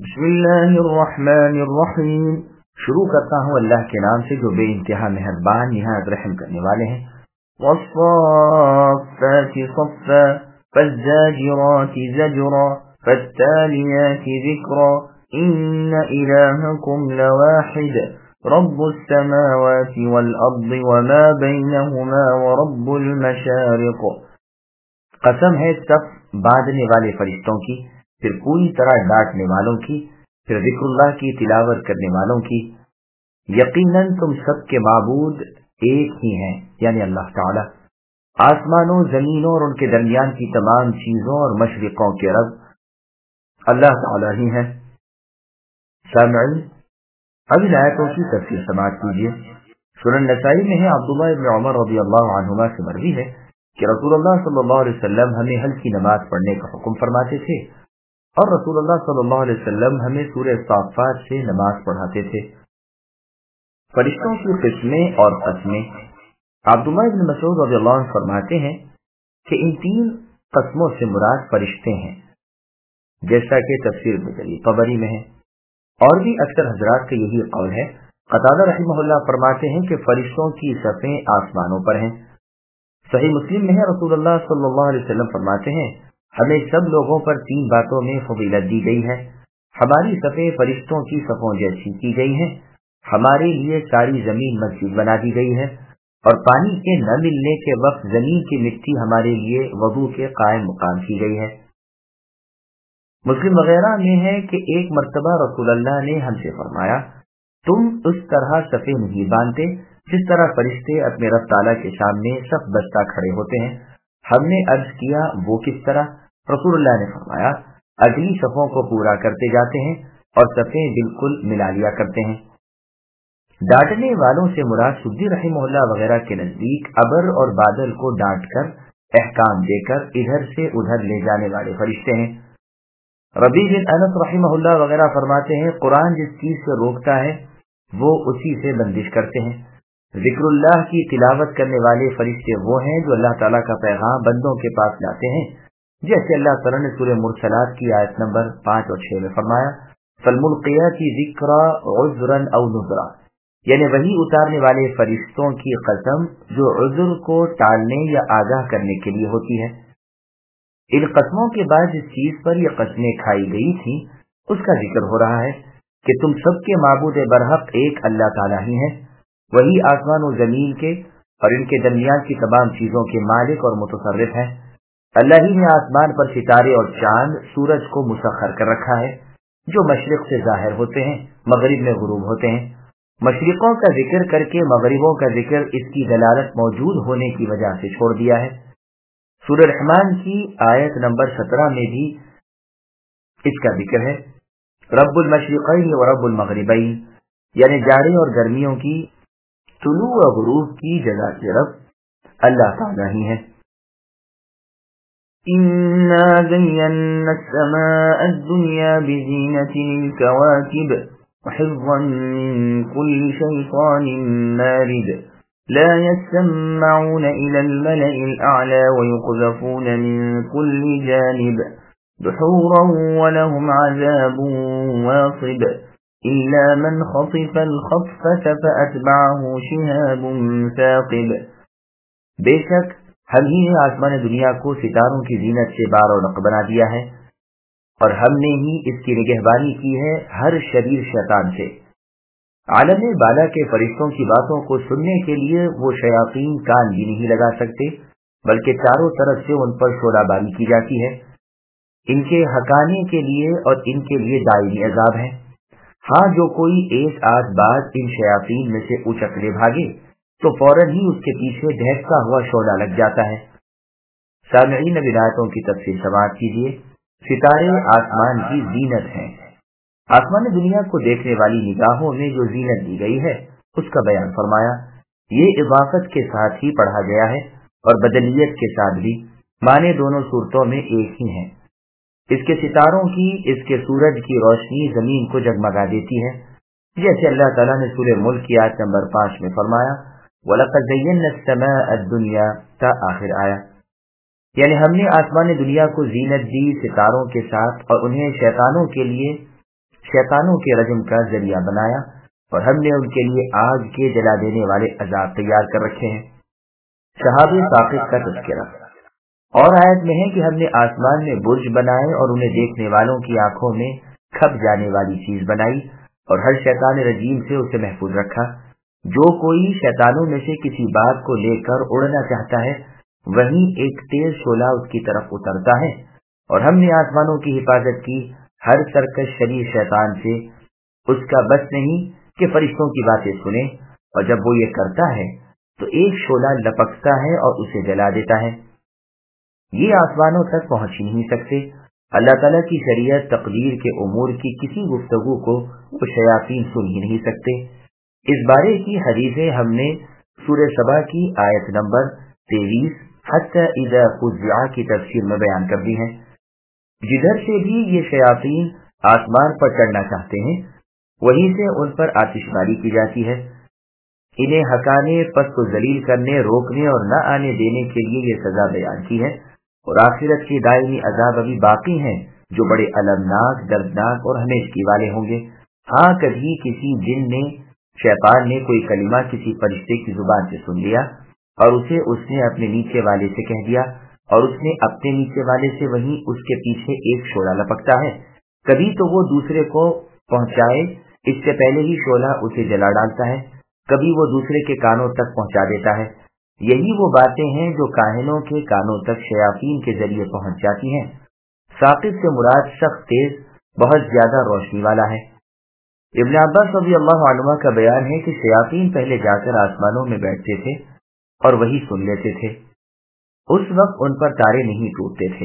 بسم اللہ الرحمن الرحیم۔ شروع کرتا ہوں اللہ کے نام سے جو بے انتہا مہربان نہایت رحم کرنے والے ہیں۔ والصافات صفا فالزاجرات زجرا فالتاليات ذکرا ان الہکم لواحد رب السماوات والارض وما بینہما ورب المشارق۔ قسم ہے صف باندھنے والے فرشتوں کی، پھر پوری طرح ڈانٹنے والوں کی، پھر ذکر اللہ کی تلاوت کرنے والوں کی۔ یقیناً تم سب کے معبود ایک ہی ہیں، یعنی اللہ تعالی، آسمانوں زمینوں اور ان کے درمیان کی تمام چیزوں اور مشرقوں کے رب اللہ تعالی ہی ہیں۔ سامعین، اب ان آیتوں کی تفسیر سماعت کیجیے۔ سنن نسائی میں ہے، عبداللہ ابن عمر رضی اللہ عنہما سے مروی ہے کہ رسول اللہ صلی اللہ علیہ وسلم ہمیں حج کی نماز پڑھنے کا حکم فرماتے تھے، اور رسول اللہ صلی اللہ علیہ وسلم ہمیں سورہ صافات سے نماز پڑھاتے تھے۔ فرشتوں کی قسمیں اور قسمیں۔ عبداللہ بن مسعود رضی اللہ عنہ فرماتے ہیں کہ ان تین قسموں سے مراد فرشتے ہیں، جیسا کہ تفسیر ابن طبری میں ہے، اور بھی اکثر حضرات کا یہی قول ہے۔ قتادہ رحمہ اللہ فرماتے ہیں کہ فرشتوں کی صفیں آسمانوں پر ہیں۔ صحیح مسلم میں ہے، رسول اللہ صلی اللہ علیہ وسلم فرماتے ہیں ہمیں سب لوگوں پر تین باتوں میں فضیلت دی گئی ہے۔ ہماری صفیں فرشتوں کی صفوں جیسی کی گئی ہیں، ہمارے لیے ساری زمین مسجد بنا دی گئی ہے، اور پانی کے نہ ملنے کے وقت زمین کی مٹی ہمارے لیے وضو کے قائم مقام کی گئی ہے۔ مسلم وغیرہ میں ہے کہ ایک مرتبہ رسول اللہ نے ہم سے فرمایا تم اس طرح صفیں نہیں باندھتے جس طرح فرشتے اپنے رب تعالیٰ کے سامنے صف بستہ کھڑے ہوتے ہیں۔ ہم نے عرض کیا وہ کس طرح؟ رسول اللہ نے فرمایا اگلی صفوں کو پورا کرتے جاتے ہیں اور صفیں بالکل ملا لیا کرتے ہیں۔ ڈانٹنے والوں سے مراد سدی رحمہ اللہ وغیرہ کے نزدیک ابر اور بادل کو ڈانٹ کر احکام دے کر ادھر سے ادھر لے جانے والے فرشتے ہیں۔ ربیع بن انس رحمہ اللہ وغیرہ فرماتے ہیں قرآن جس چیز سے روکتا ہے وہ اسی سے بندش کرتے ہیں۔ ذکر اللہ کی تلاوت کرنے والے فرشتے وہ ہیں جو اللہ تعالیٰ کا پیغام بندوں کے پاس لاتے ہیں، جیسے اللہ تعالیٰ نے سورہ مرسلات کی آیت نمبر 5 اور 6 میں فرمایا فالملقیات ذکرا عذرا او نذرا، یعنی وہی اتارنے والے فرشتوں کی قسم جو عذر کو ٹالنے یا آگاہ کرنے کے لیے ہوتی ہے۔ ان قسموں کے بعد جس چیز پر یہ قسمیں کھائی گئی تھیں اس کا ذکر ہو رہا ہے کہ تم سب کے معبود برحق ایک اللہ تعالیٰ ہی ہیں، وہی آسمان و زمین کے اور ان کے درمیان کی تمام چیزوں کے مالک اور متصرف ہیں۔ اللہ ہی نے آسمان پر ستارے اور چاند سورج کو مسخر کر رکھا ہے جو مشرق سے ظاہر ہوتے ہیں مغرب میں غروب ہوتے ہیں۔ مشرقوں کا ذکر کر کے مغربوں کا ذکر اس کی دلالت موجود ہونے کی وجہ سے چھوڑ دیا ہے۔ سورہ رحمان کی آیت نمبر 17 میں بھی اس کا ذکر ہے، رب المشرقین و رب المغربین، یعنی جاڑے اور گرمیوں کی طلوع و غروب کی جگہ کے رب اللہ تعالیٰ ہی ہے۔ اِنَّا زَيَّنَّا السَّمَاءَ الدُّنْيَا بِزِينَةٍ الْكَوَاكِبِ وَحِفْظًا مِّن كُلِّ شَيْطَانٍ مَّارِدٍ لَا يَسَّمَّعُونَ إِلَى الْمَلَإِ الْأَعْلَى وَيُقْذَفُونَ مِن كُلِّ جَانِبٍ دُحُورًا وَلَهُمْ عَذَابٌ وَاصِبٌ إِلَّا مَنْ خَطِفَ الْخَطْفَةَ فَأَتْبَعَهُ شِهَابٌ ثَاقِبٌ۔ بے شک ہم ہی نے آسمان دنیا کو ستاروں کی زینت سے بارونق بنا دیا ہے، اور ہم نے ہی اس کی نگہبانی کی ہے ہر شریر شیطان سے۔ عالم بالا کے فرشتوں کی باتوں کو سننے کے لیے وہ شیاطین کان بھی نہیں لگا سکتے، بلکہ چاروں طرف سے ان پر شعلہ باری کی جاتی ہے۔ ان کے ہکانے کے لیے اور ان کے لیے دائمی عذاب ہے۔ ہاں جو کوئی ایک آدھ بات ان شیاطین میں سے اچک لے بھاگے تو فوراً ہی اس کے پیچھے دہکتا ہوا شعلہ لگ جاتا ہے۔ سامعین ولایتوں کی تفصیل سماعت کیجیے۔ ستارے آسمان کی زینت ہیں۔ آسمان دنیا کو دیکھنے والی نگاہوں میں جو زینت دی گئی ہے اس کا بیان فرمایا۔ یہ اضافت کے ساتھ ہی پڑھا گیا ہے اور بدلیت کے ساتھ بھی، معنی دونوں صورتوں میں ایک ہی ہیں۔ اس کے ستاروں کی، اس کے سورج کی روشنی زمین کو جگمگا دیتی ہے، جیسے اللہ تعالیٰ نے سورہ ملک کی آیت نمبر 5 میں فرمایا وَلَقَدْ زَيَّنَّا السَّمَاءَ الدُّنْيَا تا آخر آیا، یعنی ہم نے آسمان دنیا کو زینت دی ستاروں کے ساتھ اور انہیں شیطانوں کے لیے शैतानों के रजम का जरिया बनाया और हमने उनके लिए आग के जला देने वाले अजाब तैयार कर रखे हैं। शहाब साकिब का तज़किरा। और आयत में है कि हमने आसमान में बुर्ज बनाए और उन्हें देखने वालों की आंखों में खप जाने वाली चीज बनाई और हर शैतान रजीम से उसे महफूज रखा। जो कोई शैतानों में से किसी बात को लेकर उड़ना चाहता है वहीं एक तेज शोला उसकी तरफ उतरता है। और हमने आसमानों की हिफाजत की हर सरकश शरीर शैतान से। उसका बस नहीं कि फरिश्तों की बातें सुने, और जब वो ये करता है तो एक शोला लपकता है और उसे जला देता है। ये आसमानों तक पहुंच ही नहीं सकते। अल्लाह ताला की शरीयत तकदीर के उमूर की किसी गुफ्तगू को वो शयातीन सुन ही नहीं सकते। इस बारे की हदीसें हमने सूरह सबा की आयत नंबर 23 हत्ता इज़ा फुज़िआ की तफसीर में बयान कर दी है। जिधर से भी ये शयातीन आसमान पर चढ़ना चाहते हैं वहीं से उन पर आतिशबाजी की जाती है। इन्हें हकाने, पस्त को जलील करने, रोकने और न आने देने के लिए ये सजा बयान की है। और आखिरत के दायमी अजाब अभी बाकी हैं जो बड़े अलमनाक, दर्दनाक और हमेशगी वाले होंगे। हाँ, कभी किसी जिन ने, शैतान ने कोई कलिमा किसी फरिश्ते की जुबान से सुन लिया और उसे उसने अपने नीचे वाले से कह दिया और उसने अपने नीचे वाले से वहीं उसके पीछे एक शोला लपकता है। कभी तो वो दूसरे को पहुंचाए इससे पहले ही शोला उसे जला डालता है, कभी वो दूसरे के कानों तक पहुंचा देता है। यही वो बातें हैं जो काहिनों के कानों तक शयातीन के जरिए पहुंच जाती हैं। साकिब से मुराद सख्त तेज, बहुत ज्यादा रोशनी वाला है। इब्न अब्बास रज़ियल्लाहु अन्हुमा का बयान है कि शयातीन पहले जाकर आसमानों में बैठते थे और वही सुन लेते थे। उस वक्त उन पर तारे नहीं टूटते थे।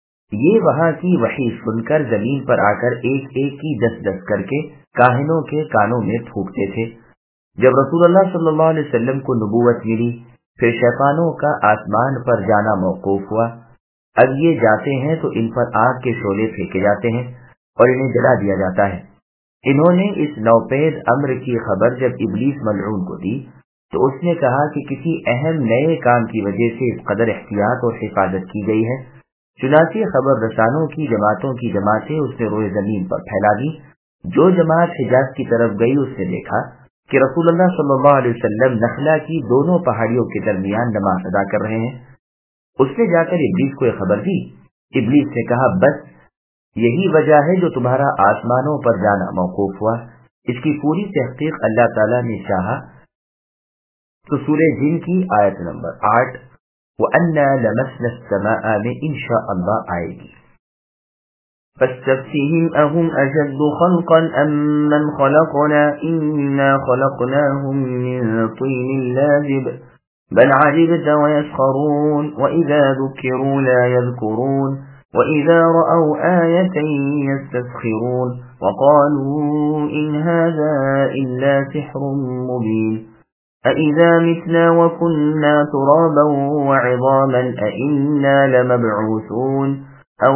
ये वहां की वही सुनकर जमीन पर आकर एक एक की 10-10 करके काहिनों के कानों में फूंकते थे। जब रसूलुल्लाह सल्लल्लाहु अलैहि वसल्लम को नबूवत मिली फिर शैतानों का आसमान पर जाना मौकूफ हुआ। अब ये जाते हैं तो इन पर आग के शोले फेंके जाते हैं और इन्हें जला दिया जाता है। इन्होंने इस नौपेद अम्र की खबर जब इब्लीस मलऊन को दी तो उसने कहा कि किसी अहम नए काम की वजह से इस कदर एहतियात और हिफाजत की गई है। चुनांचे खबर रसानों की जमातों की जमातें उसने रोए जमीन पर फैला दी। जो जमात हिजाज की तरफ गई उसने देखा कि रसूलुल्लाह सल्लल्लाहु अलैहि वसल्लम नखला की दोनों पहाड़ियों के दरमियान नमाज अदा कर रहे हैं। उसने जाकर इब्लीस को खबर दी। इब्लीस ने कहा, बस यही वजह है जो तुम्हारा आसमानों पर जाना मौकूफ हुआ। इसकी पूरी तहकीक अल्लाह ताला ने चाहा तो सूरह जिन की आयत नंबर 8 वअन्ना लमसना अस्समाअ में इंशाअल्लाह आएगी। فاستفتهم أهم أشد خلقا أم من خلقنا إنا خلقناهم من طين لازب بل عجبت ويسخرون وإذا ذكروا لا يذكرون وإذا رأوا آية يستسخرون وقالوا إن هذا إلا سحر مبين أإذا متنا وكنا ترابا وعظاما أإنا لمبعوثون أو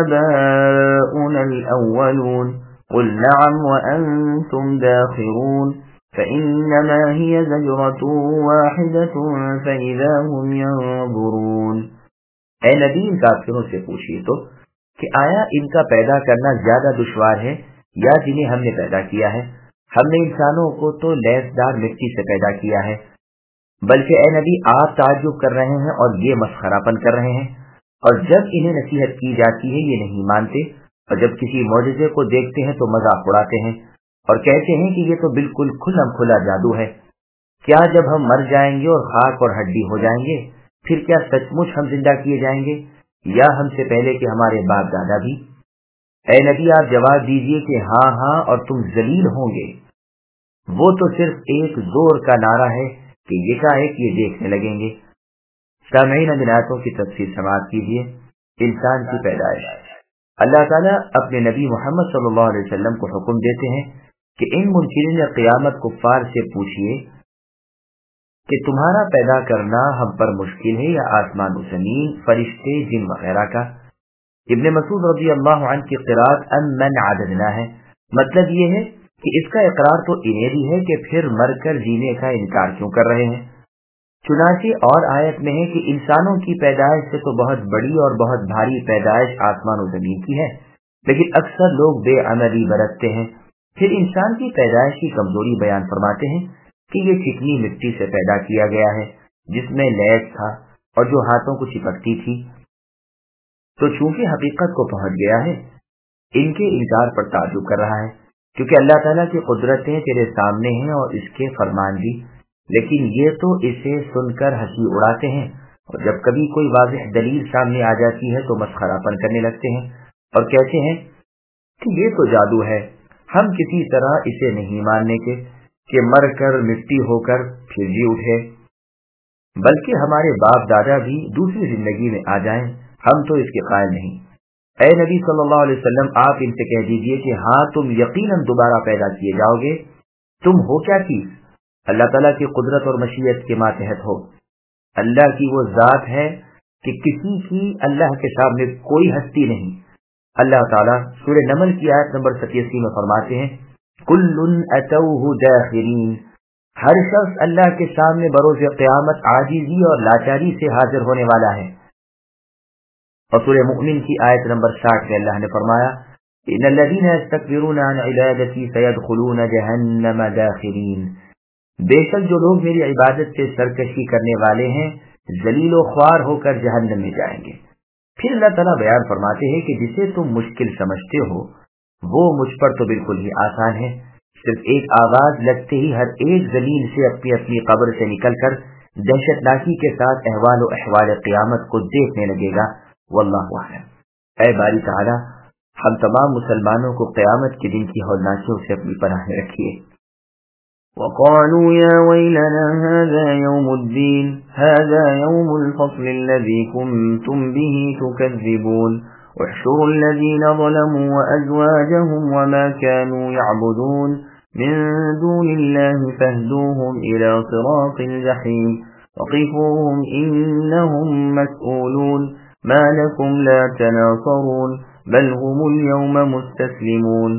آباؤنا الأولون قل نعم وأنتم داخرون فإنما هي زجرة واحدة فإذا هم ينظرون۔ اے نبی ان کافروں سے پوچھئے تو کہ آیا ان کا پیدا کرنا زیادہ دشوار ہے یا جنہیں ہم نے پیدا کیا ہے؟ ہم نے انسانوں کو تو لیسدار مٹی سے پیدا کیا ہے۔ بلکہ اے نبی آپ تعجب کر رہے ہیں اور یہ مسخرہ پن کر رہے ہیں، اور جب انہیں نصیحت کی جاتی ہے یہ نہیں مانتے، اور جب کسی معجزے کو دیکھتے ہیں تو مذاق اڑاتے ہیں اور کہتے ہیں کہ یہ تو بالکل کھلم کھلا جادو ہے۔ کیا جب ہم مر جائیں گے اور خاک اور ہڈی ہو جائیں گے پھر کیا سچ مچ ہم زندہ کیے جائیں گے یا ہم سے پہلے کہ ہمارے باپ دادا بھی؟ اے نبی آپ جواب دیجئے کہ ہاں ہاں اور تم ذلیل ہوں گے۔ وہ تو صرف ایک زور کا نعرہ ہے کہ یکایک یہ دیکھنے لگیں گے۔ سامعین اب آیاتوں کی تفسیر سماعت کیجیے۔ انسان کی پیدائش۔ اللہ تعالیٰ اپنے نبی محمد صلی اللہ علیہ وسلم کو حکم دیتے ہیں کہ ان منکرین قیامت کفار سے پوچھئے کہ تمہارا پیدا کرنا ہم پر مشکل ہے یا آسمان و زمین، فرشتے، جن وغیرہ کا؟ ابن مسعود رضی اللہ عنہ کی قرات امن عددنا ہے، مطلب یہ ہے کہ اس کا اقرار تو انہیں بھی ہے کہ پھر مر کر جینے کا انکار کیوں کر رہے ہیں؟ چنانچہ اور آیت میں ہے کہ انسانوں کی پیدائش سے تو بہت بڑی اور بہت بھاری پیدائش آسمان و زمین کی ہے۔ لیکن اکثر لوگ بے عملی برتتے ہیں۔ پھر انسان کی پیدائش کی کمزوری بیان فرماتے ہیں کہ یہ چکنی مٹی سے پیدا کیا گیا ہے جس میں لیس تھا اور جو ہاتھوں کو چپکتی تھی، تو چونکہ حقیقت کو پہنچ گیا ہے ان کے انکار پر تعجب کر رہا ہے، کیونکہ اللہ تعالیٰ کی قدرتیں تیرے سامنے ہیں اور اس کے فرمان بھی، لیکن یہ تو اسے سن کر ہنسی اڑاتے ہیں، اور جب کبھی کوئی واضح دلیل سامنے آ جاتی ہے تو مسخرہ پن کرنے لگتے ہیں اور کہتے ہیں کہ یہ تو جادو ہے، ہم کسی طرح اسے نہیں ماننے کے کہ مر کر مٹی ہو کر پھر جی اٹھے، بلکہ ہمارے باپ دادا بھی دوسری زندگی میں آ جائیں، ہم تو اس کے قائل نہیں۔ اے نبی صلی اللہ علیہ وسلم، آپ ان سے کہہ دیجئے کہ ہاں تم یقیناً دوبارہ پیدا کیے جاؤ گے، تم ہو کیا چیز؟ اللہ تعالیٰ کی قدرت اور مشیت کے ماتحت ہو۔ اللہ کی وہ ذات ہے کہ کسی کی اللہ کے سامنے کوئی ہستی نہیں۔ اللہ تعالیٰ سورہ نمل کی آیت نمبر 87 میں فرماتے ہیں کل اتوہ داخرین، ہر شخص اللہ کے سامنے بروز قیامت عاجزی اور لاچاری سے حاضر ہونے والا ہے۔ اور سورہ مؤمن کی آیت نمبر 60 میں اللہ نے فرمایا ان الذین یستکبرون عن عبادتی سیدخلون جہنم داخرین، بے شک جو لوگ میری عبادت سے سرکشی کرنے والے ہیں ذلیل و خوار ہو کر جہنم میں جائیں گے۔ پھر اللہ تعالیٰ بیان فرماتے ہیں کہ جسے تم مشکل سمجھتے ہو وہ مجھ پر تو بالکل ہی آسان ہے، صرف ایک آواز لگتے ہی ہر ایک ذلیل سے اپنی اپنی قبر سے نکل کر دہشت ناکی کے ساتھ احوال و احوال قیامت کو دیکھنے لگے گا۔ واللہ اعلم۔ اے باری تعالیٰ ہم تمام مسلمانوں کو قیامت کے دن کی ہولناکیوں سے اپنی پناہ میں رکھیے۔ وقالوا يا ويلنا هذا يوم الدين هذا يوم الفصل الذي كنتم به تكذبون واحشروا الذين ظلموا وأزواجهم وما كانوا يعبدون من دون الله فاهدوهم إلى صراط الجحيم وقفوهم إنهم مسؤولون ما لكم لا تناصرون بل هم اليوم مستسلمون۔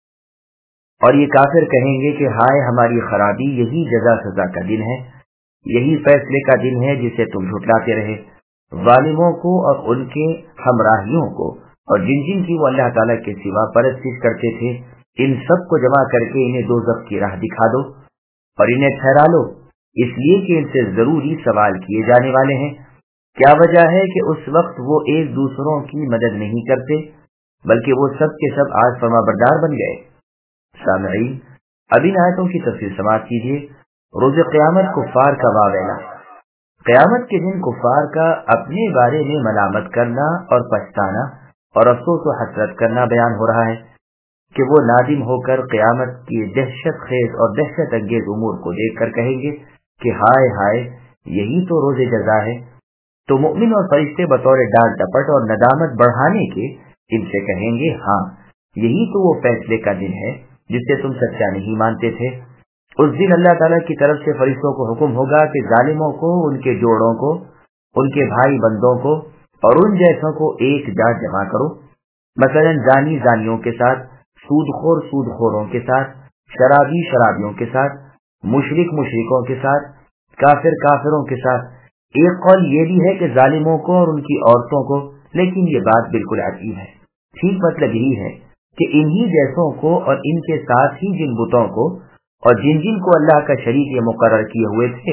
اور یہ کافر کہیں گے کہ ہائے ہماری خرابی، یہی جزا سزا کا دن ہے، یہی فیصلے کا دن ہے جسے تم جھٹلاتے رہے۔ ظالموں کو اور ان کے ہمراہیوں کو اور جن جن کی وہ اللہ تعالیٰ کے سوا پرستش کرتے تھے، ان سب کو جمع کر کے انہیں دوزخ کی راہ دکھا دو اور انہیں ٹھہرا لو، اس لیے کہ ان سے ضروری سوال کیے جانے والے ہیں۔ کیا وجہ ہے کہ اس وقت وہ ایک دوسروں کی مدد نہیں کرتے بلکہ وہ سب کے سب آج فرما بردار بن گئے۔ سامعین، اب ان آیتوں کی تفسیر سماعت کیجیے۔ روز قیامت کفار کا واویلا۔ قیامت کے دن کفار کا اپنے بارے میں ملامت کرنا اور پچھتانا اور افسوس و حسرت کرنا بیان ہو رہا ہے کہ وہ نادم ہو کر قیامت کی دہشت خیز اور دہشت انگیز امور کو دیکھ کر کہیں گے کہ ہائے ہائے یہی تو روز جزا ہے۔ تو مؤمن اور فرشتے بطور ڈال ڈپٹ اور ندامت بڑھانے کے ان سے کہیں گے ہاں یہی تو وہ فیصلے کا دن ہے جس سے تم سچا نہیں مانتے تھے۔ اس دن اللہ تعالیٰ کی طرف سے فرشتوں کو حکم ہوگا کہ ظالموں کو، ان کے جوڑوں کو، ان کے بھائی بندوں کو اور ان جیسوں کو ایک جات جمع کرو، مثلا زانی زانیوں کے ساتھ، سود خور سود خوروں کے ساتھ، شرابی شرابیوں کے ساتھ، مشرک مشرکوں کے ساتھ، کافر کافروں کے ساتھ۔ ایک قول یہ بھی ہے کہ ظالموں کو اور ان کی عورتوں کو، لیکن یہ بات بالکل عجیب ہے۔ ٹھیک مطلب یہی ہے کہ انہی جیسوں کو اور ان کے ساتھ ہی جن بتوں کو اور جن جن کو اللہ کا شریک یہ مقرر کیے ہوئے تھے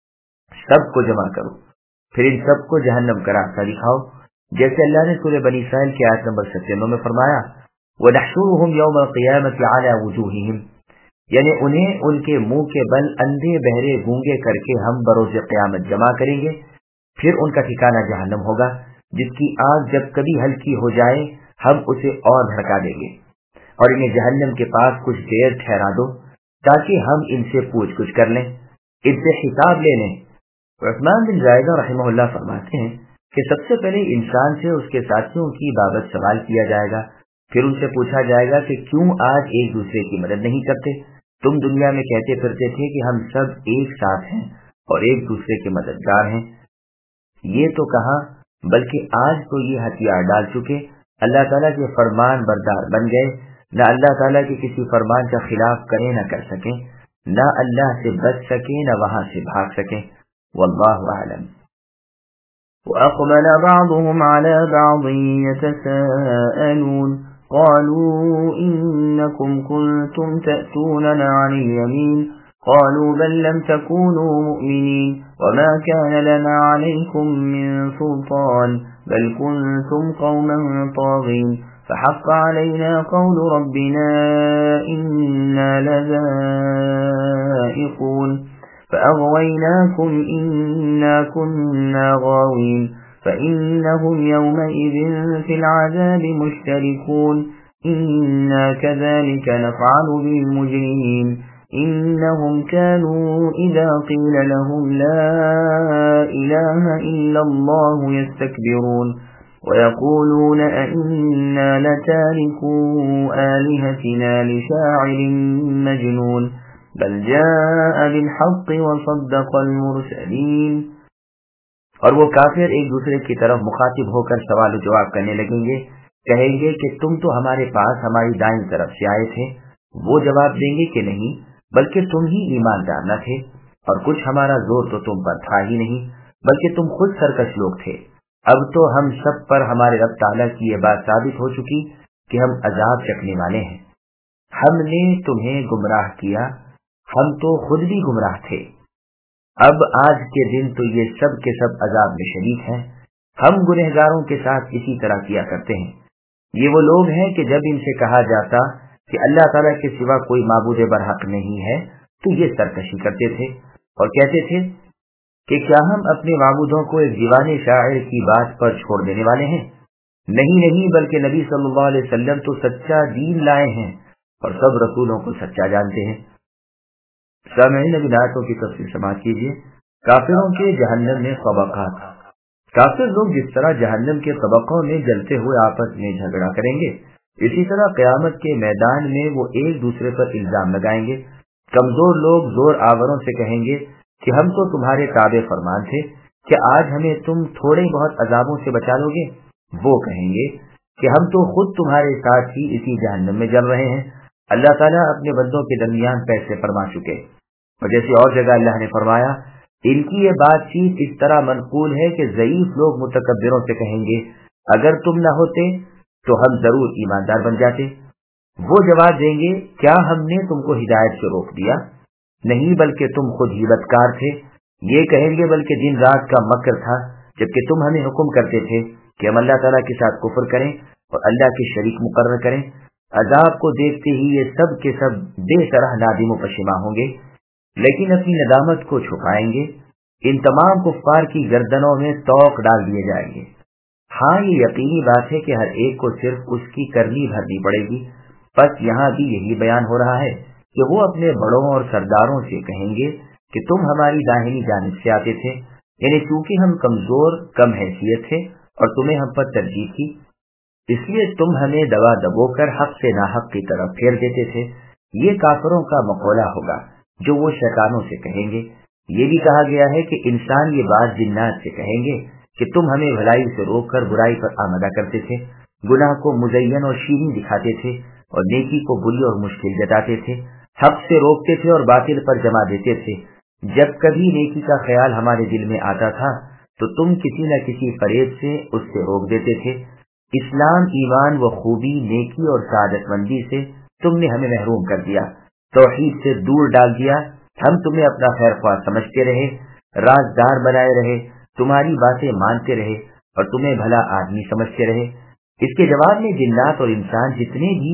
سب کو جمع کرو، پھر ان سب کو جہنم کا راستہ دکھاؤ، جیسے اللہ نے سورہ بنی اسرائیل کی آیت نمبر 97 میں فرمایا وَنَحْشُرُهُمْ يَوْمَ الْقِيَامَةِ عَلَى وُجُوهِهِمْ، یعنی انہیں ان کے منہ کے بل اندھے بہرے گونگے کر کے ہم بروز قیامت جمع کریں گے، پھر ان کا ٹھکانہ جہنم ہوگا جس کی آگ جب کبھی ہلکی ہو جائے ہم اسے اور بھڑکا دیں گے، اور انہیں جہنم کے پاس کچھ دیر ٹھہرا دو تاکہ ہم ان سے پوچھ گچھ کر لیں، ان سے حساب لے لیں۔ عثمان بن زائدہ رحمہ اللہ فرماتے ہیں کہ سب سے پہلے انسان سے اس کے ساتھیوں کی بابت سوال کیا جائے گا، پھر ان سے پوچھا جائے گا کہ کیوں آج ایک دوسرے کی مدد نہیں کرتے؟ تم دنیا میں کہتے پھرتے تھے کہ ہم سب ایک ساتھ ہیں اور ایک دوسرے کے مددگار ہیں، یہ تو کہاں بلکہ آج تو یہ ہتھیار ڈال چکے، اللہ تعالیٰ کے فرمان بردار بن گئے، نہ اللہ تعالیٰ کے کسی فرمان کا خلاف کریں نہ کر سکیں، نہ اللہ سے بچ سکیں نہ وہاں سے بھاگ سکیں۔ واللہ اعلم۔ وَأَقْبَلَ بَعْضُهُمْ عَلَى بَعْضٍ يَتَسَاءَلُونَ قالوا إنكم كنتم تأتوننا عن اليمين قالوا بل لم تكونوا مؤمنين وما كان لنا عليكم من سلطان بل كنتم قوما طاغين فحق علينا قول ربنا إنا لذائقون فأغويناكم إنا كنا غاوين فإنهم يومئذ في العذاب مشتركون إنا كذلك نفعل بالمجرمين إنهم كانوا إذا قيل لهم لا إله إلا الله يستكبرون ويقولون أئنا لتاركو آلهتنا لشاعر مجنون بل جاء بالحق وصدق المرسلين. اور وہ کافر ایک دوسرے کی طرف مخاطب ہو کر سوال و جواب کرنے لگیں گے، کہیں گے کہ تم تو ہمارے پاس ہماری دائیں طرف سے آئے تھے. وہ جواب دیں گے کہ نہیں، بلکہ تم ہی ایماندار نہ تھے، اور کچھ ہمارا زور تو تم پر تھا ہی نہیں، بلکہ تم خود سرکش لوگ تھے. اب تو ہم سب پر ہمارے رب تعالیٰ کی یہ بات ثابت ہو چکی کہ ہم عذاب چکھنے والے ہیں. ہم نے تمہیں گمراہ کیا، ہم تو خود بھی گمراہ تھے. اب آج کے دن تو یہ سب کے سب عذاب میں شریک ہیں. ہم گنہگاروں کے ساتھ اسی طرح کیا کرتے ہیں. یہ وہ لوگ ہیں کہ جب ان سے کہا جاتا کہ اللہ تعالیٰ کے سوا کوئی معبود برحق نہیں ہے تو یہ سرکشی کرتے تھے اور کہتے تھے کہ کیا ہم اپنے معبودوں کو ایک دیوانے شاعر کی بات پر چھوڑ دینے والے ہیں؟ نہیں، بلکہ نبی صلی اللہ علیہ وسلم تو سچا دین لائے ہیں اور سب رسولوں کو سچا جانتے ہیں. سامعین، ابھی آیتوں کی تفصیل سماعت کیجیے. کافروں کے جہنم میں طبقات. کافر لوگ جس طرح جہنم کے طبقوں میں جلتے ہوئے آپس میں جھگڑا کریں گے، اسی طرح قیامت کے میدان میں وہ ایک دوسرے پر الزام لگائیں گے. کمزور لوگ زور آوروں سے کہیں گے کہ ہم تو تمہارے تابع فرمان تھے، کہ آج ہمیں تم تھوڑے بہت عذابوں سے بچا لو گے؟ وہ کہیں گے کہ ہم تو خود تمہارے ساتھ ہی اسی جہنم میں جل رہے ہیں. اللہ تعالیٰ اپنے بندوں کے درمیان فیصلے فرما چکے. اور جیسے اور جگہ اللہ نے فرمایا، ان کی یہ بات چیت اس طرح منقول ہے کہ ضعیف لوگ متکبروں سے کہیں گے اگر تم نہ ہوتے تو ہم ضرور ایماندار بن جاتے. وہ جواب دیں گے کیا ہم نے تم کو ہدایت سے روک دیا؟ نہیں، بلکہ تم خود ہی بدکار تھے. یہ کہیں گے بلکہ دن رات کا مکر تھا جبکہ تم ہمیں حکم کرتے تھے کہ ہم اللہ تعالیٰ کے ساتھ کفر کریں اور اللہ کے شریک مقرر کریں. عذاب کو دیکھتے ہی یہ سب کے سب بے طرح نادم و پشیماں ہوں گے، لیکن اپنی ندامت کو چھپائیں گے. ان تمام کفار کی گردنوں میں توق ڈال دیے جائیں گے. ہاں، یہ یقینی بات ہے کہ ہر ایک کو صرف اس کی کرنی بھرنی پڑے گی. بس یہاں بھی یہی بیان ہو رہا ہے کہ وہ اپنے بڑوں اور سرداروں سے کہیں گے کہ تم ہماری داہنی جانب سے آتے تھے، یعنی چونکہ ہم کمزور کم حیثیت تھے اور تمہیں ہم پر ترجیح تھی، اس لیے تم ہمیں دبا دبو کر حق سے ناحق کی طرف پھیر دیتے تھے. یہ کافروں کا مقولہ ہوگا جو وہ شیطانوں سے کہیں گے. یہ بھی کہا گیا ہے کہ انسان یہ بات جنات سے کہیں گے کہ تم ہمیں بھلائی سے روک کر برائی پر آمدہ کرتے تھے، گناہ کو مزین اور شیریں دکھاتے تھے اور نیکی کو بری اور مشکل جتاتے تھے، حق سے روکتے تھے اور باطل پر جمع دیتے تھے. جب کبھی نیکی کا خیال ہمارے دل میں آتا تھا تو تم کسی نہ کسی فریب سے اس سے روک دیتے تھے. اسلام، ایمان و خوبی، نیکی اور سعادت مندی سے تم نے ہمیں محروم کر دیا، توحید سے دور ڈال دیا. ہم تمہیں اپنا خیر خواہ سمجھتے رہے، رازدار بنائے رہے، تمہاری باتیں مانتے رہے اور تمہیں بھلا آدمی سمجھتے رہے. اس کے جواب میں جنات اور انسان جتنے بھی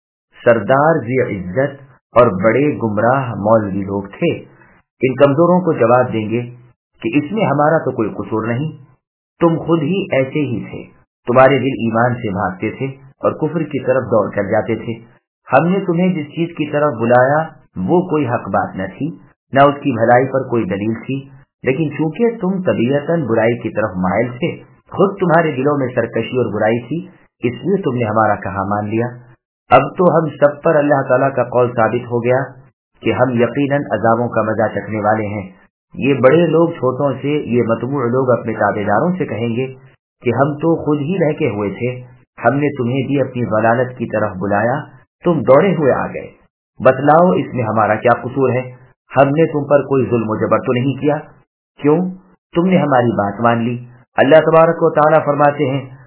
سردار ذی عزت اور بڑے گمراہ مولوی لوگ تھے، ان کمزوروں کو جواب دیں گے کہ اس میں ہمارا تو کوئی قصور نہیں، تم خود ہی ایسے ہی تھے. تمہارے دل ایمان سے بھاگتے تھے اور کفر کی طرف دوڑ کر جاتے تھے. ہم نے تمہیں جس چیز کی طرف بلایا وہ کوئی حق بات نہ تھی، نہ اس کی بھلائی پر کوئی دلیل تھی، لیکن چونکہ تم طبیعتاً برائی کی طرف مائل تھے، خود تمہارے دلوں میں سرکشی اور برائی تھی، اس لیے تم نے ہمارا کہا مان لیا. اب تو ہم سب پر اللہ تعالیٰ کا قول ثابت ہو گیا کہ ہم یقیناً عذابوں کا مزہ چکھنے والے ہیں. یہ بڑے لوگ چھوٹوں سے، یہ مطموع لوگ اپنے تابع داروں سے کہیں گے کہ ہم تو خود ہی بہکے ہوئے تھے، ہم نے تمہیں بھی اپنی ضلالت کی طرف بلایا، تم دوڑے ہوئے آ گئے. بتلاؤ اس میں ہمارا کیا قصور ہے؟ ہم نے تم پر کوئی ظلم و جبر تو نہیں کیا؟ کیوں؟ تم نے ہماری بات مان لی. اللہ تبارک و تعالیٰ فرماتے ہیں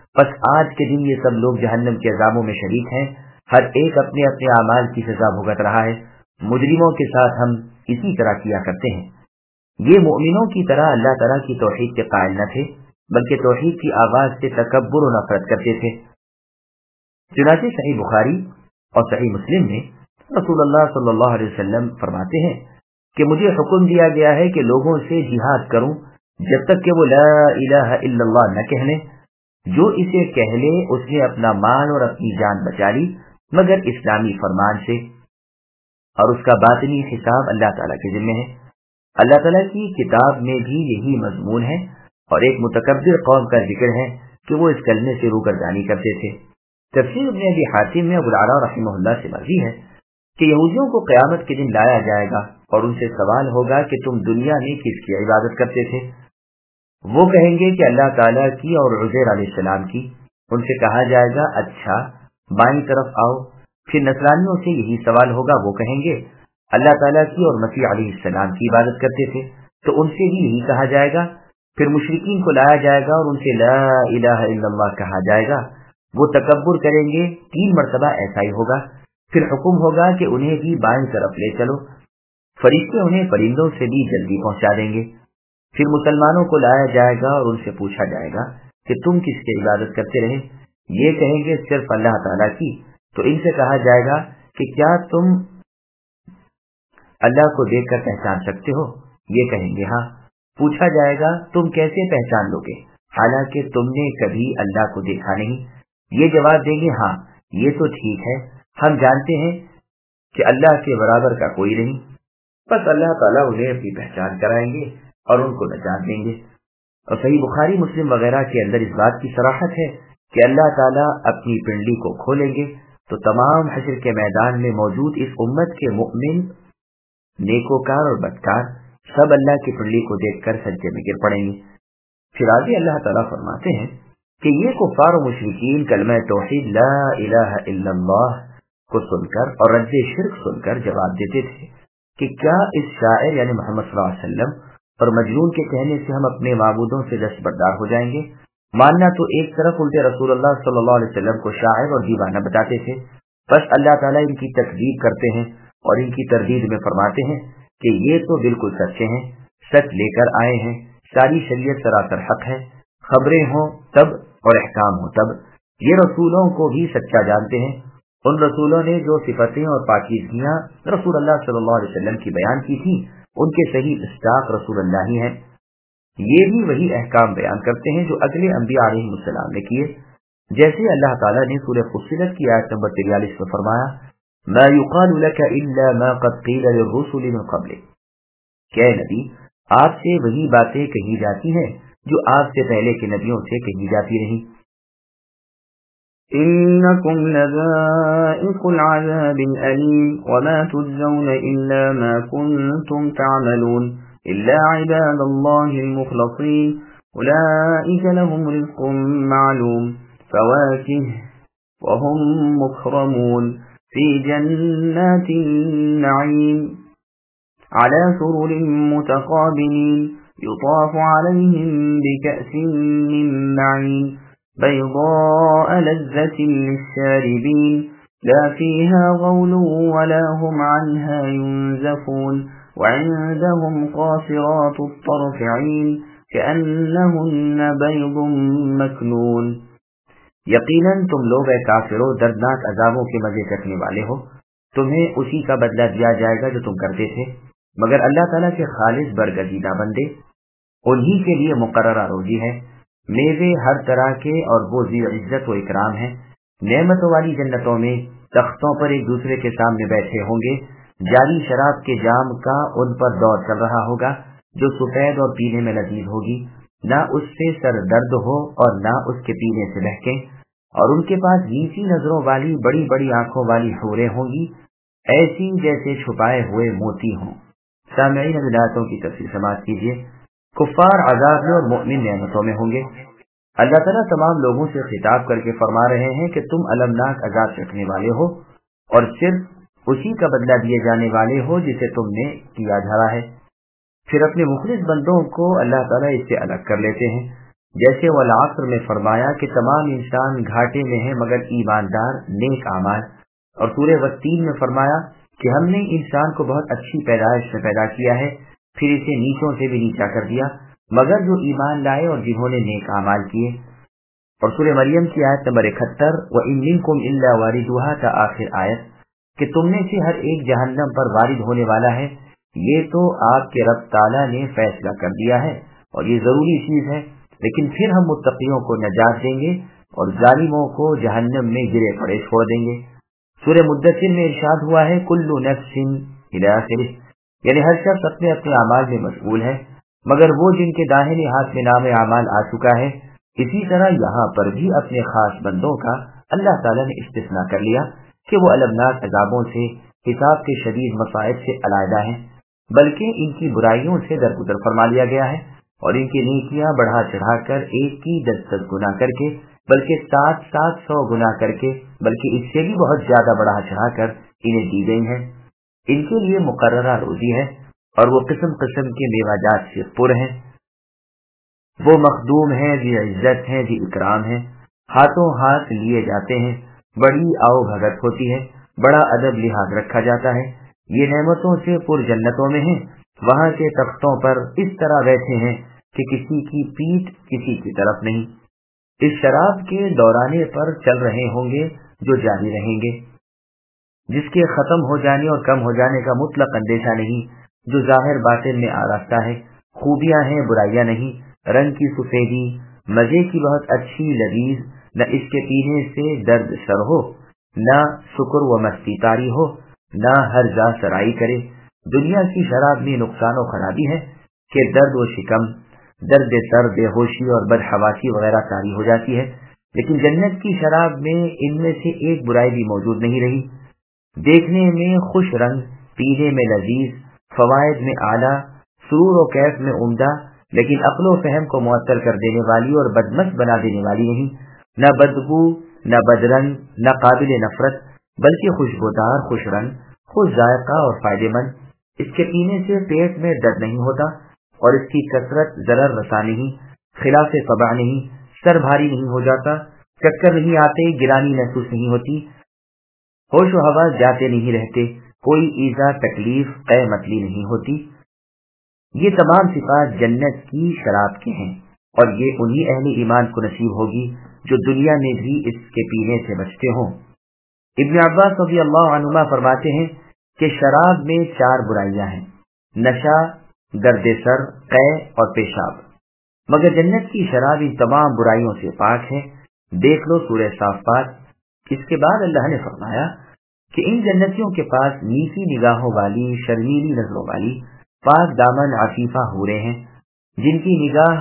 بس آج کے دن یہ سب لوگ جہنم کے عذابوں میں شریک ہیں، ہر ایک اپنے اپنے اعمال کی سزا بھگت رہا ہے۔ مجرموں کے ساتھ ہم اسی طرح کیا کرتے ہیں۔ یہ مؤمنوں کی طرح اللہ تعالیٰ کی توحید کے قائل نہ تھے، بلکہ توحید کی آواز سے تکبر و نفرت کرتے تھے۔ چنانچہ صحیح بخاری اور صحیح مسلم میں رسول اللہ صلی اللہ علیہ وسلم فرماتے ہیں کہ مجھے حکم دیا گیا ہے کہ لوگوں سے جہاد کروں جب تک کہ وہ لا الہ الا اللہ نہ کہہ لیں۔ جو اسے کہہ لے اس نے اپنا مال اور اپنی جان بچا لی، مگر اسلامی فرمان سے، اور اس کا باطنی حساب اللہ تعالیٰ کے ذمہ ہے۔ اللہ تعالیٰ کی کتاب میں بھی یہی مضمون ہے، اور ایک متکبر قوم کا ذکر ہے کہ وہ اس کلمے سے روگردانی کرتے تھے۔ تفسیر ابن ابی حاتم میں ابو العلا رحمہ اللہ سے مروی ہے کہ یہودیوں کو قیامت کے دن لایا جائے گا اور ان سے سوال ہوگا کہ تم دنیا میں کس کی عبادت کرتے تھے؟ وہ کہیں گے کہ اللہ تعالیٰ کی اور عزیر علیہ السلام کی۔ ان سے کہا جائے گا اچھا بائیں طرف آؤ۔ پھر نصرانیوں سے یہی سوال ہوگا، وہ کہیں گے اللہ تعالیٰ کی اور مسیح علیہ السلام کی عبادت کرتے تھے، تو ان سے بھی یہی کہا جائے گا۔ پھر مشرکین کو لایا جائے گا اور ان سے لا الہ الا اللہ کہا جائے گا۔ وہ تکبر کریں گے، 3 مرتبہ ایسا ہی ہوگا۔ پھر حکم ہوگا کہ انہیں بھی بائیں طرف لے چلو، فرشتے انہیں پرندوں سے بھی جلدی پہنچا دیں گے۔ پھر مسلمانوں کو لایا جائے گا اور ان سے پوچھا جائے گا کہ تم کس کی عبادت کرتے رہے؟ یہ کہیں گے صرف اللہ تعالیٰ کی۔ تو ان سے کہا جائے گا کہ کیا تم اللہ کو دیکھ کر پہچان سکتے ہو؟ یہ کہیں گے ہاں۔ پوچھا جائے گا تم کیسے پہچان لو گے حالانکہ تم نے کبھی اللہ کو دیکھا نہیں؟ یہ جواب دیں گے ہاں، یہ تو ٹھیک ہے، ہم جانتے ہیں کہ اللہ کے برابر کا کوئی نہیں۔ بس اللہ تعالیٰ انہیں اپنی پہچان کرائیں گے اور ان کو نجات دیں گے۔ اور صحیح بخاری مسلم وغیرہ کے اندر اس بات کی صراحت ہے کہ اللہ تعالیٰ اپنی پنڈلی کو کھولیں گے تو تمام حشر کے میدان میں موجود اس امت کے مؤمن، نیکوکار اور بدکار سب اللہ کی پنڈلی کو دیکھ کر سجدے میں گر پڑیں گے۔ پھر آگے اللہ تعالیٰ فرماتے ہیں کہ یہ کفار و مشرکین کلمہ توحید لا الہ الا اللہ کو سن کر اور رد شرک سن کر جواب دیتے تھے کہ کیا اس شاعر یعنی محمد صلی اللہ علیہ وسلم اور مجنون کے کہنے سے ہم اپنے معبودوں سے دستبردار ہو جائیں گے؟ ماننا تو ایک طرف الٹے رسول اللہ صلی اللہ علیہ وسلم کو شاعر اور دیوانہ بتاتے تھے، بس اللہ تعالیٰ ان کی تکذیب کرتے ہیں اور ان کی تردید میں فرماتے ہیں کہ یہ تو بالکل سچے ہیں، سچ لے کر آئے ہیں، ساری شریعت سراسر حق ہے، خبریں ہوں تب اور احکام ہوں تب۔ یہ رسولوں کو بھی سچا جانتے ہیں، ان رسولوں نے جو صفتیں اور پاکیزگیاں رسول اللہ صلی اللہ علیہ وسلم کی بیان کی تھی ان کے صحیح مصداق رسول اللہ ہی ہیں۔ یہ بھی وہی احکام بیان کرتے ہیں جو اگلے انبیاء علیہ السلام نے کیے، جیسے اللہ تعالیٰ نے سورہ فصلت کی آیت نمبر 43 میں فرمایا ما يقال لك الا ما قد قيل للرسل من قبلك، کہ نبی آپ سے وہی باتیں کہی جاتی ہیں جو آپ سے پہلے کے نبیوں سے کہی جاتی رہی۔ إنكم لذائق العذاب الأليم وما تجزون إلا ما كنتم تعملون إلا عباد الله المخلصين أولئك لهم رزق معلوم فواكه وهم مكرمون في جنات النعيم على سرر متقابلين يطاف عليهم بكأس من معين بيضاء لذة للشاربين لا فيها غول ولا هم عنها ينزفون وعندهم قاصرات الطرف عين كأنهن بيض مكنون۔ یقیناً تم لوگ اے کافرو دردناک عذابوں کے مزے چکھنے والے ہو، تمہیں اسی کا بدلہ دیا جائے گا جو تم کرتے تھے، مگر اللہ تعالیٰ کے خالص برگزیدہ بندے، انہی کے لیے مقررہ روزی ہے، میوے ہر طرح کے اور وہ ذی عزت و اکرام ہیں۔ نعمتوں والی جنتوں میں تختوں پر ایک دوسرے کے سامنے بیٹھے ہوں گے، جاری شراب کے جام کا ان پر دور چل رہا ہوگا جو سفید اور پینے میں لذیذ ہوگی، نہ اس سے سر درد ہو اور نہ اس کے پینے سے بہکیں، اور ان کے پاس نیچی نظروں والی بڑی بڑی آنکھوں والی حوریں ہوں گی، ایسی جیسے چھپائے ہوئے موتی ہوں۔ سامعین آیاتوں کی تفسیر سماعت کیجیے۔ کفار عذاب میں اور مؤمن نعمتوں میں ہوں گے۔ اللہ تعالیٰ تمام لوگوں سے خطاب کر کے فرما رہے ہیں کہ تم المناک عذاب چکھنے والے ہو اور صرف اسی کا بدلہ دیے جانے والے ہو جسے تم نے کیا دھرا ہے۔ پھر اپنے مخلص بندوں کو اللہ تعالیٰ اس سے الگ کر لیتے ہیں جیسے والعصر میں فرمایا کہ تمام انسان گھاٹے میں ہیں مگر ایماندار نیک اعمال، اور سورہ والتین میں فرمایا کہ ہم نے انسان کو بہت اچھی پیدائش میں پیدا کیا ہے، پھر اسے نیچوں سے بھی نیچا کر دیا مگر جو ایمان لائے اور جنہوں نے نیک اعمال کیے۔ اور سورہ مریم کی آیت نمبر 71 وَإِن مِّنكُمْ إِلَّا وَارِدُهَا تا آخر آیت، کہ تم میں سے ہر ایک جہنم پر وارد ہونے والا ہے، یہ تو آپ کے رب تعالیٰ نے فیصلہ کر دیا ہے اور یہ ضروری چیز ہے، لیکن پھر ہم متقیوں کو نجات دیں گے اور ظالموں کو جہنم میں گرے پڑے چھوڑ دیں گے۔ سورہ مدثر میں ارشاد ہوا ہے کل نفس الی آخرہ، یعنی ہر شخص اپنے اپنے اعمال میں مشغول ہے مگر وہ جن کے داہنے ہاتھ میں نام اعمال آ چکا ہے۔ اسی طرح یہاں پر بھی اپنے خاص بندوں کا اللہ تعالیٰ نے استثناء کر لیا کہ وہ المناک عذابوں سے، حساب کے شدید مصائب سے علیحدہ ہیں، بلکہ ان کی برائیوں سے درگزر فرما لیا گیا ہے اور ان کی نیکیاں بڑھا چڑھا کر ایک کی 10 گنا کر کے، بلکہ 700 گنا کر کے، بلکہ اس سے بھی بہت زیادہ بڑھا چڑھا کر انہیں دی گئی ہیں۔ ان کے لیے مقررہ روزی ہے اور وہ قسم قسم کے میوہ جات سے پر ہیں، وہ مخدوم ہیں، ذی عزت ہیں، ذی اکرام ہیں، ہاتھوں ہاتھ لیے جاتے ہیں، بڑی آؤ بھگت ہوتی ہے، بڑا ادب لحاظ رکھا جاتا ہے، یہ نعمتوں سے پر جنتوں میں ہیں، وہاں کے تختوں پر اس طرح بیٹھے ہیں کہ کسی کی پیٹھ کسی کی طرف نہیں، اس شراب کے دورانے پر چل رہے ہوں گے جو جاری رہیں گے، جس کے ختم ہو جانے اور کم ہو جانے کا مطلق اندیشہ نہیں، جو ظاہر باطن میں آراستہ ہے، خوبیاں ہیں برائیاں نہیں، رنگ کی سفیدی، مزے کی بہت اچھی لذیذ، نہ اس کے پینے سے درد سر ہو، نہ شکر و مستی تاری ہو، نہ ہر جا سرائی کرے۔ دنیا کی شراب میں نقصان و خرابی ہے کہ درد و شکم، درد سر، بے ہوشی اور بدحواسی وغیرہ تاری ہو جاتی ہے، لیکن جنت کی شراب میں ان میں سے ایک برائی بھی موجود نہیں رہی۔ دیکھنے میں خوش رنگ، پینے میں لذیذ، فوائد میں اعلیٰ، سرور و کیف میں عمدہ، لیکن عقل و فہم کو معطل کر دینے والی اور بدمست بنا دینے والی نہیں، نہ بدبو، نہ بدرنگ، نہ قابل نفرت، بلکہ خوشبودار، خوش رنگ، خوش ذائقہ اور فائدہ مند۔ اس کے پینے سے پیٹ میں درد نہیں ہوتا اور اس کی کثرت ضرر رسا نہیں، خلاف طبع نہیں، سر بھاری نہیں ہو جاتا، چکر نہیں آتے، گرانی محسوس نہیں ہوتی، ہوش و حواس جاتے نہیں رہتے، کوئی ایذا تکلیف قے متلی نہیں ہوتی۔ یہ تمام صفات جنت کی شراب کے ہیں اور یہ انہی اہل ایمان کو نصیب ہوگی جو دنیا میں بھی اس کے پینے سے بچتے ہوں۔ ابن عباس رضی اللہ عنہما فرماتے ہیں کہ شراب میں 4 برائیاں ہیں: نشہ، درد سر، قے اور پیشاب، مگر جنت کی شراب ان تمام برائیوں سے پاک ہے۔ دیکھ لو سورہ صافات۔ اس کے بعد اللہ نے فرمایا کہ ان جنتیوں کے پاس میٹھی نگاہوں والی، شرمیلی نظروں والی، پاک دامن عفیفہ حوریں ہیں، جن کی نگاہ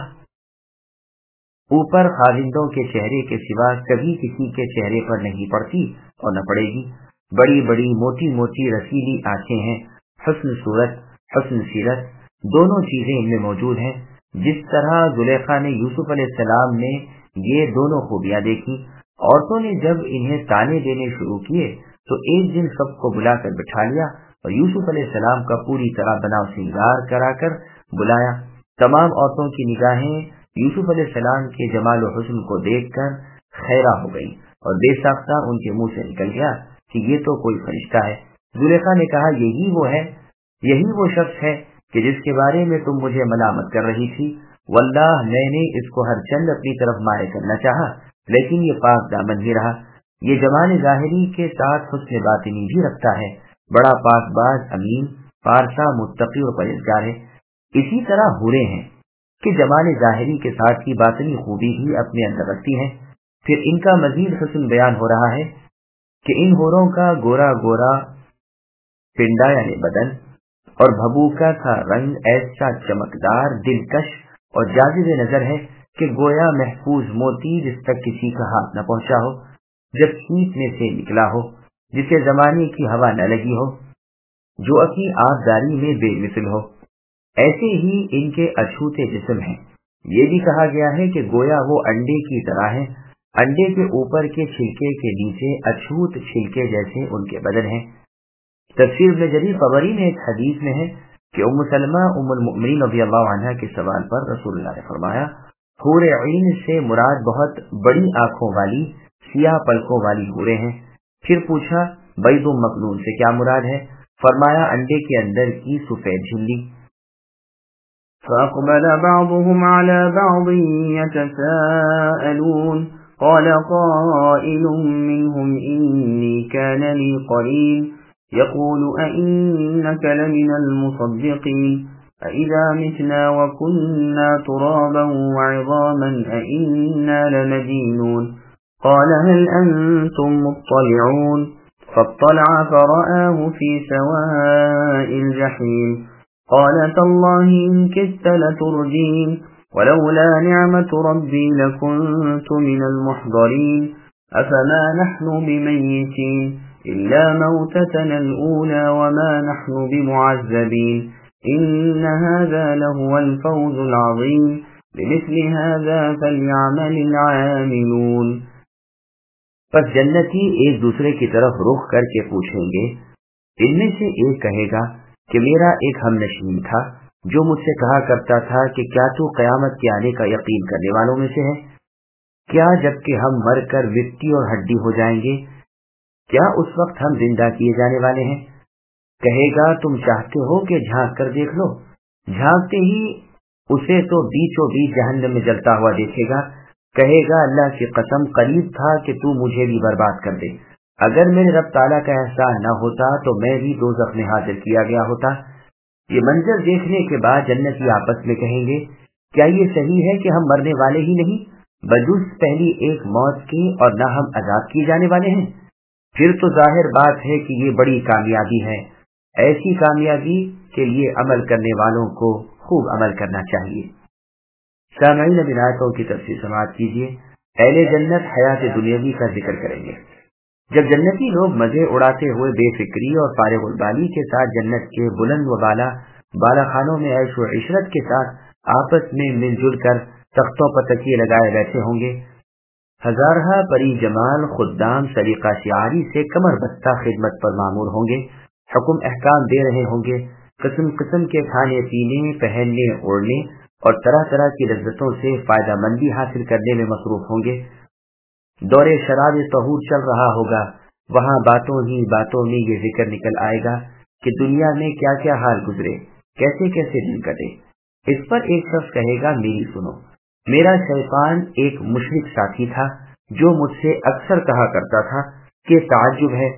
اوپر خاوندوں کے چہرے کے سوا کبھی کسی کے چہرے پر نہیں پڑتی اور نہ پڑے گی۔ بڑی بڑی موٹی موٹی رسیلی آنکھیں ہیں، حسن صورت، حسن سیرت، دونوں چیزیں ان میں موجود ہیں۔ جس طرح زلیخا نے یوسف علیہ السلام نے یہ دونوں خوبیاں دیکھی، عورتوں نے جب انہیں تانے دینے شروع کیے تو ایک دن سب کو بلا کر بٹھا لیا اور یوسف علیہ السلام کا پوری طرح بنا سنگار کرا کر بلایا۔ تمام عورتوں کی نگاہیں یوسف علیہ السلام کے جمال و حسن کو دیکھ کر خیرہ ہو گئی اور بے ساختہ ان کے منہ سے نکل گیا کہ یہ تو کوئی فرشتہ ہے۔ زلیخا نے کہا یہی وہ شخص ہے کہ جس کے بارے میں تم مجھے ملامت کر رہی تھی، واللہ میں نے اس کو ہر چند اپنی طرف مائع کرنا چاہا لیکن یہ پاک دامن ہی رہا۔ یہ جمال ظاہری کے ساتھ حسن باطنی بھی رکھتا ہے، بڑا پاک باز، امین، پارسا، متقی اور پرہیزگار ہے۔ اسی طرح حوریں ہیں کہ جمال ظاہری کے ساتھ ہی باطنی خوبی بھی اپنے اندر رکھتی ہیں۔ پھر ان کا مزید حسن بیان ہو رہا ہے کہ ان حوروں کا گورا گورا پنڈا یعنی بدن اور بھبوکا کا رنگ ایسا چمکدار، دلکش اور جاذب نظر ہے کہ گویا محفوظ موتی جس تک کسی کا ہاتھ نہ پہنچا ہو، جب کھینچ میں سے نکلا ہو، جسے زمانے کی ہوا نہ لگی ہو، جو اپنی آبداری میں بے مثل ہو، ایسے ہی ان کے اچھوتے جسم ہیں۔ یہ بھی کہا گیا ہے کہ گویا وہ انڈے کی طرح ہیں، انڈے کے اوپر کے چھلکے کے نیچے اچھوت چھلکے جیسے ان کے بدن ہیں۔ تفسیر ابن جریر طبری میں ایک حدیث میں ہے کہ ام سلمہ ام المؤمنین رضی اللہ عنہا کے سوال پر رسول اللہ نے فرمایا حور عین سے مراد بہت بڑی آنکھوں والی سیاہ پلکوں والی حوریں ہیں۔ پھر پوچھا بید مکنون سے کیا مراد ہے؟ فرمایا انڈے کے اندر کی سفید جھلی۔ فأقبل بعضهم على بعض يتساءلون قال قائل منهم إني كان لي قرين يقول أئنك لمن المصدقين أئذا متنا وكنا ترابا وعظاما أئنا لمدينون قال هل أنتم مطلعون فاطلع فرآه في سواء الجحيم قال تالله إن كدت لتردين ولولا نعمة ربي لكنت من المحضرين أفما نحن بميتين إلا موتتنا الأولى وما نحن بمعذبين إن هذا لهو الفوز العظيم بمثل هذا فليعمل العاملون۔ پس جنتی ایک دوسرے کی طرف رخ کر کے پوچھیں گے، ان میں سے ایک کہے گا کہ میرا ایک ہم نشین تھا جو مجھ سے کہا کرتا تھا کہ کیا تو قیامت کے آنے کا یقین کرنے والوں میں سے ہے؟ کیا جب کہ ہم مر کر مٹی اور ہڈی ہو جائیں گے کیا اس وقت ہم زندہ کیے جانے والے ہیں؟ کہے گا تم چاہتے ہو کہ جھانک کر دیکھ لو۔ جھانکتے ہی اسے تو بیچوں بیچ جہنم میں جلتا ہوا دیکھے گا، کہے گا اللہ کی قسم قریب تھا کہ تو مجھے بھی برباد کر دے، اگر میرے رب تعالیٰ کا احسان نہ ہوتا تو میں بھی دوزخ میں حاضر کیا گیا ہوتا۔ یہ منظر دیکھنے کے بعد جنتی آپس میں کہیں گے کیا یہ صحیح ہے کہ ہم مرنے والے ہی نہیں بجز پہلی ایک موت کی اور نہ ہم عذاب کیے جانے والے ہیں؟ پھر تو ظاہر بات ہے کہ یہ بڑی کامیابی ہے، ایسی کامیابی کے لیے عمل کرنے والوں کو خوب عمل کرنا چاہیے۔ سامعین اب آیتوں کی تفسیر سماعت کیجیے۔ اہل جنت حیات دنیاوی کا ذکر کریں گے۔ جب جنتی لوگ مزے اڑاتے ہوئے بے فکری اور فارغ البالی کے ساتھ جنت کے بلند و بالا خانوں میں عیش و عشرت کے ساتھ آپس میں مل جل کر تختوں پر تکیے لگائے بیٹھے ہوں گے، ہزارہ پری جمال خدام سلیقہ شعاری سے کمر بستہ خدمت پر معمور ہوں گے، حکم احکام دے رہے ہوں گے، قسم قسم کے کھانے پینے، پہننے اوڑھنے اور طرح طرح کی لذتوں سے فائدہ مندی حاصل کرنے میں مصروف ہوں گے۔ دور شراب طہور چل رہا ہوگا، وہاں باتوں ہی باتوں میں یہ ذکر نکل آئے گا کہ دنیا میں کیا کیا حال گزرے، کیسے کیسے دن کٹے۔ اس پر ایک شخص کہے گا میری سنو، میرا شیطان ایک مشرک ساتھی تھا جو مجھ سے اکثر کہا کرتا تھا کہ تعجب ہے،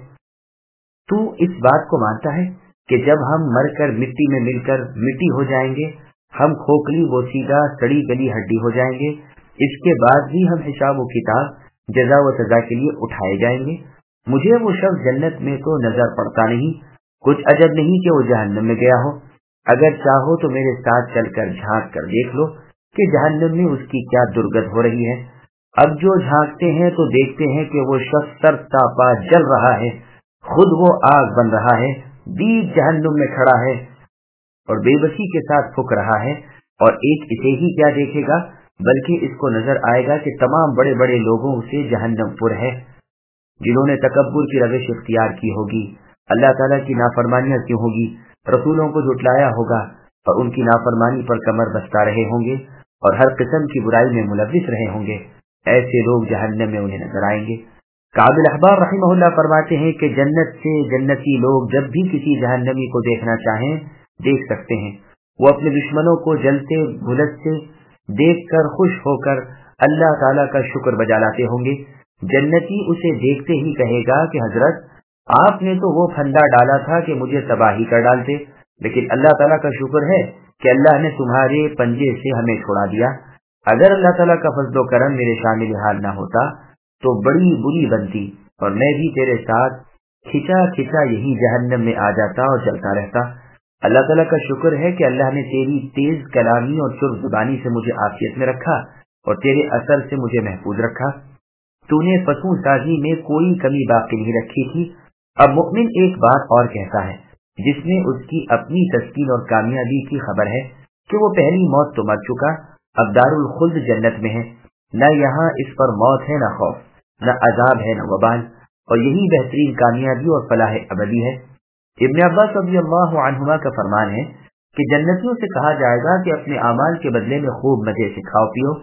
تو اس بات کو مانتا ہے کہ جب ہم مر کر مٹی میں مل کر مٹی ہو جائیں گے، ہم کھوکھلی بوسیدہ سڑی گلی ہڈی ہو جائیں گے، اس کے بعد بھی ہم حساب و کتاب جزا و سزا کے لیے اٹھائے جائیں گے؟ مجھے وہ شخص جنت میں تو نظر پڑتا نہیں، کچھ عجب نہیں کہ وہ جہنم میں گیا ہو، اگر چاہو تو میرے ساتھ چل کر جھانک کر دیکھ لو کہ جہنم میں اس کی کیا درگت ہو رہی ہے۔ اب جو جھانکتے ہیں تو دیکھتے ہیں کہ وہ شخص سر تاپا جل رہا ہے، خود وہ آگ بن رہا ہے، بیچ جہنم میں کھڑا ہے اور بے بسی کے ساتھ پھک رہا ہے، اور ایک اسے ہی کیا دیکھے گا بلکہ اس کو نظر آئے گا کہ تمام بڑے بڑے لوگوں سے جہنم پر ہے، جنہوں نے تکبر کی روش اختیار کی ہوگی، اللہ تعالیٰ کی نافرمانیاں کی ہوگی، رسولوں کو جھٹلایا ہوگا اور ان کی نافرمانی پر کمر بستہ رہے ہوں گے اور ہر قسم کی برائی میں ملوث رہے ہوں گے، ایسے لوگ جہنم میں انہیں نظر آئیں گے۔ کعب الاحبار رحمہ اللہ فرماتے ہیں کہ جنت سے جنتی لوگ جب بھی کسی جہنمی کو دیکھنا چاہیں دیکھ سکتے ہیں، وہ اپنے دشمنوں کو جلتے بھلستے دیکھ کر خوش ہو کر اللہ تعالیٰ کا شکر بجا لاتے ہوں گے۔ جنتی اسے دیکھتے ہی کہے گا کہ حضرت آپ نے تو وہ پھندا ڈالا تھا کہ مجھے تباہی کر ڈالتے، لیکن اللہ تعالیٰ کا شکر ہے کہ اللہ نے تمہارے پنجے سے ہمیں چھوڑا دیا، اگر اللہ تعالیٰ کا فضل و کرم میرے شامل حال نہ ہوتا تو بڑی بری بنتی اور میں بھی تیرے ساتھ کھچا کھچا یہی جہنم میں آ جاتا اور چلتا رہتا۔ اللہ تعالیٰ کا شکر ہے کہ اللہ نے تیری تیز کلامی اور چرب زبانی سے مجھے عافیت میں رکھا اور تیرے اثر سے مجھے محفوظ رکھا، تو نے فسوں سازی میں کوئی کمی باقی نہیں رکھی تھی۔ اب مؤمن ایک بات اور کہتا ہے جس میں اس کی اپنی تسکین اور کامیابی کی خبر ہے کہ وہ پہلی موت تو مر چکا، اب دارالخلد جنت میں ہے، نہ یہاں اس پر موت ہے، نہ خوف، نہ عذاب ہے، نہ وبال، اور یہی بہترین کامیابی اور فلاح ابدی ہے۔ ابن عباس رضی اللہ عنہما کا فرمان ہے کہ جنتیوں سے کہا جائے گا کہ اپنے اعمال کے بدلے میں خوب مزے سے کھاؤ پیو،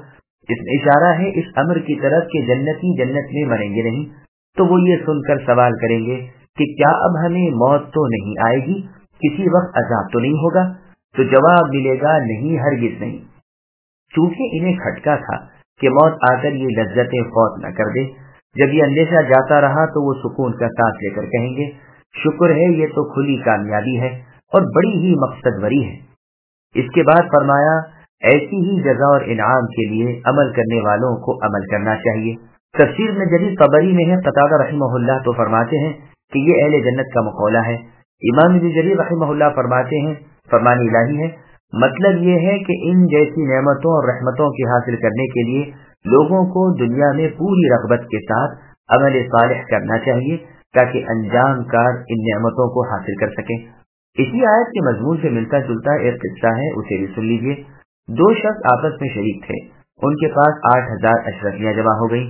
इसमें इशारा है इस अम्र की तरफ कि जन्नती जन्नत में मरेंगे नहीं। तो वो ये सुनकर सवाल करेंगे कि क्या अब हमें मौत तो नहीं आएगी, किसी वक्त अजाब तो नहीं होगा? तो जवाब मिलेगा नहीं, हरगिज नहीं। चूंकि इन्हें खटका था कि मौत आकर ये लज्जतें फौत न कर दे। जब ये अंदेशा जाता रहा तो वो सुकून का सांस लेकर कहेंगे शुक्र है, ये तो खुली कामयाबी है और बड़ी ही मकसदवरी है। इसके बाद फरमाया ऐसी ही जज़ा और इनाम के लिए अमल करने वालों को अमल करना चाहिए। तफसीर में जलील तबरी में है, क़तादा रहमहुल्लाह तो फरमाते हैं कि ये अहले जन्नत का मक़ौला है। इमाम इब्न जरीर रहमहुल्लाह फरमाते हैं फरमान इलाही है, मतलब ये है कि इन जैसी नेमतों और रहमतों के हासिल करने के लिए लोगों को दुनिया में पूरी रग़बत के साथ अमल सालिह करना चाहिए ताकि अंजाम कार इन नेमतों को हासिल कर सकें। इसी आयत के मजमून से मिलता जुलता एक किस्सा है, उसे भी सुन लीजिए। दो शख्स आपस में शरीक थे, उनके पास 8000 अशरफियां जमा हो गई।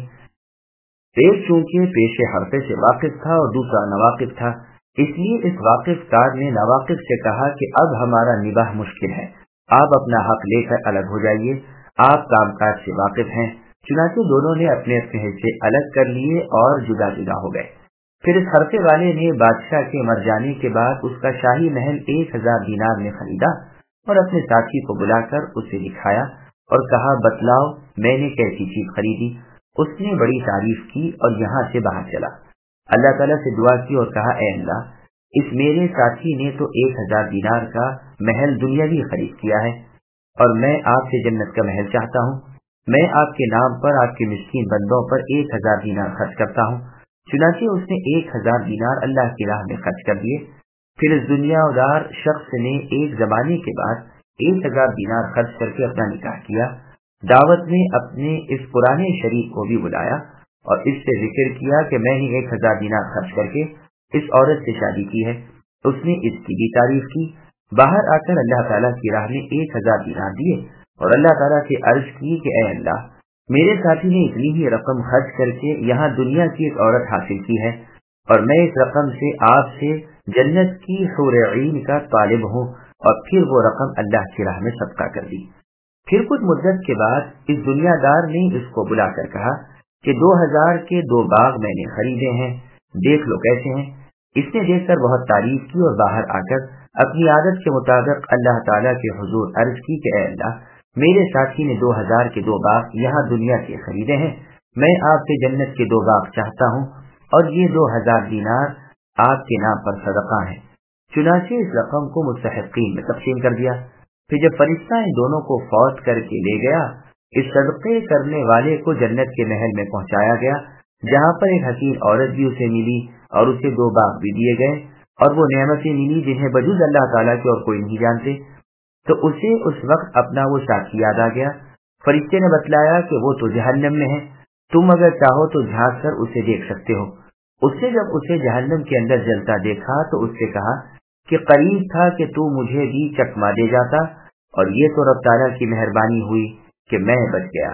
एक चूंकि पेशे हरफे से वाकिफ था और दूसरा नवाकिफ था, इसलिए इस वाकिफ कार ने नवाकिफ से कहा कि अब हमारा निबाह मुश्किल है, आप अपना हक लेकर अलग हो जाइए, आप कामकाज से वाकिफ हैं। चुनांचे दोनों ने अपने अपने हिस्से अलग कर लिए और जुदा जुदा हो गए। फिर इस हरफे वाले ने बादशाह के मर जाने के बाद उसका शाही महल 1000 दीनार में खरीदा और अपने साथी को बुलाकर उसे दिखाया और कहा बतलाओ मैंने कैसी चीज खरीदी। उसने बड़ी तारीफ की और यहाँ से बाहर चला। अल्लाह ताला से दुआ की और कहा ऐ अल्लाह, इस मेरे साथी ने तो 1000 दीनार का महल दुनियावी खरीद किया है और मैं आपसे जन्नत का महल चाहता हूँ। मैं आपके नाम पर आपके मिस्कीन बंदों पर 1000 दीनार खर्च करता हूँ। चुनांचे उसने 1000 दीनार अल्लाह की राह में खर्च कर दिए। फिर इस दुनियादार शख्स ने एक जमाने के बाद 1000 दीनार खर्च करके अपना निकाह किया। दावत में अपने इस पुराने शरीक को भी बुलाया और इससे जिक्र किया कि मैंने 1000 दीनार खर्च करके इस औरत से शादी की है। उसने इसकी भी तारीफ की। बाहर आकर अल्लाह ताला की राह में 1000 दीनार दिए और अल्लाह ताला से अर्ज की कि ऐ अल्लाह, मेरे साथी ने इतनी ही रकम खर्च करके यहाँ दुनिया की एक औरत हासिल की है और मैं इस रकम से आपसे जन्नत की हूर ऐन का तालिब हूँ। और फिर वो रकम अल्लाह की राह में सदका कर दी। फिर कुछ मुद्दत के बाद इस दुनियादार ने इसको बुलाकर कहा कि 2000 के 2 बाग मैंने खरीदे हैं, देख लो कैसे हैं। इसने देखकर बहुत तारीफ की और बाहर आकर अपनी आदत के मुताबिक अल्लाह ताला के हुजूर अर्ज की कि ऐ अल्लाह, मेरे साथी ने 2000 के 2 बाग यहाँ दुनिया के खरीदे हैं, मैं आपसे जन्नत के 2 बाग चाहता हूँ और ये 2000 दीनार आपके नाम पर सदका है। चुनांचे इस रकम को मुस्तहिकीन में तकसीम कर दिया। फिर जब फरिश्ता इन दोनों को फौत करके ले गया, इस सदक़े करने वाले को जन्नत के महल में पहुंचाया गया, जहाँ पर एक हसीन औरत भी उसे मिली और उसे 2 बाग भी दिए गए और वो नेमतें मिली जिन्हें बजूज अल्लाह ताला के और कोई नहीं जानते। तो उसे उस वक्त अपना वो साथी याद आ गया। फरिश्ते ने बतलाया कि वो तो जहन्नम में है, तुम अगर चाहो तो झांक कर उसे देख सकते हो। उसने जब उसे जहन्नम के अंदर जलता देखा तो उससे कहा कि करीब था कि तू मुझे भी चकमा दे जाता और ये तो रब ताला की मेहरबानी हुई कि मैं बच गया।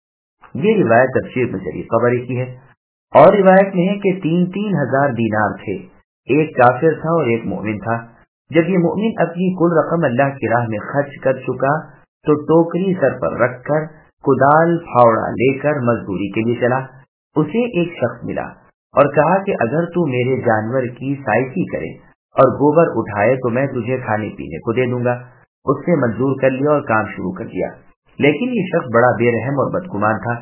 ये रिवायत तफसीर में जरीर तबरी की है। और रिवायत में है कि 3-3 हजार दीनार थे, एक काफिर था और एक मोमिन था। जब ये मोमिन अपनी कुल रकम अल्लाह की राह में खर्च कर चुका तो टोकरी सर पर रखकर कुदाल फावड़ा लेकर मजदूरी के लिए चला। उसे एक शख्स मिला और कहा कि अगर तू मेरे जानवर की साइकी करे और गोबर उठाए तो मैं तुझे खाने पीने को दे दूंगा। उसने मंजूर कर लिया और काम शुरू कर दिया। लेकिन ये शख्स बड़ा बेरहम और बदगुमान था।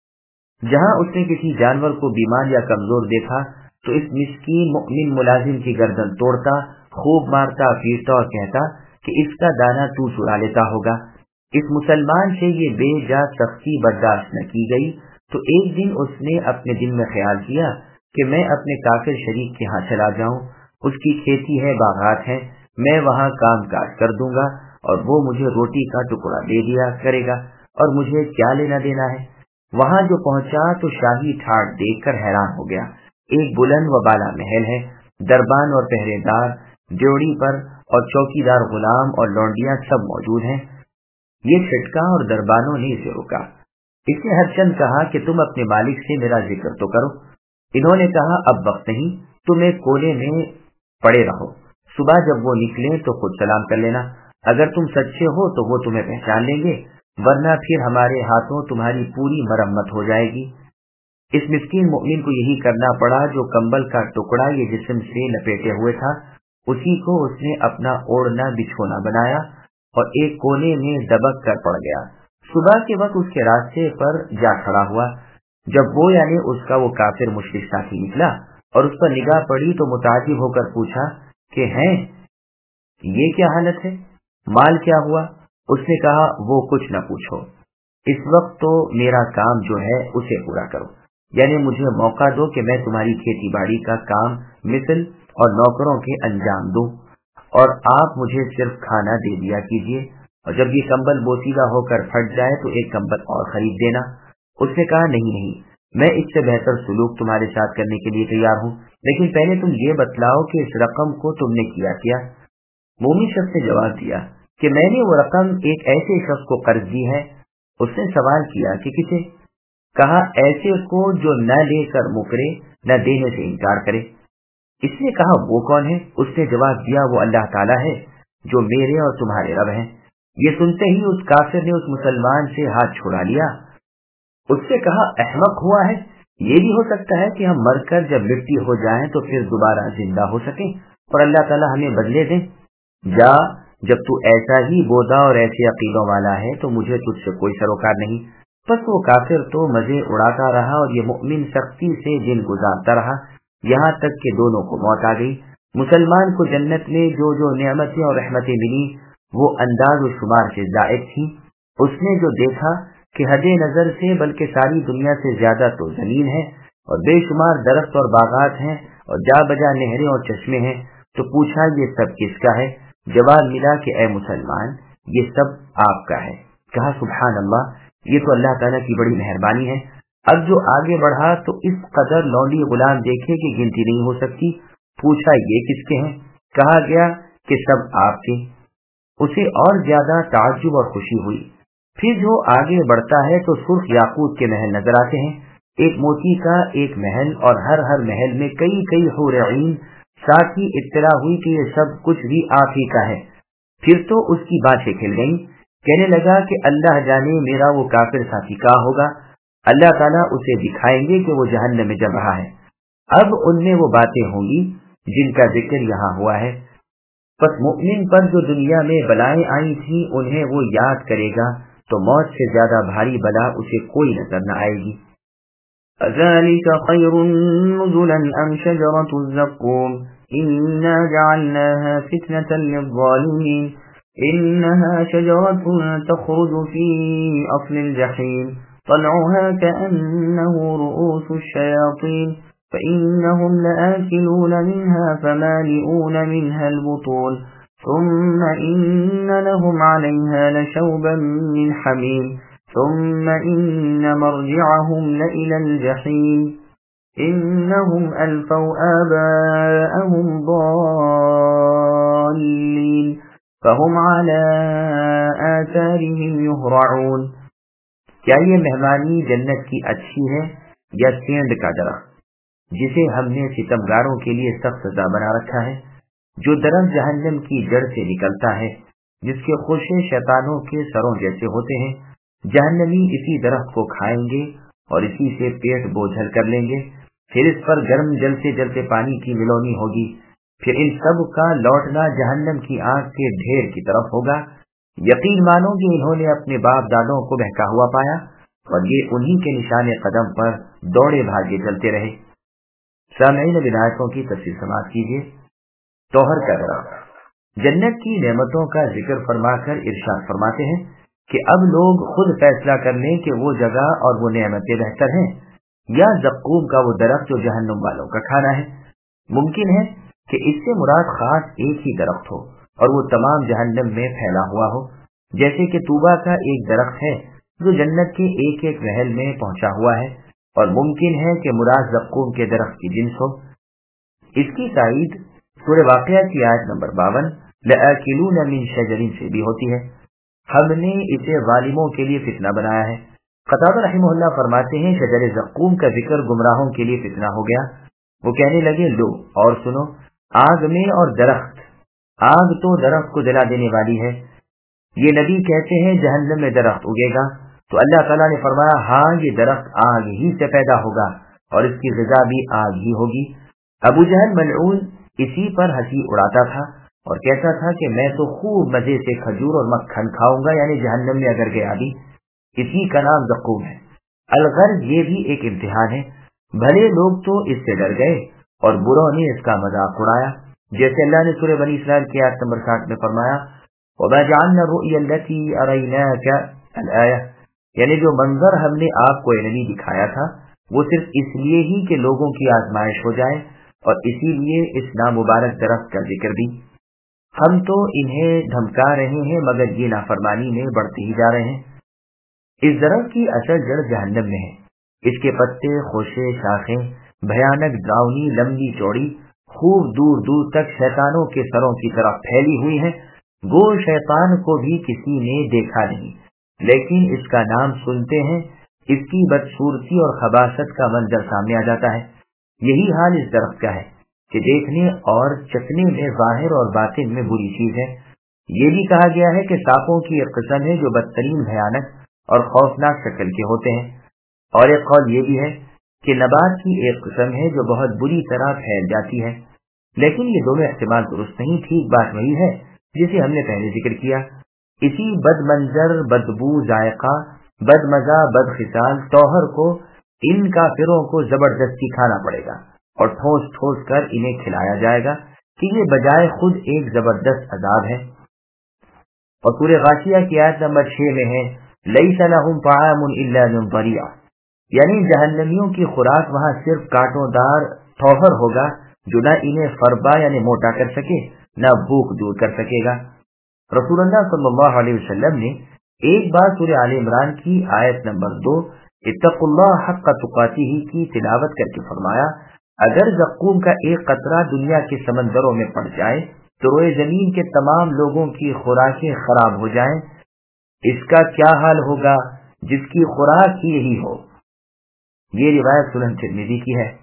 जहाँ उसने किसी जानवर को बीमार या कमजोर देखा तो इस मिस्कीन मुमिन मुलाजिम की गर्दन तोड़ता, खूब मारता, पीटता और कहता कि इसका दाना तू चुरा लेता होगा। इस मुसलमान से ये बेजा सख्ती बर्दाश्त न की गई तो एक दिन उसने अपने दिल में ख्याल किया कि मैं अपने काफिर शरीक के यहाँ चला जाऊं, उसकी खेती है, बागात है, मैं वहाँ काम काज कर दूंगा और वो मुझे रोटी का टुकड़ा दे दिया करेगा और मुझे क्या लेना देना है। वहाँ जो पहुँचा तो शाही ठाट देखकर हैरान हो गया। एक बुलंद व बाला महल है, दरबान और पहरेदार, ड्योढ़ी पर और चौकीदार गुलाम और लौंडियां सब मौजूद हैं। ये छिटका और दरबानों ने इसे रोका। इसने हरचंद कहा कि तुम अपने मालिक से मेरा जिक्र तो करो। इन्होंने कहा अब वक्त नहीं, तुम एक कोने में पड़े रहो, सुबह जब वो निकले तो खुद सलाम कर लेना। अगर तुम सच्चे हो तो वो तुम्हें पहचान लेंगे ورنہ پھر ہمارے ہاتھوں تمہاری پوری مرمت ہو جائے گی۔ اس مسکین مومن کو یہی کرنا پڑا جو کمبل کا ٹکڑا یہ جسم سے لپیٹے ہوئے تھا، اسی کو اس نے اپنا اوڑھنا بچھونا بنایا اور ایک کونے میں دبک کر پڑ گیا۔ صبح کے وقت اس کے راستے پر جا کھڑا ہوا۔ جب وہ یعنی اس کا وہ کافر مشرک ساتھی نکلا اور اس پر نگاہ پڑی تو متعجب ہو کر پوچھا کہ ہیں یہ کیا حالت ہے، مال کیا ہوا؟ اس نے کہا وہ کچھ نہ پوچھو، اس وقت تو میرا کام جو ہے اسے پورا کرو، یعنی مجھے موقع دو کہ میں تمہاری کھیتی باڑی کا کام مثل اور نوکروں کے انجام دوں، اور آپ مجھے صرف کھانا دے دیا کیجیے، اور جب یہ کمبل بوسیدہ ہو کر پھٹ جائے تو ایک کمبل اور خرید دینا۔ اس نے کہا نہیں، میں اس سے بہتر سلوک تمہارے ساتھ کرنے کے لیے تیار ہوں، لیکن پہلے تم یہ بتلاؤ کہ اس رقم کو تم نے کیا؟ مومن شخص نے جواب دیا کہ میں نے وہ رقم ایک ایسے شخص کو قرض دی ہے۔ اس نے سوال کیا کہ کسے؟ کہا ایسے کو جو نہ لے کر مکرے، نہ دینے سے انکار کرے۔ اس نے کہا وہ کون ہے؟ اس نے جواب دیا وہ اللہ تعالیٰ ہے جو میرے اور تمہارے رب ہیں۔ یہ سنتے ہی اس کافر نے اس مسلمان سے ہاتھ چھڑا لیا۔ اس سے کہا احمق ہوا ہے، یہ بھی ہو سکتا ہے کہ ہم مر کر جب مٹی ہو جائیں تو پھر دوبارہ زندہ ہو سکیں اور اللہ تعالیٰ ہمیں بدلے دیں۔ جا، جب تو ایسا ہی بودا اور ایسے عقیدوں والا ہے تو مجھے تجھ سے کوئی سروکار نہیں۔ بس وہ کافر تو مزے اڑاتا رہا اور یہ مؤمن سختی سے دن گزارتا رہا، یہاں تک کہ دونوں کو موت آ گئی۔ مسلمان کو جنت میں جو جو نعمتیں اور رحمتیں ملی وہ انداز و شمار سے زائد تھیں۔ اس نے جو دیکھا کہ حد نظر سے بلکہ ساری دنیا سے زیادہ تو زمین ہے اور بے شمار درخت اور باغات ہیں اور جا بجا نہریں اور چشمے ہیں، تو پوچھا یہ سب کس کا ہے؟ جواب ملا کہ اے مسلمان یہ سب آپ کا ہے۔ کہا سبحان اللہ، یہ تو اللہ تعالیٰ کی بڑی مہربانی ہے۔ اب جو آگے بڑھا تو اس قدر لونڈی غلام دیکھے کہ گنتی نہیں ہو سکتی۔ پوچھا یہ کس کے ہیں؟ کہا گیا کہ سب آپ کے۔ اسے اور زیادہ تعجب اور خوشی ہوئی۔ پھر جو آگے بڑھتا ہے تو سرخ یاقوت کے محل نظر آتے ہیں، ایک موتی کا ایک محل اور ہر محل میں کئی کئی حور عین۔ ساتھ ہی اطلاع ہوئی کہ یہ سب کچھ بھی آپ ہی کا ہے۔ پھر تو اس کی باتیں کھل گئیں، کہنے لگا کہ اللہ جانے میرا وہ کافر ساتھی کا ہوگا، اللہ تعالیٰ اسے دکھائیں گے کہ وہ جہنم میں جل رہا ہے۔ اب ان میں وہ باتیں ہوں گی جن کا ذکر یہاں ہوا ہے۔ پس مؤمن پر جو دنیا میں بلائیں آئی تھیں انہیں وہ یاد کرے گا تو موت سے زیادہ بھاری بلا اسے کوئی نظر نہ آئے گی۔ أَذَلِكَ خَيْرٌ نُزُلًا أَمْ شَجَرَةُ الزَّقُّومِ إِنَّا جَعَلْنَاهَا فِتْنَةً لِلظَّالِمِينَ إِنَّهَا شَجَرَةٌ تَخْرُجُ فِي أَصْلِ الْجَحِيمِ طَلْعُهَا كَأَنَّهُ رُءُوسُ الشَّيَاطِينِ فَإِنَّهُمْ لَآكِلُونَ مِنْهَا فَمَالِئُونَ مِنْهَا الْبُطُونَ ثُمَّ إِنَّ لَهُمْ عَلَيْهَا لَشَوْبًا مِّنْ حَمِيمٍ ثم إن مرجعهم لإلى الجحيم إنهم ألفوا آباءهم ضالين فهم على آثارهم يهرعون۔ کیا یہ مہمانی جنت کی اچھی ہے یا سینڈ کا درخت جسے ہم نے ستمگاروں کے لیے سخت سزا بنا رکھا ہے؟ جو درخت جہنم کی جڑ سے نکلتا ہے، جس کے خوشے شیطانوں کے سروں جیسے ہوتے ہیں، جہنمی اسی درخت کو کھائیں گے اور اسی سے پیٹ بوجھل کر لیں گے، پھر اس پر گرم جلتے جلتے پانی کی ملونی ہوگی، پھر ان سب کا لوٹنا جہنم کی آگ کے ڈھیر کی طرف ہوگا۔ یقین مانو کہ انہوں نے اپنے باپ دادوں کو بہکا ہوا پایا اور یہ انہی کے نشان قدم پر دوڑے بھاگے چلتے رہے۔ سامعین ولایتوں کی تفصیل سماعت کیجیے۔ توہر کا درخت جنت کی نعمتوں کا ذکر فرما کر ارشاد فرماتے ہیں کہ اب لوگ خود فیصلہ کر لیں کہ وہ جگہ اور وہ نعمتیں بہتر ہیں یا زقوم کا وہ درخت جو جہنم والوں کا کھانا ہے۔ ممکن ہے کہ اس سے مراد خاص ایک ہی درخت ہو اور وہ تمام جہنم میں پھیلا ہوا ہو، جیسے کہ طوبہ کا ایک درخت ہے جو جنت کے ایک ایک محل میں پہنچا ہوا ہے، اور ممکن ہے کہ مراد زقوم کے درخت کی جنس ہو۔ اس کی تائید سورہ واقعہ کی آیت نمبر 52 لَآكِلُونَ مِن شَجَرٍ سے بھی ہوتی ہے۔ ہم نے اسے ظالموں کے لیے فتنہ بنایا ہے۔ قتادہ رحمہ اللہ فرماتے ہیں شجر زقوم کا ذکر گمراہوں کے لیے فتنہ ہو گیا۔ وہ کہنے لگے لو اور سنو، آگ میں اور درخت، آگ تو درخت کو جلا دینے والی ہے، یہ نبی کہتے ہیں جہنم میں درخت اگے گا، تو اللہ تعالیٰ نے فرمایا ہاں یہ درخت آگ ہی سے پیدا ہوگا اور اس کی غذا بھی آگ ہی ہوگی۔ ابو جہل ملعون اسی پر ہنسی اڑاتا تھا اور کہتا تھا کہ میں تو خوب مزے سے کھجور اور مکھن کھاؤں گا، یعنی جہنم میں اگر گیا بھی۔ اسی کا نام زقوم ہے۔ الغرض یہ بھی ایک امتحان ہے، بھلے لوگ تو اس سے ڈر گئے اور بروں نے اس کا مذاق اڑایا، جیسے اللہ نے سورہ بنی اسرائیل کی آیت نمبر 60 میں فرمایا وَمَا جَعَلْنَا الرُّؤْيَا الَّتِي أَرَيْنَاكَ الْآيَةَ، یعنی جو منظر ہم نے آپ کو اے نبی دکھایا تھا وہ صرف اس لیے ہی کہ لوگوں کی آزمائش ہو جائے، اور اسی لیے اس نامبارک درخت کا ذکر بھی۔ ہم تو انہیں دھمکا رہے ہیں مگر یہ نافرمانی میں بڑھتے ہی جا رہے ہیں۔ اس درخت کی اصل جڑ جہنم میں ہے، اس کے پتے، خوشے، شاخیں بھیانک ڈراؤنی، لمبی چوڑی، خوب دور دور تک شیطانوں کے سروں کی طرف پھیلی ہوئی ہیں۔ گو شیطان کو بھی کسی نے دیکھا نہیں، لیکن اس کا نام سنتے ہیں اس کی بدصورتی اور خباثت کا منظر سامنے آ جاتا ہے۔ یہی حال اس درخت کا ہے کہ دیکھنے اور چکھنے میں ظاہر اور باطن میں بری چیز ہے۔ یہ بھی کہا گیا ہے کہ سانپوں کی ایک قسم ہے جو بدترین، بھیانک اور خوفناک شکل کے ہوتے ہیں، اور ایک قول یہ بھی ہے کہ نبات کی ایک قسم ہے جو بہت بری طرح پھیل جاتی ہے۔ لیکن یہ دونوں احتمال درست نہیں، ٹھیک بات وہی ہے جسے ہم نے پہلے ذکر کیا۔ اسی بد منظر، بدبو، ذائقہ، بد مزہ، بد خصال توہر کو ان کافروں کو زبردستی کھانا پڑے گا اور ٹھوس ٹھوس کر انہیں کھلایا جائے گا کہ یہ بجائے خود ایک زبردست عذاب ہے۔ اور سورہ غاشیہ کی آیت نمبر 6 میں ہے لَيْسَ لَهُمْ طَعَامٌ إِلَّا مِنْ ضَرِيعٍ، یعنی جہنمیوں کی خوراک وہاں صرف کانٹوں دار ٹھوہر ہوگا جو نہ انہیں فربا یعنی موٹا کر سکے نہ بھوک دور کر سکے گا۔ رسول اللہ صلی اللہ علیہ وسلم نے ایک بار سورہ آل عمران کی آیت نمبر 2 اتقوا اللہ حق تقاتہ کی تلاوت کر کے فرمایا اگر زقوم کا ایک قطرہ دنیا کے سمندروں میں پڑ جائے تو روئے زمین کے تمام لوگوں کی خوراکیں خراب ہو جائیں، اس کا کیا حال ہوگا جس کی خوراک ہی یہی ہو۔ یہ روایت سنن ترمذی کی ہے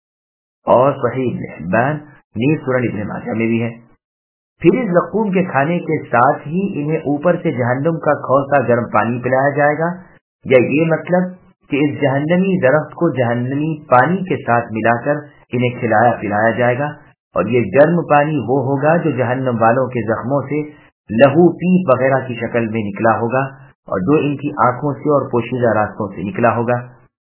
اور صحیح ابن حبان نیز سنن ابن ماجہ میں بھی ہے۔ پھر اس زقوم کے کھانے کے ساتھ ہی انہیں اوپر سے جہنم کا کھولتا گرم پانی پلایا جائے گا، یا یہ مطلب کہ اس جہنمی درخت کو جہنمی پانی کے ساتھ ملا کر انہیں کھلایا پلایا جائے گا، اور یہ گرم پانی وہ ہوگا جو جہنم والوں کے زخموں سے لہو پیپ وغیرہ کی شکل میں نکلا ہوگا اور جو ان کی آنکھوں سے اور پوشیدہ راستوں سے نکلا ہوگا۔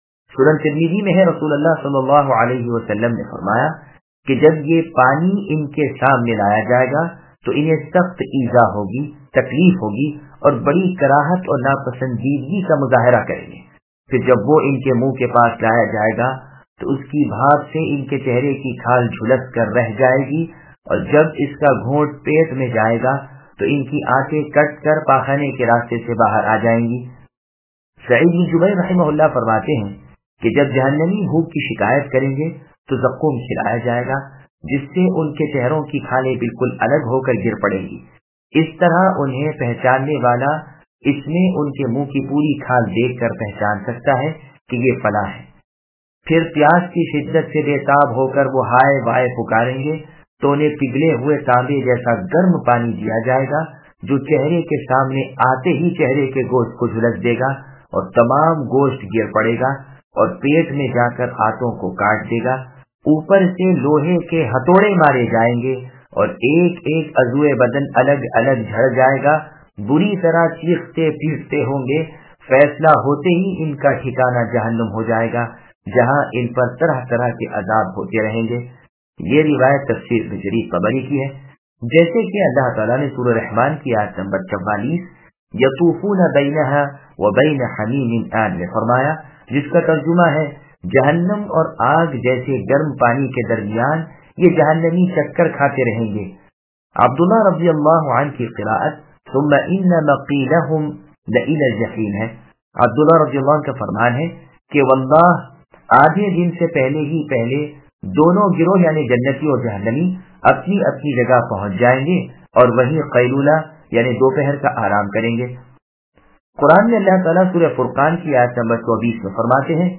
سنن ترمذی میں ہے رسول اللہ صلی اللہ علیہ وسلم نے فرمایا کہ جب یہ پانی ان کے سامنے لایا جائے گا تو انہیں سخت ایذا ہوگی، تکلیف ہوگی اور بڑی کراہت اور ناپسندیدگی کا مظاہرہ کریں گے۔ پھر جب وہ ان کے منہ کے پاس لایا جائے گا تو اس کی بھاپ سے ان کے چہرے کی کھال جھلس کر رہ جائے گی، اور جب اس کا گھونٹ پیٹ میں جائے گا تو ان کی آنکھیں کٹ کر پاخانے کے راستے سے باہر آ جائیں گی۔ سعید بن جبیر رحمہ اللہ فرماتے ہیں کہ جب جہنمی بھوک کی شکایت کریں گے تو زقوم کھلایا جائے گا جس سے ان کے چہروں کی کھالیں بالکل الگ ہو کر گر پڑیں گی۔ اس طرح انہیں پہچاننے والا اس میں ان کے منہ کی پوری کھال دیکھ کر پہچان سکتا ہے کہ یہ فلاں ہے۔ پھر پیاس کی شدت سے بےتاب ہو کر وہ ہائے وائے پکاریں گے تو انہیں پگھلے ہوئے تانبے جیسا گرم پانی دیا جائے گا جو چہرے کے سامنے آتے ہی چہرے کے گوشت کو جھلس دے گا اور تمام گوشت گر پڑے گا اور پیٹ میں جا کر آنتوں کو کاٹ دے گا۔ اوپر سے لوہے کے ہتھوڑے مارے جائیں گے اور ایک ایک عضوے بدن الگ الگ جھڑ جائے گا، بری طرح چیختے پیٹتے ہوں گے۔ فیصلہ ہوتے ہی ان کا ٹھکانہ جہنم ہو جائے گا جہاں ان پر طرح طرح کے عذاب ہوتے رہیں گے۔ یہ روایت تفسیر ابن جریر طبری کی ہے۔ جیسے کہ اللہ تعالیٰ نے سورہ رحمان کی آیت نمبر 44 یطوفون بینہا وبین حمیم آن میں فرمایا، جس کا ترجمہ ہے جہنم اور آگ جیسے گرم پانی کے درمیان یہ جہنمی چکر کھاتے رہیں گے۔ عبداللہ رضی اللہ عنہ کی قراءت ثم ان مقیلہم لإلی الجحیم ہے۔ عبداللہ رضی اللہ عنہ کا فرمان ہے کہ واللہ آدھے دن سے پہلے دونوں گروہ یعنی جنتی اور جہنمی اپنی اپنی جگہ پہنچ جائیں گے اور وہیں قیلولہ یعنی دوپہر کا آرام کریں گے۔ قرآن میں اللہ تعالیٰ سورہ فرقان کی آیت نمبر 24 میں فرماتے ہیں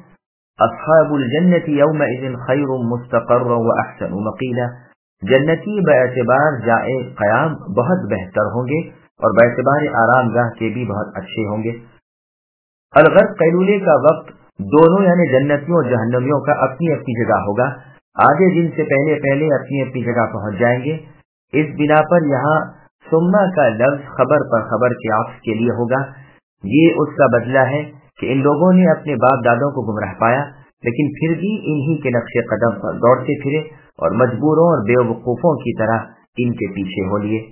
اصحاب الجنت یومئذ خیر مستقرا واحسن مقیلا، جنتی باعتبار جائے قیام بہت بہتر ہوں گے اور باعتبار آرام گاہ کے بھی بہت اچھے ہوں گے۔ الغرق قیلولے کا وقت دونوں یعنی جنتیوں اور جہنمیوں کا اپنی اپنی جگہ ہوگا، آدھے دن سے پہلے پہلے اپنی اپنی جگہ پہنچ جائیں گے۔ اس بنا پر یہاں ثم کا لفظ خبر پر خبر کے عطف کے لیے ہوگا۔ یہ اس کا بدلہ ہے کہ ان لوگوں نے اپنے باپ دادوں کو گمراہ پایا، لیکن پھر بھی انہی کے نقش قدم پر دوڑتے پھرے اور مجبوروں اور بے وقوفوں کی طرح ان کے پیچھے ہو لیے۔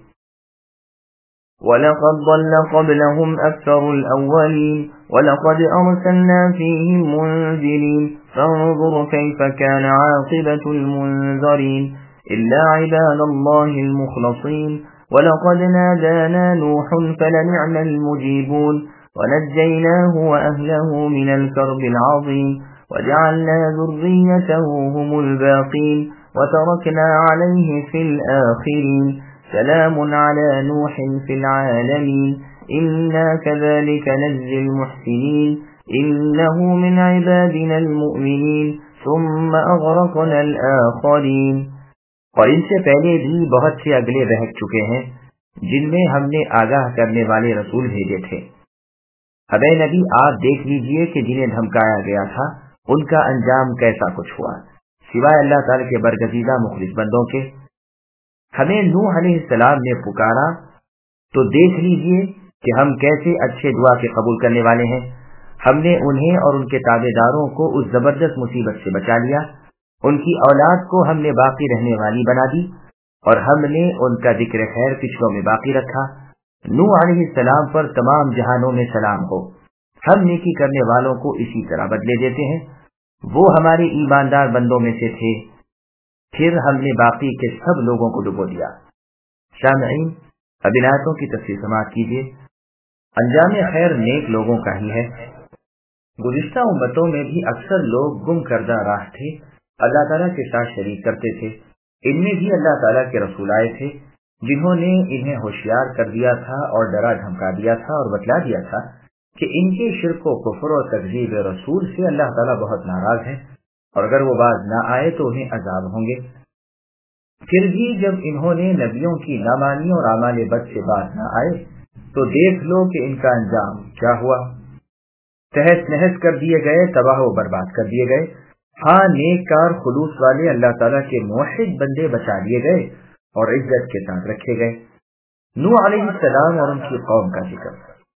وَلَقَدْ ضَلَّ قَبْلَهُمْ أَكْثَرُ الْأَوَّلِينَ وَلَقَدْ أَرْسَلْنَا فِيهِمْ مُنذِرِينَ فَانظُرْ كَيْفَ كَانَ عَاقِبَةُ الْمُنذَرِينَ إِلَّا عِبَادَ اللَّهِ الْمُخْلَصِينَ وَلَقَدْ نَادَانَا نُوحٌ فَلَنِعْمَ الْمُجِيبُونَ وَنَجَّيْنَاهُ وَأَهْلَهُ مِنَ الْكَرْبِ الْعَظِيمِ وَجَعَلْنَا ذُرِّيَّتَهُ هُمُ الْبَاقِينَ وَتَرَكْنَا عَلَيْهِ فِي الْآخِرِينَ سلام على نوح في العالمين إنا كذلك نجزي المحسنين إنه من عبادنا المؤمنين ثم أغرقنا الآخرين۔ اور ان سے پہلے بھی بہت سے اگلے بہک چکے ہیں جن میں ہم نے آگاہ کرنے والے رسول بھیجے تھے۔ اب اے نبی آپ دیکھ لیجئے کہ جنہیں دھمکایا گیا تھا ان کا انجام کیسا کچھ ہوا، سوائے اللہ تعالی کے برگزیدہ مخلص بندوں کے۔ ہمیں نوح علیہ السلام نے پکارا تو دیکھ لیجئے کہ ہم کیسے اچھے دعا کے قبول کرنے والے ہیں۔ ہم نے انہیں اور ان کے تابع داروں کو اس زبردست مصیبت سے بچا لیا، ان کی اولاد کو ہم نے باقی رہنے والی بنا دی اور ہم نے ان کا ذکر خیر پچھلوں میں باقی رکھا۔ نوح علیہ السلام پر تمام جہانوں میں سلام ہو، ہم نیکی کرنے والوں کو اسی طرح بدلے دیتے ہیں، وہ ہمارے ایماندار بندوں میں سے تھے، پھر ہم نے باقی کے سب لوگوں کو ڈبو دیا۔ سامعین، اب ان آیتوں کی تفسیر سماعت کیجیے۔ انجام خیر نیک لوگوں کا ہی ہے۔ گزشتہ امتوں میں بھی اکثر لوگ گم کردہ راہ تھے، اللہ تعالیٰ کے ساتھ شریک کرتے تھے۔ ان میں بھی اللہ تعالیٰ کے رسول آئے تھے جنہوں نے انہیں ہوشیار کر دیا تھا اور ڈرا دھمکا دیا تھا اور بتلا دیا تھا کہ ان کے شرک و کفر و تکذیب رسول سے اللہ تعالیٰ بہت ناراض ہے اور اگر وہ باز نہ آئے تو انہیں عذاب ہوں گے۔ پھر بھی جب انہوں نے نبیوں کی نہ مانی اور اعمال بد سے باز نہ آئے تو دیکھ لو کہ ان کا انجام کیا ہوا، تہس نہس کر دیے گئے، تباہ و برباد کر دیے گئے۔ ہاں نیک کار خلوص والے اللہ تعالیٰ کے موحد بندے بچا لیے گئے اور عزت کے ساتھ رکھے گئے۔ نوح علیہ السلام اور ان کی قوم کا ذکر۔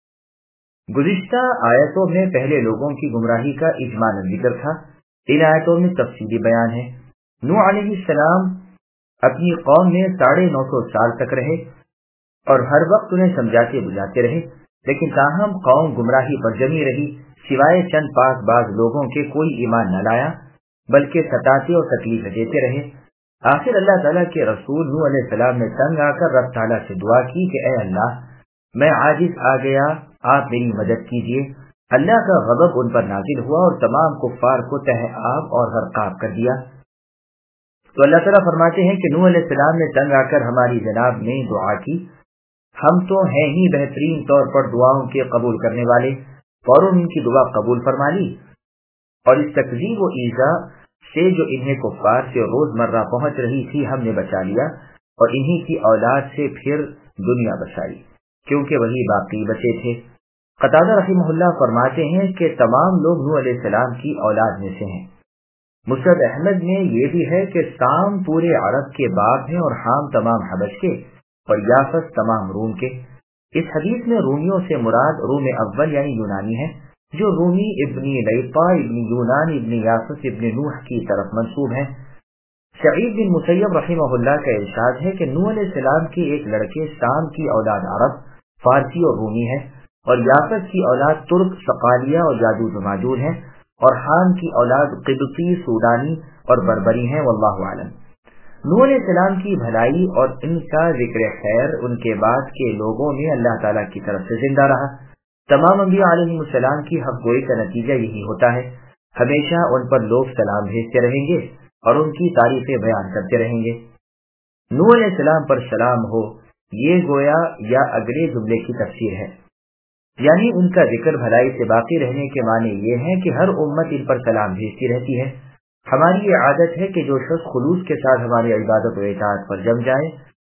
گزشتہ آیتوں میں پہلے لوگوں کی گمراہی کا اجمالاً ذکر تھا، ان آیتوں میں تفصیلی بیان ہے۔ نوح علیہ السلام اپنی قوم میں 950 سال تک رہے اور ہر وقت انہیں سمجھاتے بجھاتے رہے، لیکن تاہم قوم گمراہی پر جمی رہی، سوائے چند پاک باز لوگوں کے کوئی ایمان نہ لایا بلکہ ستاتے اور تکلیف دیتے رہے۔ آخر اللہ تعالیٰ کے رسول نوح علیہ السلام نے تنگ آ کر رب تعالیٰ سے دعا کی کہ اے اللہ، میں عاجز آ گیا، آپ میری مدد کیجیے۔ اللہ کا غضب ان پر نازل ہوا اور تمام کفار کو تہہ آب اور غرقاب کر دیا۔ تو اللہ تعالیٰ فرماتے ہیں کہ نوح علیہ السلام نے تنگ آ کر ہماری جناب میں دعا کی، ہم تو ہیں ہی بہترین طور پر دعاؤں کے قبول کرنے والے، فوراً ان کی دعا قبول فرما لی اور اس تکذیب و ایذا سے جو انہیں کفار سے روز مرہ پہنچ رہی تھی ہم نے بچا لیا اور انہی کی اولاد سے پھر دنیا بچائی کیونکہ وہی باقی بچے تھے۔ قتادہ رحمہ اللہ فرماتے ہیں کہ تمام لوگ نوح علیہ السلام کی اولاد میں سے ہیں۔ مسند احمد میں یہ بھی ہے کہ سام پورے عرب کے باپ ہیں اور حام تمام حبش کے اور یافس تمام روم کے۔ اس حدیث میں رومیوں سے مراد روم اول یعنی یونانی ہے، جو رومی ابن لیطا ابن یونان ابن یافس ابن نوح کی طرف منسوب ہیں۔ سعید بن مسیب رحمہ اللہ کا ارشاد ہے کہ نوح علیہ السلام کے ایک لڑکے سام کی اولاد عرب، فارسی اور رومی ہے، اور یافس کی اولاد ترک، صقالیہ اور یاجوج و ماجوج ہیں، اور حام کی اولاد قبطی، سودانی اور بربری ہیں، واللہ اعلم۔ نوح علیہ السلام کی بھلائی اور ان کا ذکر خیر ان کے بعد کے لوگوں میں اللہ تعالیٰ کی طرف سے زندہ رہا۔ تمام انبیاء علیہ السلام کی حق گوئی کا نتیجہ یہی ہوتا ہے، ہمیشہ ان پر لوگ سلام بھیجتے رہیں گے اور ان کی تعریفیں بیان کرتے رہیں گے۔ نوح علیہ السلام پر سلام ہو، یہ گویا یا اگلے جملے کی تفسیر ہے، یعنی ان کا ذکر بھلائی سے باقی رہنے کے معنی یہ ہے کہ ہر امت ان پر سلام بھیجتی رہتی ہے۔ ہماری یہ عادت ہے کہ جو شخص خلوص کے ساتھ ہماری عبادت و اطاعت پر جم جائے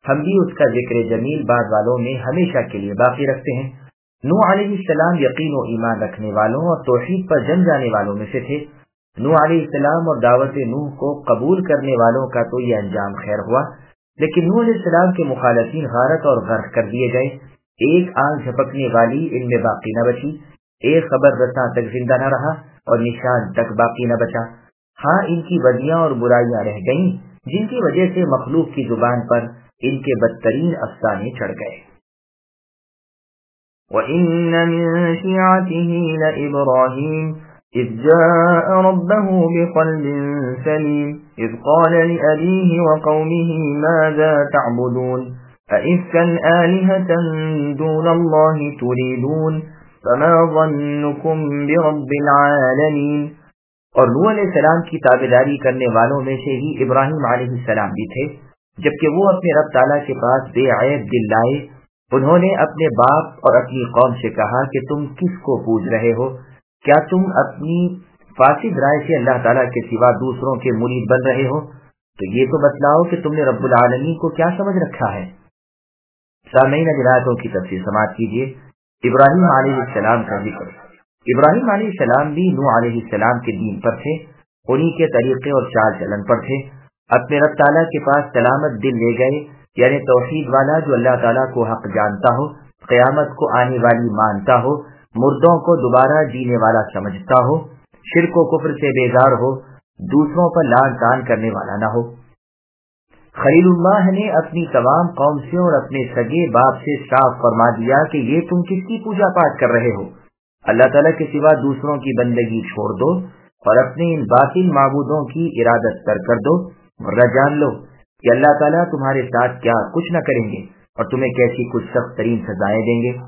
ہم بھی اس کا ذکر جمیل بعد والوں میں ہمیشہ کے لیے باقی رکھتے ہیں۔ نوح علیہ السلام یقین و ایمان رکھنے والوں اور توحید پر جم جانے والوں میں سے تھے۔ نوح علیہ السلام اور دعوت نوح کو قبول کرنے والوں کا تو یہ انجام خیر ہوا، لیکن نوح علیہ السلام کے مخالفین غارت اور غرق کر دیے گئے۔ ایک آنکھ جھپکنے والی ان میں باقی نہ بچی، ایک خبر رساں تک زندہ نہ رہا اور نشان تک باقی نہ بچا۔ ہاں ان کی بدیاں اور برائیاں رہ گئیں، جن کی وجہ سے مخلوق کی زبان پر ان کے بدترین افسانے چڑھ گئے۔ وَإِنَّ مِن شِيعَتِهِ لَإِبْرَاهِيمَ إِذْ جَاءَ رَبَّهُ بِقَلْبٍ سَلِيمٍ إِذْ قَالَ لِأَبِيهِ وَقَوْمِهِ مَاذَا تَعْبُدُونَ أَئِفْكًا آلِهَةً دُونَ اللَّهِ تُرِيدُونَ فَمَا ظَنُّكُمْ بِرَبِّ الْعَالَمِينَ۔ اور نوح علیہ السلام کی تابعداری کرنے والوں میں سے ہی ابراہیم علیہ السلام بھی تھے، جبکہ وہ اپنے رب تعالیٰ کے پاس بے عیب دل لائے۔ انہوں نے اپنے باپ اور اپنی قوم سے کہا کہ تم کس کو پوج رہے ہو؟ کیا تم اپنی فاسد رائے سے اللہ تعالیٰ کے سوا دوسروں کے مرید بن رہے ہو؟ تو یہ تو بتلاؤ کہ تم نے رب العالمین کو کیا سمجھ رکھا ہے۔ سامعین آیاتوں کی تفسیر سماعت کیجیے۔ ابراہیم علیہ السلام کا ذکر۔ ابراہیم علیہ السلام بھی نوح علیہ السلام کے دین پر تھے، انہی کے طریقے اور چال چلن پر تھے۔ اپنے رب تعالیٰ کے پاس سلامت دل لے گئے، یعنی توحید والا جو اللہ تعالیٰ کو حق جانتا ہو، قیامت کو آنے والی مانتا ہو، مردوں کو دوبارہ جینے والا سمجھتا ہو، شرک و کفر سے بیزار ہو، دوسروں پر لعن طعن کرنے والا نہ ہو۔ خلیل اللہ نے اپنی تمام قوم سے اور اپنے سگے باپ سے صاف فرما دیا کہ یہ تم کس کی پوجا پاٹ کر رہے ہو؟ اللہ تعالیٰ کے سوا دوسروں کی بندگی چھوڑ دو اور اپنے ان باطل معبودوں کی ارادت کر دو، ورنہ جان لو کہ اللہ تعالیٰ تمہارے ساتھ کیا کچھ نہ کریں گے اور تمہیں کیسی کچھ سخت ترین سزائیں دیں گے۔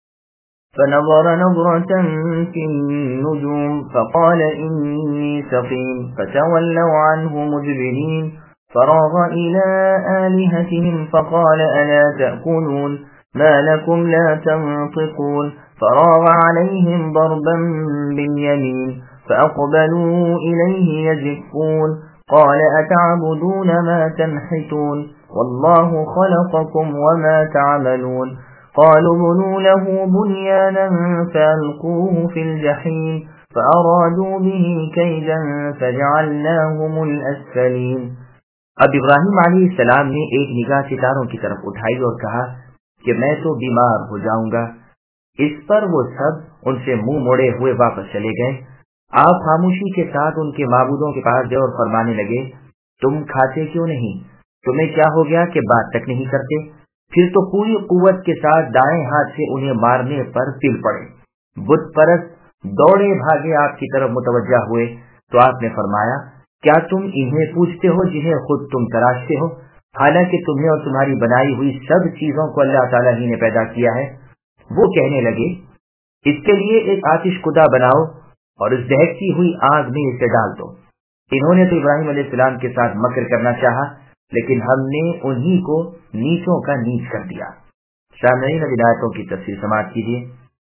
فنظر نظرة في النجوم فقال إني سقيم فتولوا عنه مدبرين فراغ إلى آلهتهم فقال ألا تأكلون ما لكم لا تنطقون فراغ عليهم ضربا باليمين فأقبلوا إليه يزفون قال أتعبدون ما تنحتون والله خلقكم وما تعملون قالوا بنوا له بنيانا فألقوه في الجحيم فأرادوا به كيدا فجعلناهم الأسفلين۔ اب ابراہیم علیہ السلام نے ایک نگاہ ستاروں کی طرف اٹھائی اور کہا کہ میں تو بیمار ہو جاؤں گا۔ اس پر وہ سب ان سے منہ موڑے ہوئے واپس چلے گئے۔ آپ خاموشی کے ساتھ ان کے معبودوں کے پاس گئے اور فرمانے لگے، تم کھاتے کیوں نہیں؟ تمہیں کیا ہو گیا کہ بات تک نہیں کرتے؟ پھر تو پوری قوت کے ساتھ دائیں ہاتھ سے انہیں مارنے پر پل پڑے۔ بت پرست دوڑے بھاگے آپ کی طرف متوجہ ہوئے تو آپ نے فرمایا، کیا تم انہیں پوچھتے ہو جنہیں خود تم تراشتے ہو، حالانکہ تمہیں اور تمہاری بنائی ہوئی سب چیزوں کو اللہ تعالیٰ ہی نے پیدا کیا ہے؟ وہ کہنے لگے، اس کے لیے ایک آتش کدا بناؤ اور اس دہکتی ہوئی آگ میں اسے ڈال دو۔ انہوں نے تو ابراہیم علیہ السلام کے ساتھ مکر کرنا چاہا، لیکن ہم نے انہی کو نیچوں کا نیچ کر دیا۔ سامعین آیاتوں کی تفسیر سماعت کیجیے۔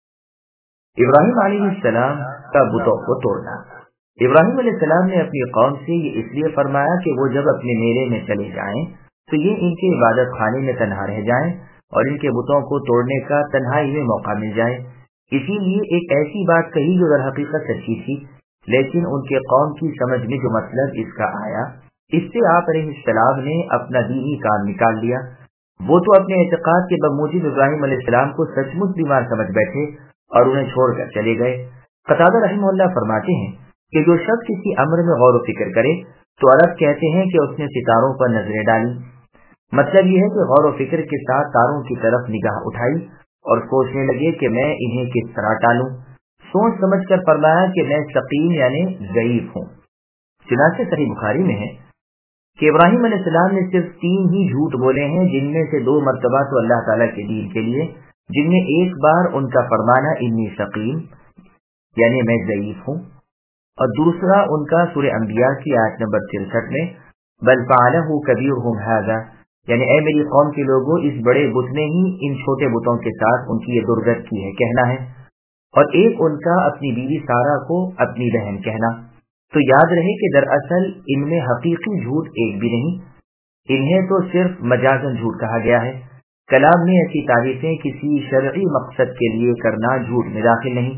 ابراہیم علیہ السلام کا بتوں کو توڑنا۔ ابراہیم علیہ السلام نے اپنی قوم سے یہ اس لیے فرمایا کہ وہ جب اپنے میلے میں چلے جائیں تو یہ ان کے عبادت خانے میں تنہا رہ جائیں اور ان کے بتوں کو توڑنے کا تنہائی میں موقع مل جائے۔ اسی لیے ایک ایسی بات کہی جو در حقیقت سچی تھی، لیکن ان کے قوم کی سمجھ میں جو مطلب اس کا آیا، اس سے آپ علیہ السلام نے اپنا دینی کام نکال لیا۔ وہ تو اپنے اعتقاد کے بموجب ابراہیم علیہ السلام کو سچ مچ بیمار سمجھ بیٹھے اور انہیں چھوڑ کر چلے گئے۔ قتادہ رحمہ اللہ فرماتے ہیں کہ جو شخص کسی امر میں غور و فکر کرے تو عرب کہتے ہیں کہ اس نے ستاروں پر نظریں ڈالی۔ مطلب یہ ہے کہ غور و فکر کے ساتھ تاروں کی طرف نگاہ اٹھائی اور سوچنے لگے کہ میں انہیں کس طرح ٹالوں۔ سوچ سمجھ کر فرمایا کہ میں سقیم یعنی ضعیف ہوں۔ چنانچہ صحیح بخاری میں ہے کہ ابراہیم علیہ السلام نے صرف 3 ہی جھوٹ بولے ہیں، جن میں سے 2 مرتبہ تو اللہ تعالیٰ کے دین کے لیے، جن میں ایک بار ان کا فرمانا انی سقیم یعنی میں ضعیف ہوں، اور دوسرا ان کا سورہ انبیاء کی آیت نمبر 63 میں بل فعلہ کبیرہم ھذا یعنی اے میری قوم کے لوگوں، اس بڑے بت نے ہی ان چھوٹے بتوں کے ساتھ ان کی یہ درگت کی ہے کہنا ہے، اور ایک ان کا اپنی بیوی سارہ کو اپنی بہن کہنا۔ تو یاد رہے کہ دراصل ان میں حقیقی جھوٹ ایک بھی نہیں، انہیں تو صرف مجازن جھوٹ کہا گیا ہے۔ کلام میں ایسی تعریفیں کسی شرعی مقصد کے لیے کرنا جھوٹ میں داخل نہیں،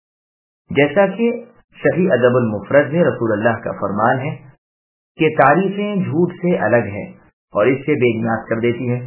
جیسا کہ صحیح ادب المفرد میں رسول اللہ کا فرمان ہے کہ تعریفیں جھوٹ سے الگ ہیں اور اس سے بے نیاز کر دیتی ہے۔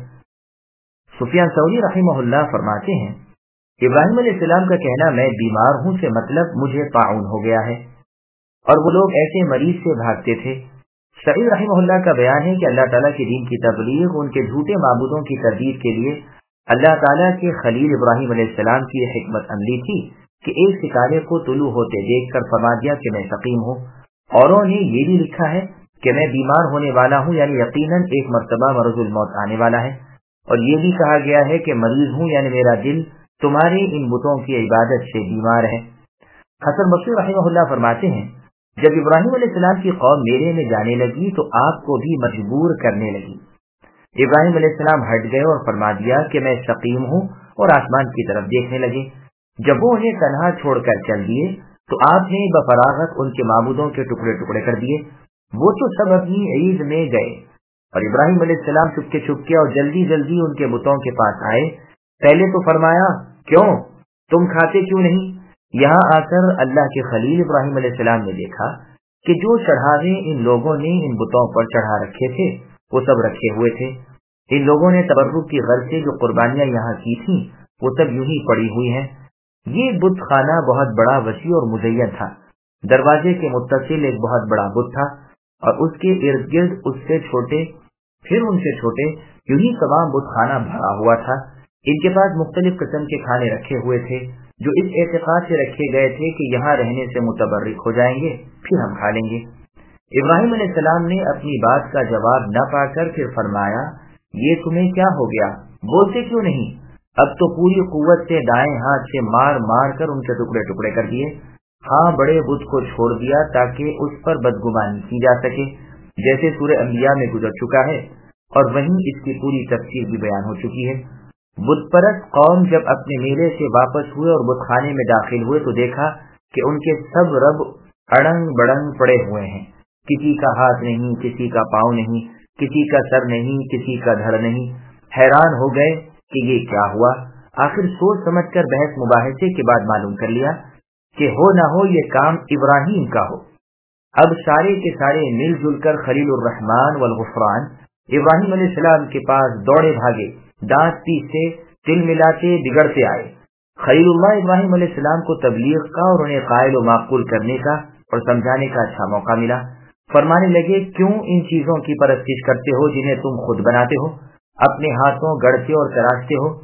سفیان ثوری رحمہ اللہ فرماتے ہیں، ابراہیم علیہ السلام کا کہنا میں بیمار ہوں سے مطلب مجھے طاعون ہو گیا ہے، اور وہ لوگ ایسے مریض سے بھاگتے تھے۔ سعید رحمہ اللہ کا بیان ہے کہ اللہ تعالیٰ کے دین کی تبلیغ ان کے جھوٹے معبودوں کی تردید کے لیے اللہ تعالیٰ کے خلیل ابراہیم علیہ السلام کی حکمت عملی تھی کہ ایک ستارے کو طلوع ہوتے دیکھ کر فرما دیا کہ میں سقیم ہوں۔ اوروں نے یہ بھی لکھا ہے کہ میں بیمار ہونے والا ہوں، یعنی یقیناً ایک مرتبہ مرض الموت آنے والا ہے، اور یہ بھی کہا گیا ہے کہ مریض ہوں، یعنی میرا دل تمہاری ان بتوں کی عبادت سے بیمار ہے۔ حسن بصری رحمہ اللہ فرماتے ہیں، جب ابراہیم علیہ السلام کی قوم میرے میں جانے لگی تو آپ کو بھی مجبور کرنے لگی۔ ابراہیم علیہ السلام ہٹ گئے اور فرما دیا کہ میں سقیم ہوں، اور آسمان کی طرف دیکھنے لگے۔ جب وہ انہیں تنہا چھوڑ کر چل دیے تو آپ نے بفراغت ان کے معبودوں کے ٹکڑے ٹکڑے کر دیے۔ وہ تو سب اپنی عید میں گئے، اور ابراہیم علیہ السلام چپکے اور جلدی جلدی ان کے بتوں کے پاس آئے۔ پہلے تو فرمایا، کیوں تم کھاتے کیوں نہیں؟ یہاں آ کر اللہ کے خلیل ابراہیم علیہ السلام نے دیکھا کہ جو چڑھاوے ان لوگوں نے ان بتوں پر چڑھا رکھے تھے وہ سب رکھے ہوئے تھے۔ ان لوگوں نے تبرک کی غرض سے جو قربانیاں یہاں کی تھیں وہ سب یوں ہی پڑی ہوئی ہیں۔ یہ بت خانہ بہت بڑا، وسیع اور مزین تھا۔ دروازے کے متصل ایک بہت بڑا بت تھا، اور اس کے ارد گرد اس سے چھوٹے پھر ان سے چھوٹے یوں ہی تمام بت خانہ بھرا ہوا تھا۔ ان کے پاس مختلف قسم کے کھانے رکھے ہوئے تھے جو اس اعتقاد سے رکھے گئے تھے کہ یہاں رہنے سے متبرک ہو جائیں گے، پھر ہم کھا لیں گے۔ ابراہیم علیہ السلام نے اپنی بات کا جواب نہ پا کر پھر فرمایا، یہ تمہیں کیا ہو گیا؟ بولتے کیوں نہیں؟ اب تو پوری قوت سے دائیں ہاتھ سے مار مار کر ان کے ٹکڑے ٹکڑے کر دیے۔ ہاں، بڑے بت کو چھوڑ دیا تاکہ اس پر بدگمانی کی جا سکے، جیسے سورہ انبیاء میں گزر چکا ہے، اور وہیں اس کی پوری تفصیل بھی بیان ہو چکی ہے۔ بت پرست قوم جب اپنے میلے سے واپس ہوئے اور بت خانے میں داخل ہوئے تو دیکھا کہ ان کے سب رب اڑنگ بڑنگ پڑے ہوئے ہیں۔ کسی کا ہاتھ نہیں، کسی کا پاؤں نہیں، کسی کا سر نہیں، کسی کا دھڑ نہیں۔ حیران ہو گئے کہ یہ کیا ہوا۔ آخر سوچ سمجھ کر بحث مباحثے کے بعد معلوم کر لیا کہ ہو نہ ہو یہ کام ابراہیم کا ہو۔ اب سارے کے سارے مل جل کر خلیل الرحمن والغفران ابراہیم علیہ السلام کے پاس دوڑے بھاگے، دانت پیسے، تل ملاتے، بگڑتے آئے۔ خلیل اللہ ابراہیم علیہ السلام کو تبلیغ کا اور انہیں قائل و معقول کرنے کا اور سمجھانے کا اچھا موقع ملا۔ فرمانے لگے، کیوں ان چیزوں کی پرستش کرتے ہو جنہیں تم خود بناتے ہو، اپنے ہاتھوں گڑھتے اور تراشتے ہو،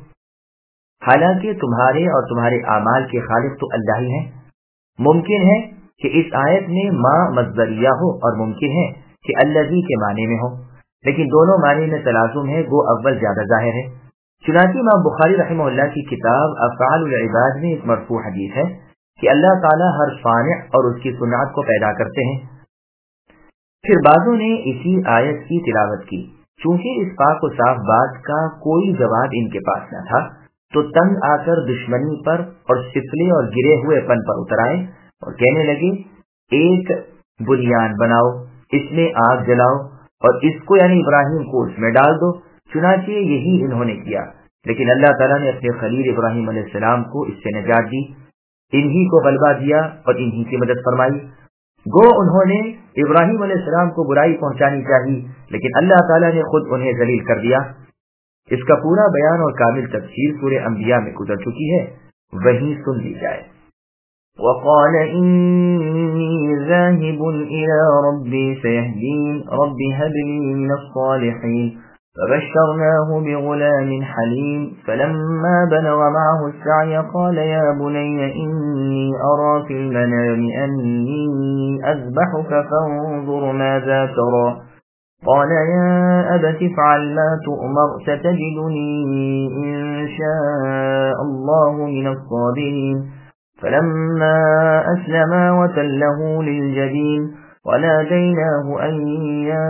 حالانکہ تمہارے اور تمہارے اعمال کے خالق تو اللہ ہی ہیں۔ ممکن ہے کہ اس آیت میں ما مصدریہ ہو اور ممکن ہے کہ الذی کے معنی میں ہو، لیکن دونوں معنی میں تلازم ہے، وہ اول زیادہ ظاہر ہے۔ چنانچہ امام بخاری رحمہ اللہ کی کتاب افعال العباد میں ایک مرفوع حدیث ہے کہ اللہ تعالیٰ ہر صانع اور اس کی صنعت کو پیدا کرتے ہیں۔ پھر بعضوں نے اسی آیت کی تلاوت کی۔ چونکہ اس پاک و صاف بات کا کوئی جواب ان کے پاس نہ تھا تو تنگ آ کر دشمنی پر اور سفلے اور گرے ہوئے پن پر اتر آئے اور کہنے لگے، ایک بنیاد بناؤ، اس میں آگ جلاؤ اور اس کو یعنی ابراہیم کو اس میں ڈال دو۔ چنانچہ یہی انہوں نے کیا، لیکن اللہ تعالیٰ نے اپنے خلیل ابراہیم علیہ السلام کو اس سے نجات دی، انہی کو غلبہ دیا اور انہی کی مدد فرمائی۔ گو انہوں نے ابراہیم علیہ السلام کو برائی پہنچانی چاہی، لیکن اللہ تعالیٰ نے خود انہیں ذلیل کر دیا۔ اس کا پورا بیان اور کامل تفسیر سورہ انبیاء میں گزر چکی ہے، وہیں سن لی جائے۔ وقال إني ذاهب إلى ربي سيهدين رب هب لي من الصالحين فبشرناه بغلام حليم فلما بلغ معه السعي قال يا بني إني أرى في المنام أني أذبحك فانظر ماذا ترى قال يا أبت افعل ما تؤمر ستجدني إن شاء الله من الصابرين فلما أسلما وتله للجبين وناديناه أن يا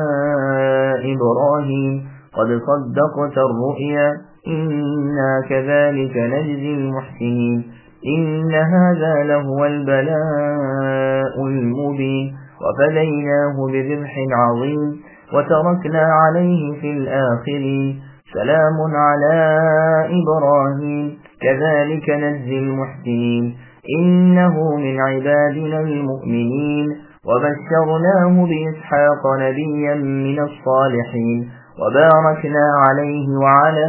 إبراهيم قد صدقت الرؤيا إنا كذلك نجزي المحسنين إن هذا لهو البلاء المبين وفديناه بذبح عظيم وتركنا عليه في الآخرين سلام على إبراهيم كذلك نجزي المحسنين إنه من عبادنا المؤمنين وبشرناه بإسحاق نبيا من الصالحين وباركنا عليه وعلى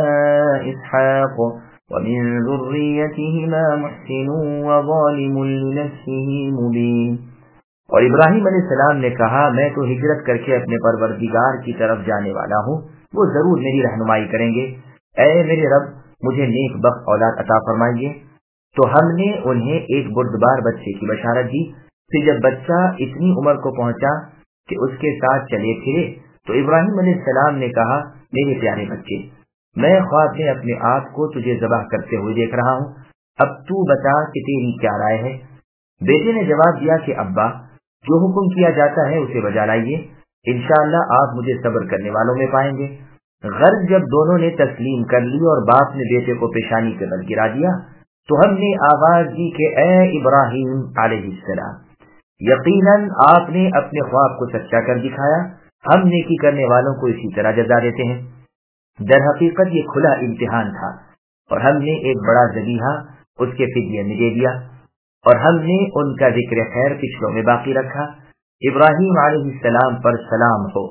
إسحاق ومن ذريتهما محسن وظالم لنفسه مبين. اور ابراہیم علیہ السلام نے کہا میں تو ہجرت کر کے اپنے پروردگار کی طرف جانے والا ہوں، وہ ضرور میری رہنمائی کریں گے. اے میرے رب مجھے نیک بخت اولاد عطا فرمائیے. تو ہم نے انہیں ایک بردبار بچے کی بشارت دی. پھر جب بچہ اتنی عمر کو پہنچا کہ اس کے ساتھ چلے پھرے تو ابراہیم علیہ السلام نے کہا میرے پیارے بچے، میں خواب میں اپنے آپ کو تجھے ذبح کرتے ہوئے دیکھ رہا ہوں، اب تو بتا کہ تیری کیا رائے ہے؟ بیٹے نے جواب دیا کہ ابا جو حکم کیا جاتا ہے اسے بجا لائیے، انشاءاللہ آپ مجھے صبر کرنے والوں میں پائیں گے. غرض جب دونوں نے تسلیم کر لی اور باپ نے بیٹے کو پیشانی کے بل گرا دیا تو ہم نے آواز دی کہ اے ابراہیم علیہ السلام، یقیناً آپ نے اپنے خواب کو سچا کر دکھایا، ہم نیکی کرنے والوں کو اسی طرح جزا دیتے ہیں. در حقیقت یہ کھلا امتحان تھا اور ہم نے ایک بڑا ذبیحہ اس کے فدیے میں دے دیا اور ہم نے ان کا ذکر خیر پچھلوں میں باقی رکھا. ابراہیم علیہ السلام پر سلام ہو،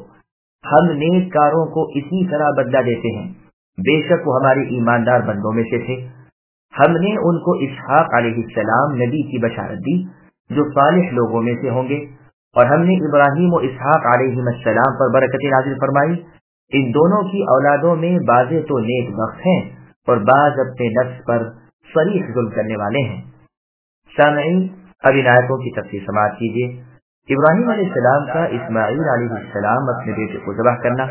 ہم نیک کاروں کو اسی طرح بدلہ دیتے ہیں، بے شک وہ ہمارے ایماندار بندوں میں سے تھے. ہم نے ان کو اسحاق علیہ السلام نبی کی بشارت دی جو صالح لوگوں میں سے ہوں گے، اور ہم نے ابراہیم و اسحاق علیہ السلام پر برکت نازل فرمائی. ان دونوں کی اولادوں میں بعضے تو نیک بخت ہیں اور بعض اپنے نفس پر صریح ظلم کرنے والے ہیں. سامعین، اب ان آیتوں کی تفصیل سماعت کیجیے. ابراہیم علیہ السلام کا اسماعیل علیہ السلام اپنے بیٹے کو ذبح کرنا.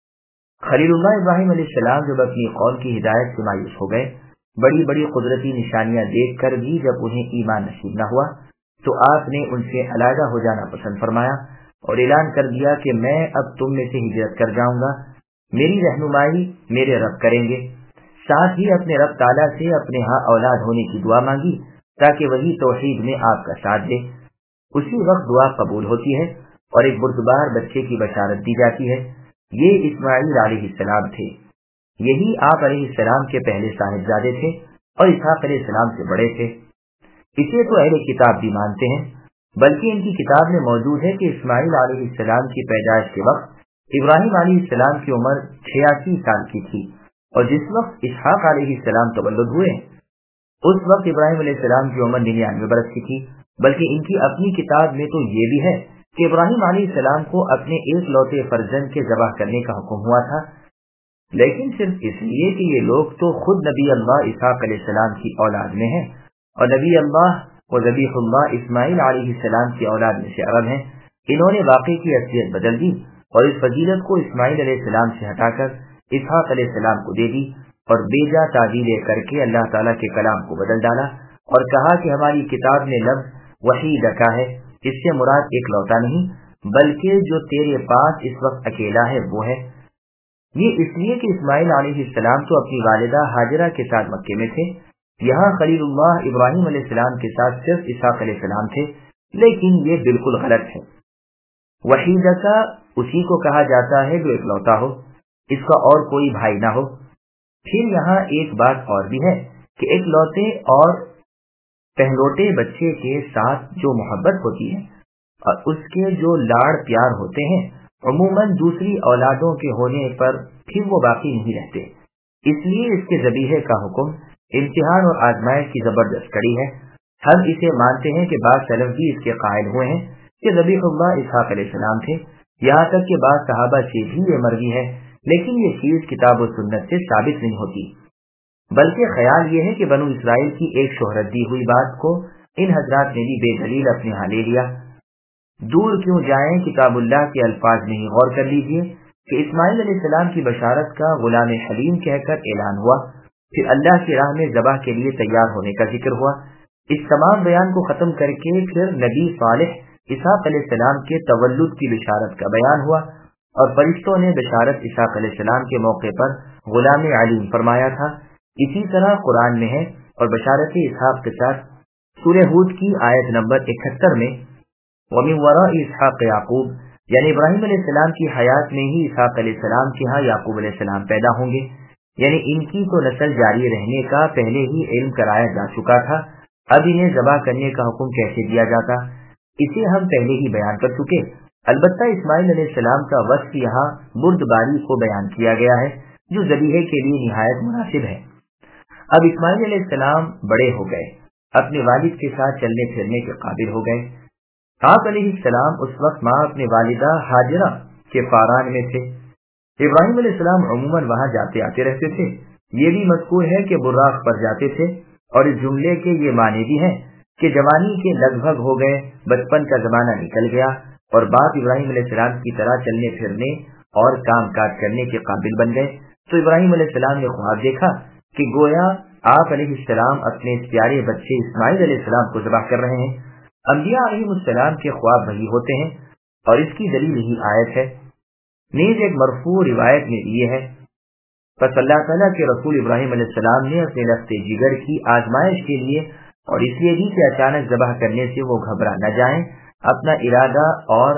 خلیل اللہ ابراہیم علیہ السلام جب اپنی قوم کی ہدایت سے مایوس ہو گئے، بڑی بڑی قدرتی نشانیاں دیکھ کر بھی جب انہیں ایمان نصیب نہ ہوا تو آپ نے ان سے علیحدہ ہو جانا پسند فرمایا اور اعلان کر دیا کہ میں اب تم میں سے ہجرت کر جاؤں گا، میری رہنمائی میرے رب کریں گے. ساتھ ہی اپنے رب تعالیٰ سے اپنے ہاں اولاد ہونے کی دعا مانگی تاکہ وہی توحید میں آپ کا ساتھ دے. اسی وقت دعا قبول ہوتی ہے اور ایک بردبار بچے کی بشارت دی جاتی ہے. یہ اسماعیل علیہ السلام تھے، یہی آپ علیہ السلام کے پہلے صاحبزادے تھے اور اسحاق علیہ السلام سے بڑے تھے. اسے تو اہل کتاب بھی مانتے ہیں، بلکہ ان کی کتاب میں موجود ہے کہ اسماعیل علیہ السلام کی پیدائش کے وقت ابراہیم علیہ السلام کی عمر 86 سال کی تھی، اور جس وقت اسحاق علیہ السلام تولد ہوئے اس وقت ابراہیم علیہ السلام کی عمر 99 برس کی تھی. بلکہ ان کی اپنی کتاب میں تو یہ بھی ہے کہ ابراہیم علیہ السلام کو اپنے ایک لوتے فرزند کے ذبح کرنے کا حکم ہوا تھا، لیکن صرف اس لیے کہ یہ لوگ تو خود نبی اللہ اسحاق علیہ السلام کی اولاد میں ہیں اور نبی اللہ و ذبیح اللہ اسماعیل علیہ السلام کی اولاد میں سے عرب ہیں. انہوں نے واقعی کی اصلیت بدل دی اور اس فضیلت کو اسماعیل علیہ السلام سے ہٹا کر اسحاق علیہ السلام کو دے دی اور بیجا تعبیریں کر کے اللہ تعالیٰ کے کلام کو بدل ڈالا اور کہا کہ ہماری کتاب نے لفظ وحید رکھا ہے، اس سے مراد ایک لوتا نہیں بلکہ جو تیرے پاس اس وقت اکیلا ہے وہ ہے. یہ اس لیے کہ اسماعیل علیہ السلام تو اپنی والدہ ہاجرہ کے ساتھ مکے میں تھے، یہاں خلیل اللہ ابراہیم علیہ السلام کے ساتھ صرف اسحاق علیہ السلام تھے، لیکن یہ بالکل غلط ہے. وحید کا اسی کو کہا جاتا ہے جو ایک لوتا ہو، اس کا اور کوئی بھائی نہ ہو. پھر یہاں ایک بات اور بھی ہے کہ ایک لوتے اور پہلوٹے بچے کے ساتھ جو محبت ہوتی ہے اور اس کے جو لاڑ پیار ہوتے ہیں عموماً دوسری اولادوں کے ہونے پر پھر وہ باقی نہیں رہتے. اس لیے اس کے ذبیحے کا حکم امتحان اور آزمائش کی زبردست کڑی ہے. ہم اسے مانتے ہیں کہ بعض سلف بھی اس کے قائل ہوئے ہیں کہ ذبیح اللہ اسحاق علیہ السلام تھے، یہاں تک کہ بعض صحابہ سے بھی یہ مروی ہے، لیکن یہ چیز کتاب و سنت سے ثابت نہیں ہوتی. بلکہ خیال یہ ہے کہ بنو اسرائیل کی ایک شہرت دی ہوئی بات کو ان حضرات نے بھی بے دلیل اپنے ہاں لے لیا. دور کیوں جائیں، کتاب اللہ کے الفاظ میں ہی غور کر لیجئے کہ اسماعیل علیہ السلام کی بشارت کا غلام حلیم کہہ کر اعلان ہوا، پھر اللہ کی راہ میں ذبح کے لیے تیار ہونے کا ذکر ہوا. اس تمام بیان کو ختم کر کے پھر نبی صالح اسحاق علیہ السلام کے تولد کی بشارت کا بیان ہوا اور فرشتوں نے بشارت اسحاق علیہ السلام کے موقع پر غلام علیم فرمایا تھا. اسی طرح قرآن میں ہے اور بشارت اسحاق کے ساتھ سورہ ہود کی آیت نمبر 71 میں وَمِن وَرَاءِ اسحاق یعقوب یعنی ابراہیم علیہ السلام کی حیات میں ہی اسحاق علیہ السلام کے ہاں یعقوب علیہ السلام پیدا ہوں گے، یعنی ان کی تو نسل جاری رہنے کا پہلے ہی علم کرایا جا چکا تھا، اب انہیں ذبح کرنے کا حکم کیسے دیا جاتا، اسے ہم پہلے ہی بیان کر چکے۔ البتہ اسماعیل علیہ السلام کا وصف یہاں بردباری کو بیان کیا گیا ہے، جو ذبیحے کے لیے نہایت مناسب ہے۔ اب اسماعیل علیہ السلام بڑے ہو گئے، اپنے والد کے ساتھ چلنے پھرنے کے قابل ہو گئے۔ آپ علیہ السلام اس وقت ماں اپنے والدہ ہاجرہ کے فاران میں تھے۔ ابراہیم علیہ السلام عموماً وہاں جاتے آتے رہتے تھے۔ یہ بھی مذکور ہے کہ براق پر جاتے تھے، اور اس جملے کے یہ معنی بھی ہیں کہ جوانی کے لگ بھگ ہو گئے، بچپن کا زمانہ نکل گیا اور باپ ابراہیم علیہ السلام کی طرح چلنے پھرنے اور کام کاج کرنے کے قابل بن گئے۔ تو ابراہیم علیہ السلام نے خواب دیکھا کہ گویا آپ علیہ السلام اپنے اس پیارے بچے اسماعیل علیہ السلام کو ذبح کر رہے ہیں۔ انبیاء علیہ السلام کے خواب وہی ہوتے ہیں، اور اس کی دلیل یہی آیت ہے۔ نیز ایک مرفوع روایت میں یہ ہے، پس اللہ تعالیٰ کے رسول ابراہیم علیہ السلام نے اپنے لفظ جگر کی آزمائش کے لیے اور اس لیے بھی کہ اچانک ذبح کرنے سے وہ گھبرا نہ جائیں، اپنا ارادہ اور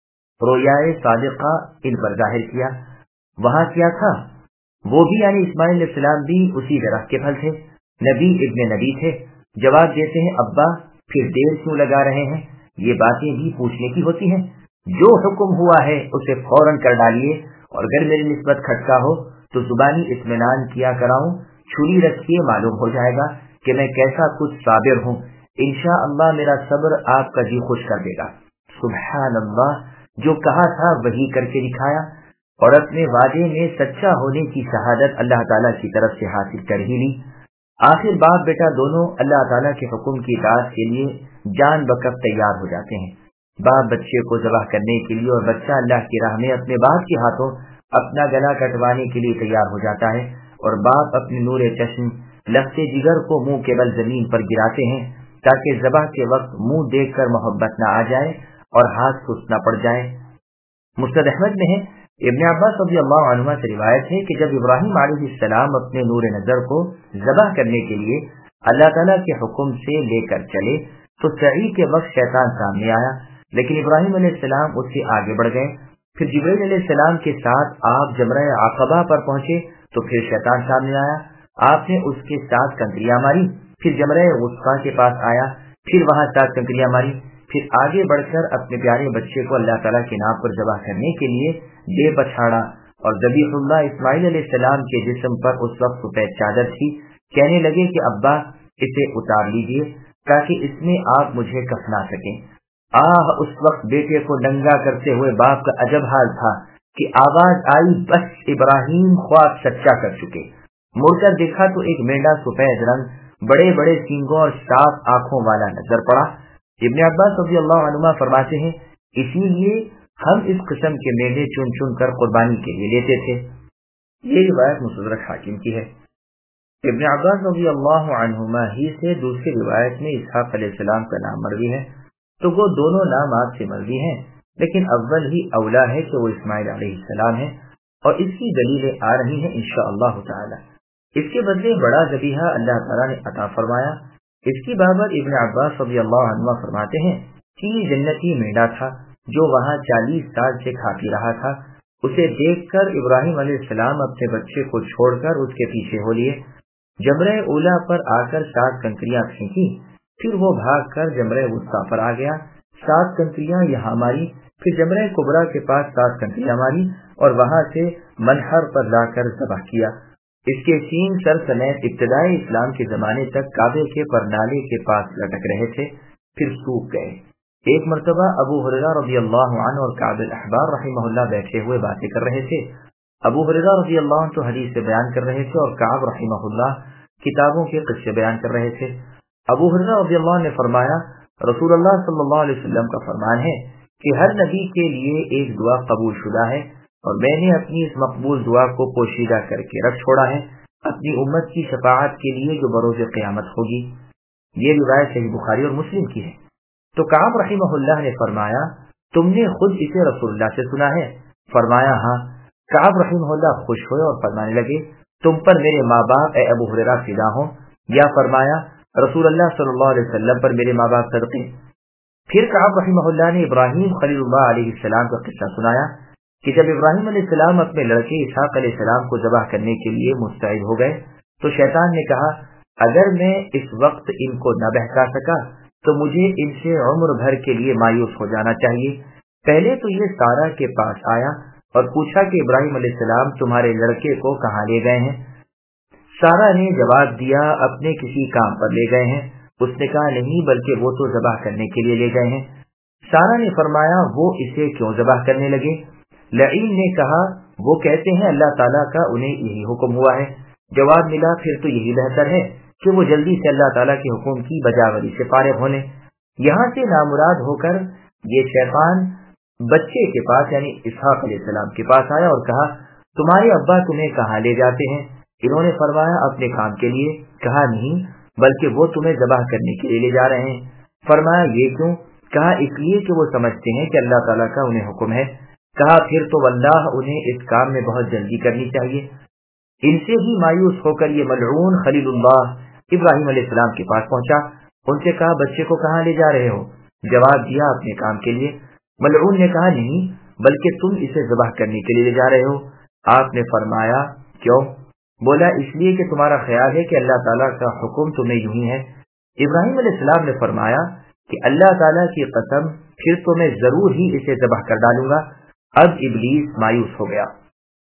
رویائے صادقہ ان پر ظاہر کیا۔ وہاں کیا تھا؟ وہ بھی یعنی اسماعیل علیہ السلام بھی اسی درخت کے پھل تھے، نبی ابن نبی تھے۔ جواب دیتے ہیں ابا پھر دیر کیوں لگا رہے ہیں؟ یہ باتیں بھی پوچھنے کی ہوتی ہیں۔ جو حکم ہوا ہے اسے فوراً کر ڈالیے، اور اگر میری نسبت کھٹکا ہو تو زبانی اطمینان کیا کراؤں، چھری رکھیے، معلوم ہو جائے گا کہ میں کیسا کچھ صابر ہوں۔ انشاءاللہ میرا صبر آپ کا جی خوش کر دے گا۔ سبحان اللہ، جو کہا تھا وہی کر کے دکھایا، اور اپنے وعدے میں سچا ہونے کی شہادت اللہ تعالیٰ کی طرف سے حاصل کر ہی لی۔ آخر باپ بیٹا دونوں اللہ تعالیٰ کے حکم کی اطاعت کے لیے جان بکف تیار ہو جاتے ہیں۔ باپ بچے کو ذبح کرنے کے لیے اور بچہ اللہ کی راہ میں اپنے باپ کے ہاتھوں اپنا گلا کٹوانے کے لیے تیار ہو جاتا ہے، اور باپ اپنے نور چشم لخت جگر کو منہ کے بل زمین پر گراتے ہیں تاکہ ذبح کے وقت منہ دیکھ کر محبت نہ آ جائے اور ہاتھ سست نہ پڑ جائے۔ مسند احمد میں ہے، ابن عباس رضی اللہ عنہما سے روایت ہے کہ جب ابراہیم علیہ السلام اپنے نور نظر کو ذبح کرنے کے لیے اللہ تعالیٰ کے حکم سے لے کر چلے تو سعی کے وقت شیطان سامنے آیا، لیکن ابراہیم علیہ السلام اس سے آگے بڑھ گئے۔ پھر جبرائیل علیہ السلام کے ساتھ آپ جمرہ عقبہ پر پہنچے تو پھر شیطان سامنے آیا، آپ نے اس کے ساتھ کنکریاں ماری، پھر جمرہ وسطیٰ کے پاس آیا، پھر وہاں 7 کنکریاں ماری، پھر آگے بڑھ کر اپنے پیارے بچے کو اللہ تعالیٰ کے نام پر ذبح کرنے کے لیے دے بچھاڑا، اور ذبیح اللہ اسماعیل علیہ السلام کے جسم پر اس وقت سفید چادر تھی۔ کہنے لگے کہ ابا اسے اتار لیجیے تاکہ اس میں آپ مجھے کفنا سکیں۔ اس وقت بیٹے کو ننگا کرتے ہوئے باپ کا عجب حال تھا کہ آواز آئی، بس ابراہیم خواب سچا کر چکے۔ مڑ کر دیکھا تو ایک مینڈا سفید رنگ، بڑے بڑے سینگوں اور صاف آنکھوں والا نظر پڑا۔ ابن عباس رضی اللہ عنہما فرماتے ہیں، اسی لیے ہم اس قسم کے مینڈے چن چن کر قربانی کے لیے لیتے تھے۔ یہ روایت مستدرک حاکم کی ہے۔ ابن عباس رضی اللہ عنہما ہی سے دوسری روایت میں اسحاق علیہ السلام کا نام مروی ہے، تو وہ دونوں نام آپ سے مروی ہیں، لیکن اول ہی اولا ہے کہ وہ اسماعیل علیہ السلام ہے، اور اس کی دلیلیں آ رہی ہیں انشاءاللہ تعالی۔ اس کے بدلے بڑا ذبیحہ اللہ تعالیٰ نے عطا فرمایا۔ اس کی بابت ابن عباس رضی اللہ عنہ فرماتے ہیں کہ یہ جنتی مینڈا تھا جو وہاں 40 سال سے کھاتی رہا تھا۔ اسے دیکھ کر ابراہیم علیہ السلام اپنے بچے کو چھوڑ کر اس کے پیچھے ہو لیے، جمرہ اولا پر آ کر 7 کنکریاں پھینکی، پھر وہ بھاگ کر جمرہ وسطیٰ پر آ گیا، 7 کنکریاں یہاں ماری، پھر جمرہ کبریٰ کے پاس 7 کنکریاں ماری، اور وہاں سے منحر پر لا کر ذبح کیا۔ اس کے سینگ سر سمیت ابتدائی اسلام کے زمانے تک کعبے کے پرنالے کے پاس لٹک رہے تھے، پھر سوکھ گئے۔ ایک مرتبہ ابو ہریرہ رضی اللہ عنہ اور کعب الاحبار رحمہ اللہ بیٹھے ہوئے باتیں کر رہے تھے۔ ابو ہریرہ رضی اللہ عنہ تو حدیث سے بیان کر رہے تھے، اور کعب رحمہ اللہ کتابوں کے قصے بیان کر رہے تھے۔ ابو ہریرہ رضی اللہ عنہ نے فرمایا، رسول اللہ صلی اللہ علیہ وسلم کا فرمان ہے کہ ہر نبی کے لیے ایک دعا قبول شدہ ہے، اور میں نے اپنی اس مقبول دعا کو پوشیدہ کر کے رکھ چھوڑا ہے اپنی امت کی شفاعت کے لیے جو بروز قیامت ہوگی۔ یہ روایت صحیح بخاری اور مسلم کی ہے۔ تو کعب رحمہ اللہ نے فرمایا، تم نے خود اسے رسول اللہ سے سنا ہے؟ فرمایا ہاں۔ کعب رحمہ اللہ خوش ہوئے اور فرمانے لگے، تم پر میرے ماں باپ اے ابو ہریرہ فدا ہوں، یا فرمایا رسول اللہ صلی اللہ علیہ وسلم پر میرے ماں باپ صدقے۔ پھر کعب رحمہ نے ابراہیم خلیل اللہ علیہ السلام کا قصہ سنایا کہ جب ابراہیم علیہ السلام اپنے لڑکے اسحاق علیہ السلام کو ذبح کرنے کے لیے مستعد ہو گئے تو شیطان نے کہا اگر میں اس وقت ان کو نہ بہکا سکا تو مجھے ان سے عمر بھر کے لیے مایوس ہو جانا چاہیے۔ پہلے تو یہ سارا کے پاس آیا اور پوچھا کہ ابراہیم علیہ السلام تمہارے لڑکے کو کہاں لے گئے ہیں؟ سارا نے جواب دیا اپنے کسی کام پر لے گئے ہیں۔ اس نے کہا نہیں بلکہ وہ تو ذبح کرنے کے لیے لے گئے ہیں۔ سارا نے فرمایا وہ اسے کیوں ذبح کرنے لگے؟ لعین نے کہا وہ کہتے ہیں اللہ تعالیٰ کا انہیں یہی حکم ہوا ہے۔ جواب ملا پھر تو یہی بہتر ہے کہ وہ جلدی سے اللہ تعالیٰ کے حکم کی بجاوری سے فارغ ہونے۔ یہاں سے نامراد ہو کر یہ شیطان بچے کے پاس یعنی اسحاق علیہ السلام کے پاس آیا اور کہا تمہارے ابا تمہیں کہاں لے جاتے ہیں؟ انہوں نے فرمایا اپنے کام کے لیے۔ کہا نہیں بلکہ وہ تمہیں ذبح کرنے کے لیے لے جا رہے ہیں۔ فرمایا یہ کیوں؟ کہا اس لیے کہ وہ سمجھتے ہیں کہ اللہ تعالیٰ کا انہیں حکم ہے۔ کہا پھر تو واللہ انہیں اس کام میں بہت جلدی کرنی چاہیے۔ ان سے بھی مایوس ہو کر یہ ملعون خلیل اللہ ابراہیم علیہ السلام کے پاس پہنچا۔ ان سے کہا بچے کو کہاں لے جا رہے ہو؟ جواب دیا اپنے کام کے لیے۔ ملعون نے کہا نہیں بلکہ تم اسے ذبح کرنے کے لیے لے جا رہے ہو۔ آپ نے فرمایا کیوں؟ بولا اس لیے کہ تمہارا خیال ہے کہ اللہ تعالیٰ کا حکم تمہیں یوں ہی ہے۔ ابراہیم علیہ السلام نے فرمایا کہ اللہ تعالیٰ کی قسم پھر تو میں ضرور ہی اسے ذبح کر ڈالوں گا۔ اب ابلیس مایوس ہو گیا۔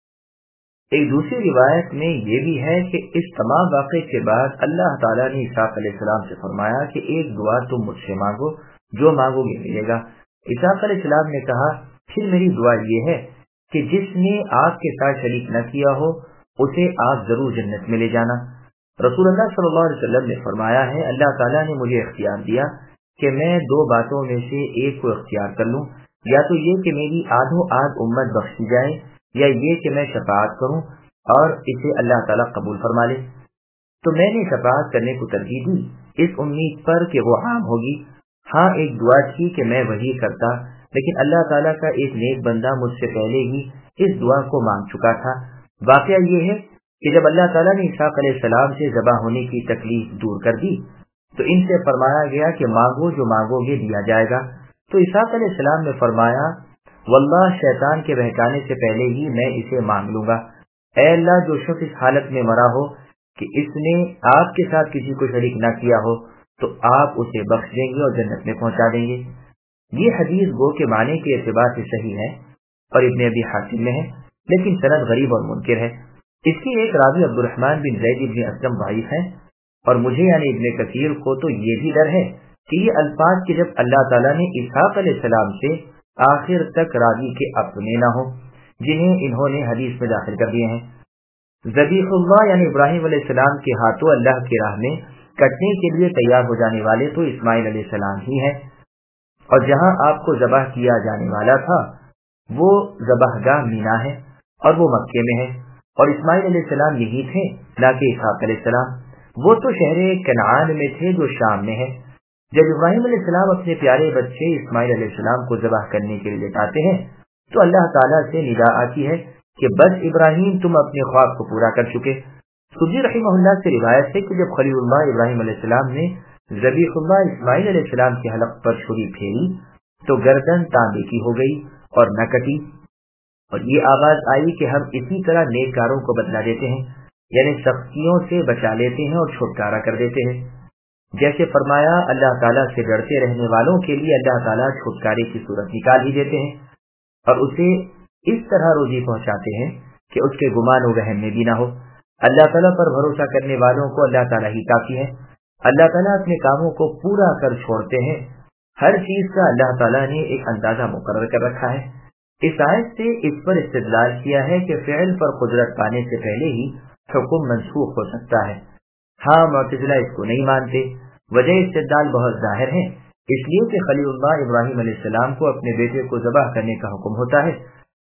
ایک دوسری روایت میں یہ بھی ہے کہ اس تمام واقعے کے بعد اللہ تعالیٰ نے اسحاق علیہ السلام سے فرمایا کہ ایک دعا تم مجھ سے مانگو، جو مانگو گے ملے گا۔ اسحاق علیہ السلام نے کہا پھر میری دعا یہ ہے کہ جس نے آپ کے ساتھ شریک نہ کیا ہو اسے آپ ضرور جنت میں لے جانا۔ رسول اللہ صلی اللہ علیہ وسلم نے فرمایا ہے اللہ تعالیٰ نے مجھے اختیار دیا کہ میں دو باتوں میں سے ایک کو اختیار کر لوں، یا تو یہ کہ میری آدھوں آدھ امت بخشی جائے، یا یہ کہ میں شفاعت کروں اور اسے اللہ تعالیٰ قبول فرما لے۔ تو میں نے شفاعت کرنے کو ترجیح دی اس امید پر کہ وہ عام ہوگی۔ ہاں ایک دعا تھی کہ میں وہی کرتا، لیکن اللہ تعالیٰ کا ایک نیک بندہ مجھ سے پہلے ہی اس دعا کو مانگ چکا تھا۔ واقعہ یہ ہے کہ جب اللہ تعالیٰ نے اسحاق علیہ السلام سے ذبح ہونے کی تکلیف دور کر دی تو ان سے فرمایا گیا کہ مانگو جو مانگو گے دیا جائے گا۔ تو اسحاق علیہ السلام نے فرمایا واللہ شیطان کے بہکانے سے پہلے ہی میں اسے مانگ لوں گا۔ اے اللہ جو شخص اس حالت میں مرا ہو کہ اس نے آپ کے ساتھ کسی کو شریک نہ کیا ہو تو آپ اسے بخش دیں گے اور جنت میں پہنچا دیں گے۔ یہ حدیث گو کے معنی کے اعتبار سے صحیح ہے اور ابن ابی حاتم میں ہے، لیکن سند غریب اور منکر ہے۔ اس کی ایک راوی عبد الرحمن بن زید بن اسلم ضعیف ہے، اور مجھے یعنی ابن کثیر کو تو یہ بھی ڈر ہے کہ یہ الفاظ کہ جب اللہ تعالیٰ نے اسحاق علیہ السلام سے آخر تک راوی کے اپنے نہ ہوں جنہیں انہوں نے حدیث میں داخل کر دیے ہیں۔ ذبیح اللہ یعنی ابراہیم علیہ السلام کے ہاتھوں اللہ کی راہ میں کٹنے کے لیے تیار ہو جانے والے تو اسماعیل علیہ السلام ہی ہیں، اور جہاں آپ کو ذبح کیا جانے والا تھا وہ ذبح گاہ مینا ہے اور وہ مکے میں ہے، اور اسماعیل علیہ السلام یہی تھے نہ کہ اسحاق علیہ السلام۔ وہ تو شہر کنعان میں تھے جو شام میں ہے۔ جب ابراہیم علیہ السلام اپنے پیارے بچے اسماعیل علیہ السلام کو ذبح کرنے کے لیے جاتے ہیں تو اللہ تعالیٰ سے ندا آتی ہے کہ بس ابراہیم تم اپنے خواب کو پورا کر چکے۔ سبزی رحمہ اللہ سے روایت ہے کہ جب خلیل اللہ ابراہیم علیہ السلام نے ذبیح اللہ اسماعیل علیہ السلام کے حلق پر چھری پھیری تو گردن تانبے کی ہو گئی اور نہ کٹی، اور یہ آواز آئی کہ ہم اسی طرح نیک کاروں کو بدلا دیتے ہیں، یعنی سختیوں سے بچا لیتے ہیں اور چھٹکارا کر دیتے ہیں۔ جیسے فرمایا اللہ تعالیٰ سے ڈرتے رہنے والوں کے لیے اللہ تعالیٰ چھٹکارے کی صورت نکال ہی دیتے ہیں اور اسے اس طرح روزی پہنچاتے ہیں کہ اس کے گمان و وہم میں بھی نہ ہو۔ اللہ تعالیٰ پر بھروسہ کرنے والوں کو اللہ تعالیٰ ہی کافی ہے۔ اللہ تعالیٰ اپنے کاموں کو پورا کر چھوڑتے ہیں۔ ہر چیز کا اللہ تعالیٰ نے ایک اندازہ مقرر کر رکھا ہے۔ اس آیت سے اس پر استدلال کیا ہے کہ فعل پر قدرت پانے سے پہلے ہی حکم منسوخ ہو سکتا ہے۔ ہاں معتزلہ اس کو نہیں مانتے۔ وجہ استدلال بہت ظاہر ہے، اس لیے کہ خلیل اللہ ابراہیم علیہ السلام کو اپنے بیٹے کو ذبح کرنے کا حکم ہوتا ہے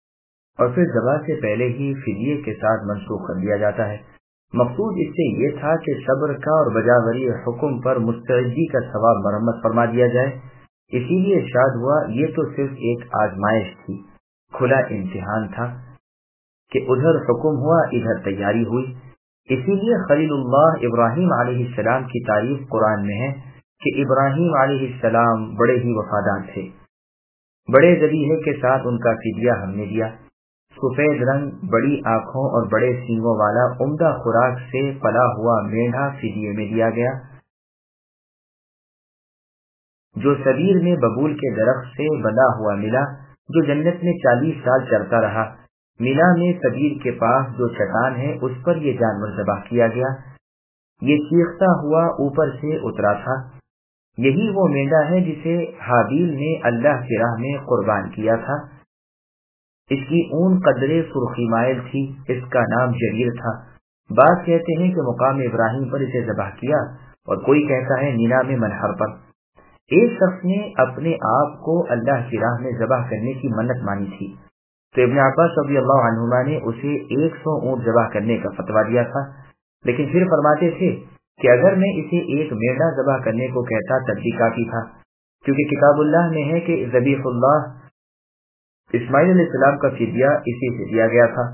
اور پھر ذبح سے پہلے ہی فدیے کے ساتھ منسوخ کر دیا جاتا ہے۔ مقصود اس سے یہ تھا کہ صبر کا اور بجاوری حکم پر مستعدی کا ثواب مرمت فرما دیا جائے۔ اسی لیے ارشاد ہوا یہ تو صرف ایک آزمائش تھی، کھلا امتحان تھا کہ ادھر حکم ہوا ادھر تیاری ہوئی۔ اسی لیے خلیل اللہ ابراہیم علیہ السلام کی تعریف قرآن میں ہے کہ ابراہیم علیہ السلام بڑے ہی وفادار تھے. بڑے ذبیحے کے ساتھ ان کا فدیہ ہم نے دیا. سفید رنگ، بڑی آنکھوں اور بڑے سینگوں والا عمدہ خوراک سے پلا ہوا مینڈھا فدیے میں دیا گیا، جو سبیر میں ببول کے درخت سے بندھا ہوا ملا، جو جنت میں 40 سال چرتا رہا. مینا میں سبیر کے پاس جو چٹان ہے اس پر یہ جانور ذبح کیا گیا. یہ چیختا ہوا اوپر سے اترا تھا. یہی وہ مینڈا ہے جسے حابیل نے اللہ کی راہ میں قربان کیا تھا. اس کی اون قدرے سرخی مائل تھی. اس کا نام جریر تھا. بعض کہتے ہیں کہ مقام ابراہیم پر اسے ذبح کیا، اور کوئی کہتا ہے مینا میں منحر پر. ایک شخص نے اپنے آپ کو اللہ کی راہ میں ذبح کرنے کی منت مانی تھی، تو ابن عباس رضی اللہ عنہما نے اسے 100 اونٹ ذبح کرنے کا فتویٰ دیا تھا. لیکن پھر فرماتے تھے کہ اگر میں اسے ایک مینڈا ذبح کرنے کو کہتا تب بھی کافی تھا، کیونکہ کتاب اللہ میں ہے کہ ذبیح اللہ اسماعیل علیہ السلام کا فدیہ اسی سے دیا گیا تھا.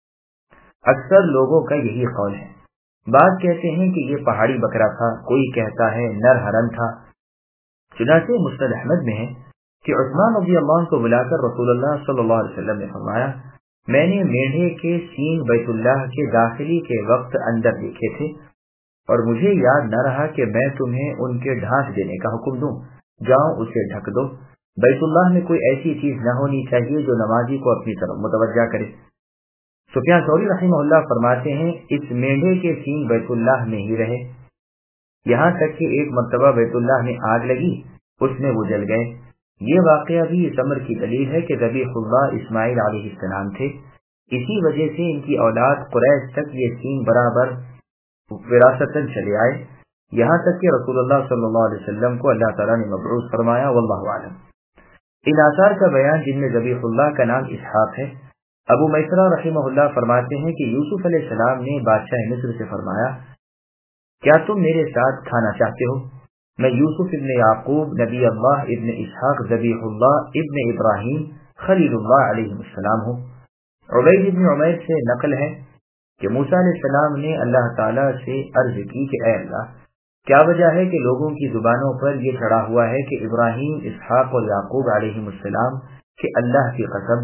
اکثر لوگوں کا یہی قول ہے. بعض کہتے ہیں کہ یہ پہاڑی بکرا تھا، کوئی کہتا ہے نر ہرن تھا. چنانچہ مسند احمد میں ہے کہ عثمان رضی اللہ عنہ کو بلا کر رسول اللہ صلی اللہ علیہ وسلم نے فرمایا، میں نے میڑھے کے سینگ بیت اللہ کے داخلی کے وقت اندر دیکھے تھے، اور مجھے یاد نہ رہا کہ میں تمہیں ان کے ڈھانک دینے کا حکم دوں. جاؤ اسے ڈھک دو. بیت اللہ میں کوئی ایسی چیز نہ ہونی چاہیے جو نمازی کو اپنی طرف متوجہ کرے. سفیان ثوری رحمہ اللہ فرماتے ہیں اس میڑھے کے سینگ بیت اللہ میں ہی رہے، یہاں تک کہ ایک مرتبہ بیت اللہ میں آگ لگی، اس میں وہ جل گئے. یہ واقعہ بھی اس امر کی دلیل ہے کہ ذبیح اللہ اسماعیل علیہ السلام تھے. اسی وجہ سے ان کی اولاد قریش تک یہ سینگ برابر وراثتاً چلے آئے، یہاں تک کہ رسول اللہ صلی اللہ علیہ وسلم کو اللہ تعالیٰ نے مبعوث فرمایا. واللہ اعلم. ان آثار کا بیان جن میں ذبیح اللہ کا نام اسحاق ہے. ابو میسرہ رحمہ اللہ فرماتے ہیں کہ یوسف علیہ السلام نے بادشاہ مصر سے فرمایا، کیا تم میرے ساتھ کھانا چاہتے ہو؟ میں یوسف ابن یعقوب نبی اللہ ابن اسحاق ذبیح اللہ ابن ابراہیم خلیل اللہ علیہ السلام ہوں. عبید ابن عمیر سے نقل ہے کہ موسیٰ علیہ السلام نے اللہ تعالیٰ سے عرض کی کہ اے اللہ، کیا وجہ ہے کہ لوگوں کی زبانوں پر یہ چڑھا ہوا ہے کہ ابراہیم، اسحاق اور یعقوب علیہ السلام کہ اللہ کی قسم؟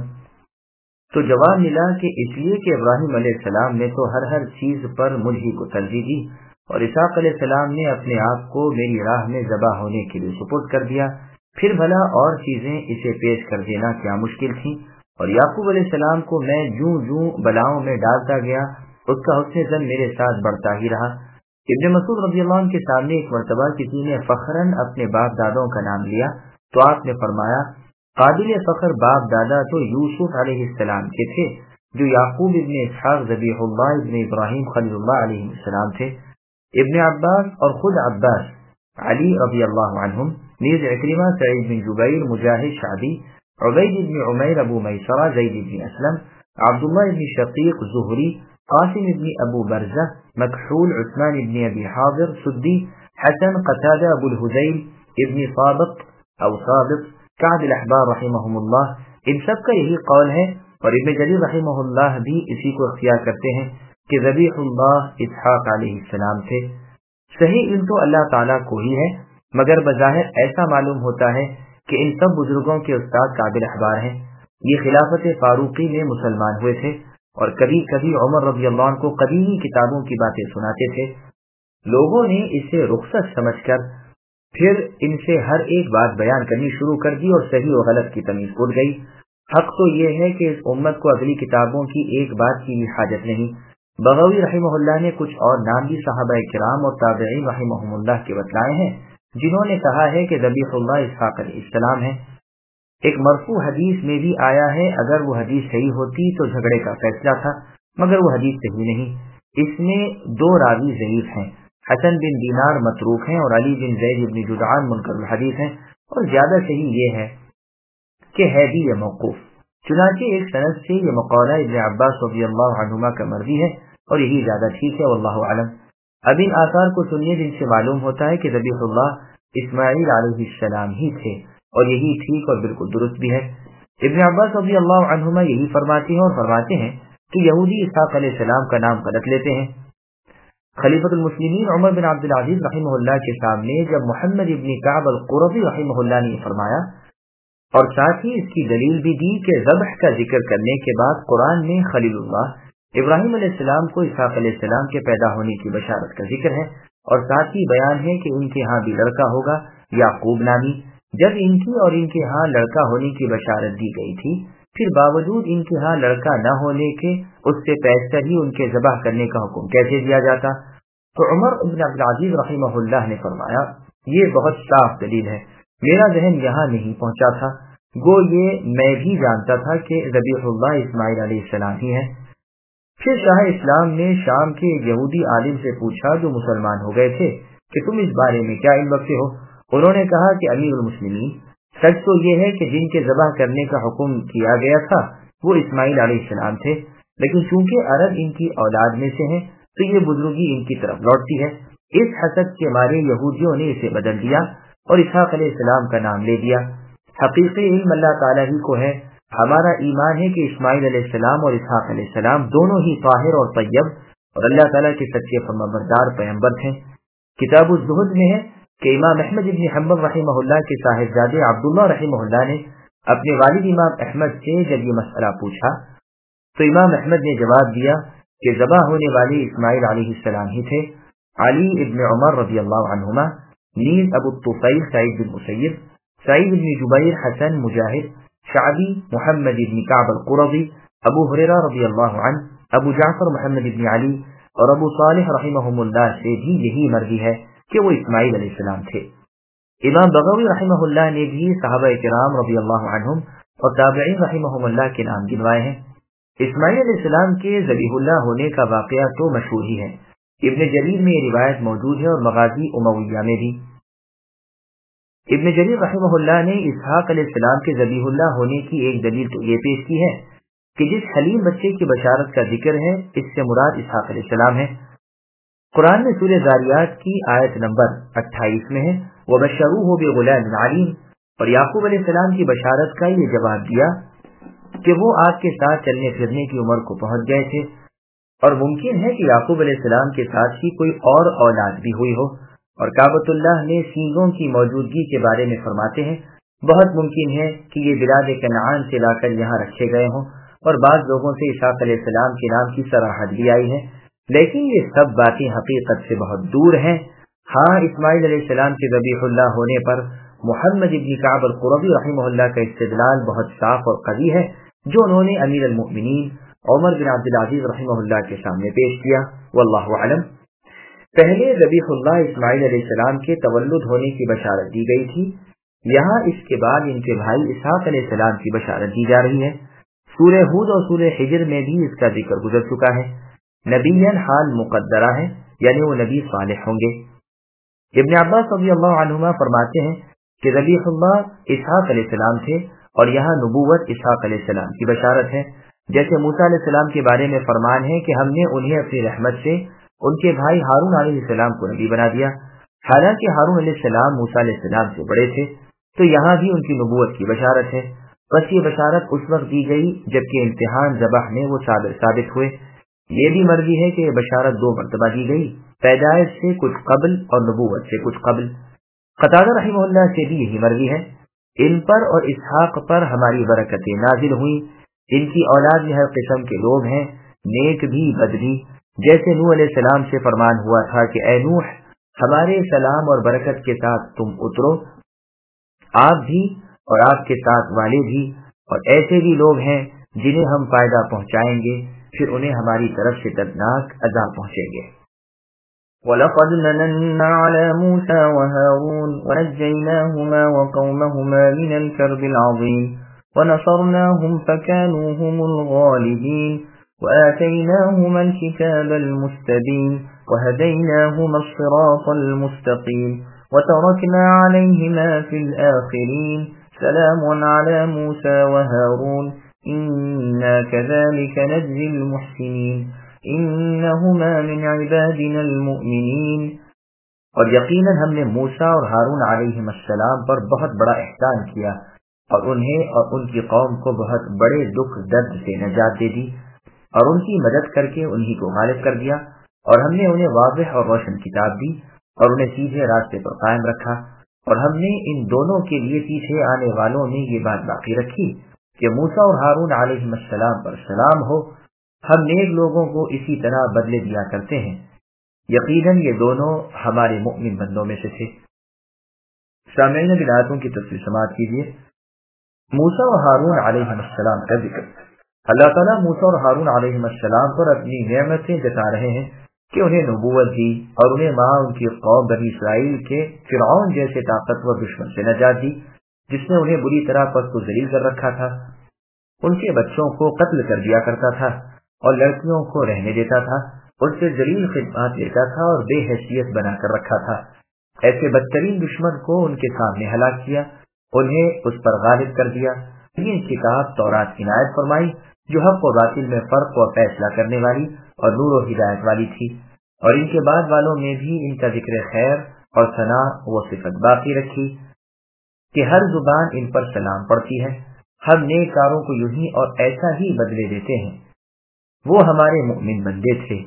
تو جواب ملا کہ اس لیے کہ ابراہیم علیہ السلام نے تو ہر چیز پر مجھ ہی کو ترجیح دی، اور اسحاق علیہ السلام نے اپنے آپ کو میری راہ میں ذبح ہونے کے لیے سپرد کر دیا. پھر بھلا اور چیزیں اسے پیش کر دینا کیا مشکل تھی؟ اور یعقوب علیہ السلام کو میں جوں بلاؤں میں ڈالتا گیا، اس کا حسن زن میرے ساتھ بڑھتا ہی رہا. ابن مسعود رضی اللہ عنہ کے سامنے ایک مرتبہ کسی نے فخراً اپنے باپ دادوں کا نام لیا تو آپ نے فرمایا، قابل فخر باپ دادا تو یوسف علیہ السلام کے تھے، جو یعقوب ابن اسحاق ذبیح اللہ ابن ابراہیم خلیل اللہ علیہ السلام تھے. ابن عباس اور خود عباس، علی رضی اللہ عنہم، نیز عکرمہ، سعید بن جبیر، مجاہد، شعبی، عبید بن عمیر، ابو میسرہ، زید بن اسلم، عبداللہ بن شقیق، زہری، قاسم ابن ابو برزہ، مکحول، عثمان ابن ابی حاضر، سدی، حسن، قتادہ، ابو الحذیل ابن صابط او صابط، کعب الاحبار رحمہم اللہ، ان سب کا یہی قول ہے. اور ابن جریر رحمہ اللہ بھی اسی کو اختیار کرتے ہیں کہ ذبیح اللہ اسحاق علیہ السلام تھے. صحیح علم تو اللہ تعالیٰ کو ہی ہے، مگر بظاہر ایسا معلوم ہوتا ہے کہ ان سب بزرگوں کے استاد قابل احبار ہیں. یہ خلافت فاروقی میں مسلمان ہوئے تھے، اور کبھی کبھی عمر رضی اللہ عنہ کو قدیمی کتابوں کی باتیں سناتے تھے. لوگوں نے اسے رخصت سمجھ کر پھر ان سے ہر ایک بات بیان کرنی شروع کر دی اور صحیح و غلط کی تمیز اٹھ گئی. حق تو یہ ہے کہ اس امت کو اگلی کتابوں کی ایک بات کی بھی حاجت نہیں. بغوی رحمہ اللہ نے کچھ اور نام بھی صحابہ کرام اور تابعین رحمہم اللہ کے بتلائے ہیں جنہوں نے کہا ہے کہ ذبیح اللہ اسحاق علیہ السلام ہے. ایک مرفوع حدیث میں بھی آیا ہے، اگر وہ حدیث صحیح ہوتی تو جھگڑے کا فیصلہ تھا، مگر وہ حدیث صحیح نہیں. اس میں 2 راوی ضعیف ہیں، حسن بن دینار متروک ہیں، اور علی بن زید بن جدعان منکر الحدیث ہیں، اور زیادہ صحیح یہ ہے کہ ہے بھی یہ موقوف. چنانچہ ایک سند سے یہ مقولہ ابن عباس رضی اللہ عنہما کا مروی ہے، اور یہی زیادہ ٹھیک ہے، واللہ اعلم. اب ان آثار کو سنیے جن سے معلوم ہوتا ہے کہ ذبیح اللہ اسماعیل علیہ السلام ہی تھے، اور یہی ٹھیک اور بالکل درست بھی ہے. ابن عباس رضی اللہ عنہما یہی فرماتے ہیں، اور فرماتے ہیں کہ یہودی اسحاق علیہ السلام کا نام غلط لیتے ہیں. خلیفۃ المسلمین عمر بن عبد العزیز رحمہ اللہ کے سامنے جب محمد ابن کعب القرظی رحمہ اللہ نے فرمایا اور ساتھ ہی اس کی دلیل بھی دی کہ ذبح کا ذکر کرنے کے بعد قرآن میں خلیل اللہ ابراہیم علیہ السلام کو اسحاق علیہ السلام کے پیدا ہونے کی بشارت کا ذکر ہے، اور ساتھ ہی بیان ہے کہ ان کے ہاں بھی لڑکا ہوگا یعقوب نامی۔ جب ان کی اور ان کے ہاں لڑکا ہونے کی بشارت دی گئی تھی، پھر باوجود ان کے ہاں لڑکا نہ ہونے کے اس سے پیشتر ہی ان کے ذبح کرنے کا حکم کیسے دیا جاتا؟ تو عمر بن عبد العزیز رحمہ اللہ نے فرمایا یہ بہت صاف دلیل ہے، میرا ذہن یہاں نہیں پہنچا تھا، گو یہ میں بھی جانتا تھا کہ ذبیح اللہ اسماعیل علیہ السلام ہی ہے۔ پھر شاہ اسلام نے شام کے ایک یہودی عالم سے پوچھا جو مسلمان ہو گئے تھے کہ تم اس بارے میں کیا علم رکھتے ہو؟ انہوں نے کہا کہ امیر المسلمین، سچ تو یہ ہے کہ جن کے ذبح کرنے کا حکم کیا گیا تھا وہ اسماعیل علیہ السلام تھے، لیکن چونکہ عرب ان کی اولاد میں سے ہیں تو یہ بزرگی ان کی طرف لوٹتی ہے، اس حسد کے مارے یہودیوں نے اسے بدل دیا اور اسحاق علیہ السلام کا نام لے دیا۔ حقیقی علم اللہ تعالیٰ ہی کو ہے، ہمارا ایمان ہے کہ اسماعیل علیہ السلام اور اسحاق علیہ السلام دونوں ہی طاہر اور طیب اور اللہ تعالیٰ کے سچے فرمانبردار پیغمبر تھے۔ کتاب الزہد میں ہے کہ امام احمد بن حنبل رحمہ اللہ کے صاحبزادے عبداللہ رحمہ اللہ نے اپنے والد امام احمد سے جب یہ مسئلہ پوچھا تو امام احمد نے جواب دیا کہ ذبح ہونے والے اسماعیل علیہ السلام ہی تھے۔ علی ابن عمر رضی اللہ عنہما، نیز ابو الطفیل سعید بن مسیب، سعید بن جبیر، حسن، مجاہد، شعبی، محمد بن کعب القرظی، ابو ہریرہ رضی اللہ عنہ، ابو جعفر محمد بن علی اور ابو صالح رحمہم اللہ سے بھی یہی مرضی ہے کہ وہ اسماعیل علیہ السلام تھے۔ امام بغوی رحمہ اللہ نے بھی صحابہ کرام رضی اللہ عنہم اور تابعین رحمہم اللہ کے نام گنوائے ہیں۔ اسماعیل علیہ السلام کے ذبیح اللہ ہونے کا واقعہ تو مشہور ہی ہے، ابن جریر میں یہ روایت موجود ہے اور مغازی امویہ میں بھی۔ ابن جریر رحمہ اللہ نے اسحاق علیہ السلام کے ذبیح اللہ ہونے کی ایک دلیل تو یہ پیش کی ہے کہ جس حلیم بچے کی بشارت کا ذکر ہے اس سے مراد اسحاق علیہ السلام ہے۔ قرآن میں سورہ ذاریات کی آیت نمبر 28 میں ہے وَبَشَّرُوهُ بِغُلَامٍ عَلِيمٍ، اور یعقوب علیہ السلام کی بشارت کا یہ جواب دیا کہ وہ آپ کے ساتھ چلنے پھرنے کی عمر کو پہنچ گئے تھے، اور ممکن ہے کہ یعقوب علیہ السلام کے ساتھ ہی کوئی اور اولاد بھی ہوئی ہو۔ اور کعبۃ اللہ میں سینگوں کی موجودگی کے بارے میں فرماتے ہیں بہت ممکن ہے کہ یہ بلاد کنعان سے لا کر یہاں رکھے گئے ہوں، اور بعض لوگوں سے اسحاق علیہ السلام کے نام کی صراحت بھی آئی ہے، لیکن یہ سب باتیں حقیقت سے بہت دور ہیں۔ ہاں، اسماعیل علیہ السلام کے ذبیح اللہ ہونے پر محمد ابن کعب القرظی رحمہ اللہ کا استدلال بہت صاف اور قوی ہے جو انہوں نے امیر المؤمنین عمر بن عبد العزیز رحمہ اللہ کے سامنے پیش کیا۔ واللہ اعلم۔ پہلے ذبیح اللہ اسماعیل علیہ السلام کے تولد ہونے کی بشارت دی گئی تھی، یہاں اس کے بعد ان کے بھائی اسحاق علیہ السلام کی بشارت دی جا رہی ہے۔ سورہ ہود اور سورہ حجر میں بھی اس کا ذکر گزر چکا ہے۔ نبیًا حال مقدرہ ہے، یعنی وہ نبی صالح ہوں گے۔ ابن عباس رضی اللہ عنہما فرماتے ہیں کہ ذبیح اللہ اسحاق علیہ السلام تھے، اور یہاں نبوت اسحاق علیہ السلام کی بشارت ہے، جیسے موسیٰ علیہ السلام کے بارے میں فرمان ہے کہ ہم نے انہیں اپنی رحمت سے ان کے بھائی ہارون علیہ السلام کو نبی بنا دیا، حالانکہ ہارون علیہ السلام موسیٰ علیہ السلام سے بڑے تھے، تو یہاں بھی ان کی نبوت کی بشارت ہے۔ بس یہ بشارت اس وقت دی گئی جبکہ امتحان ذبح میں وہ ثابت ہوئے۔ یہ بھی مرضی ہے کہ یہ بشارت 2 مرتبہ دی گئی، پیدائش سے کچھ قبل اور نبوت سے کچھ قبل۔ قتادہ رحمہ اللہ سے بھی یہی مرضی ہے۔ ان پر اور اسحاق پر ہماری برکتیں نازل ہوئیں، ان کی اولاد میں ہر قسم کے لوگ ہیں، نیک بھی بد بھی، جیسے نوح علیہ السلام سے فرمان ہوا تھا کہ اے نوح، ہمارے سلام اور برکت کے ساتھ تم اترو، آپ بھی اور آپ کے ساتھ والے بھی، اور ایسے بھی لوگ ہیں جنہیں ہم فائدہ پہنچائیں گے، پھر انہیں ہماری طرف سے دردناک عذاب پہنچیں گے۔ وَلَقَدْ مَنَنَّا عَلَى مُوسَى وَهَارُونَ وَنَجَّيْنَاهُمَا وَقَوْمَهُمَا مِنَ الْكَرْبِ الْعَظِيمِ وَنَصَرْنَاهُمْ فَكَانُوا هُمُ الْغَالِبِينَ وَآتَيْنَاهُمَا الْكِتَابَ الْمُسْتَبِينَ وَهَدَيْنَاهُمَا الصِّرَاطَ الْمُسْتَقِيمَ وَتَرَكْنَا عَلَيْهِمَا فِي الْآخِرِينَ سَلَامٌ عَلَى مُوسَى وَهَارُونَ إِنَّا كَذَلِكَ نَجْزِي الْمُحْسِنِينَ إِنَّهُمَا مِنْ عِبَادِنَا الْمُؤْمِنِينَ، اور یقیناً ہم نے موسیٰ اور ہارون علیہ السلام پر بہت بڑا احسان کیا، اور انہیں اور ان کی قوم کو بہت بڑے دکھ درد سے نجات دے دی، اور ان کی مدد کر کے انہی کو غالب کر دیا، اور ہم نے انہیں واضح اور روشن کتاب دی اور انہیں سیدھے راستے پر قائم رکھا، اور ہم نے ان دونوں کے لیے پیچھے آنے والوں میں یہ بات باقی رکھی کہ موسیٰ اور ہارون علیہ السلام پر سلام ہو، ہم نیک لوگوں کو اسی طرح بدلے دیا کرتے ہیں، یقیناً یہ دونوں ہمارے مؤمن بندوں میں سے تھے۔ سامعین اب آیتوں کی تفصیل سماعت کیجیے۔ موسیٰ اور ہارون علیہ السلام کا ذکر۔ اللہ تعالیٰ موسیٰ اور ہارون علیہ السلام پر اپنی نعمتیں جتا رہے ہیں کہ انہیں نبوت دی اور انہیں وہاں ان کی قوم بنی اسرائیل کے فرعون جیسے طاقتور دشمن سے نجات دی جس نے انہیں بری طرح پست و ذلیل کر رکھا تھا، ان کے بچوں کو قتل کر دیا کرتا تھا اور لڑکیوں کو رہنے دیتا تھا، ان سے ذلیل خدمات لیتا تھا اور بے حیثیت بنا کر رکھا تھا۔ ایسے بدترین دشمن کو ان کے سامنے ہلاک کیا، انہیں اس پر غالب کر دیا۔ ان کتاب تورات کی عنایت فرمائی جو حق و باطل میں فرق اور فیصلہ کرنے والی اور نور و ہدایت والی تھی، اور ان کے بعد والوں میں بھی ان کا ذکر خیر اور ثنا و صفت باقی رکھی کہ ہر زبان ان پر سلام پڑتی ہے۔ ہم نیک کاروں کو یوں ہی اور ایسا ہی بدلے دیتے ہیں، وہ ہمارے مؤمن بندے تھے۔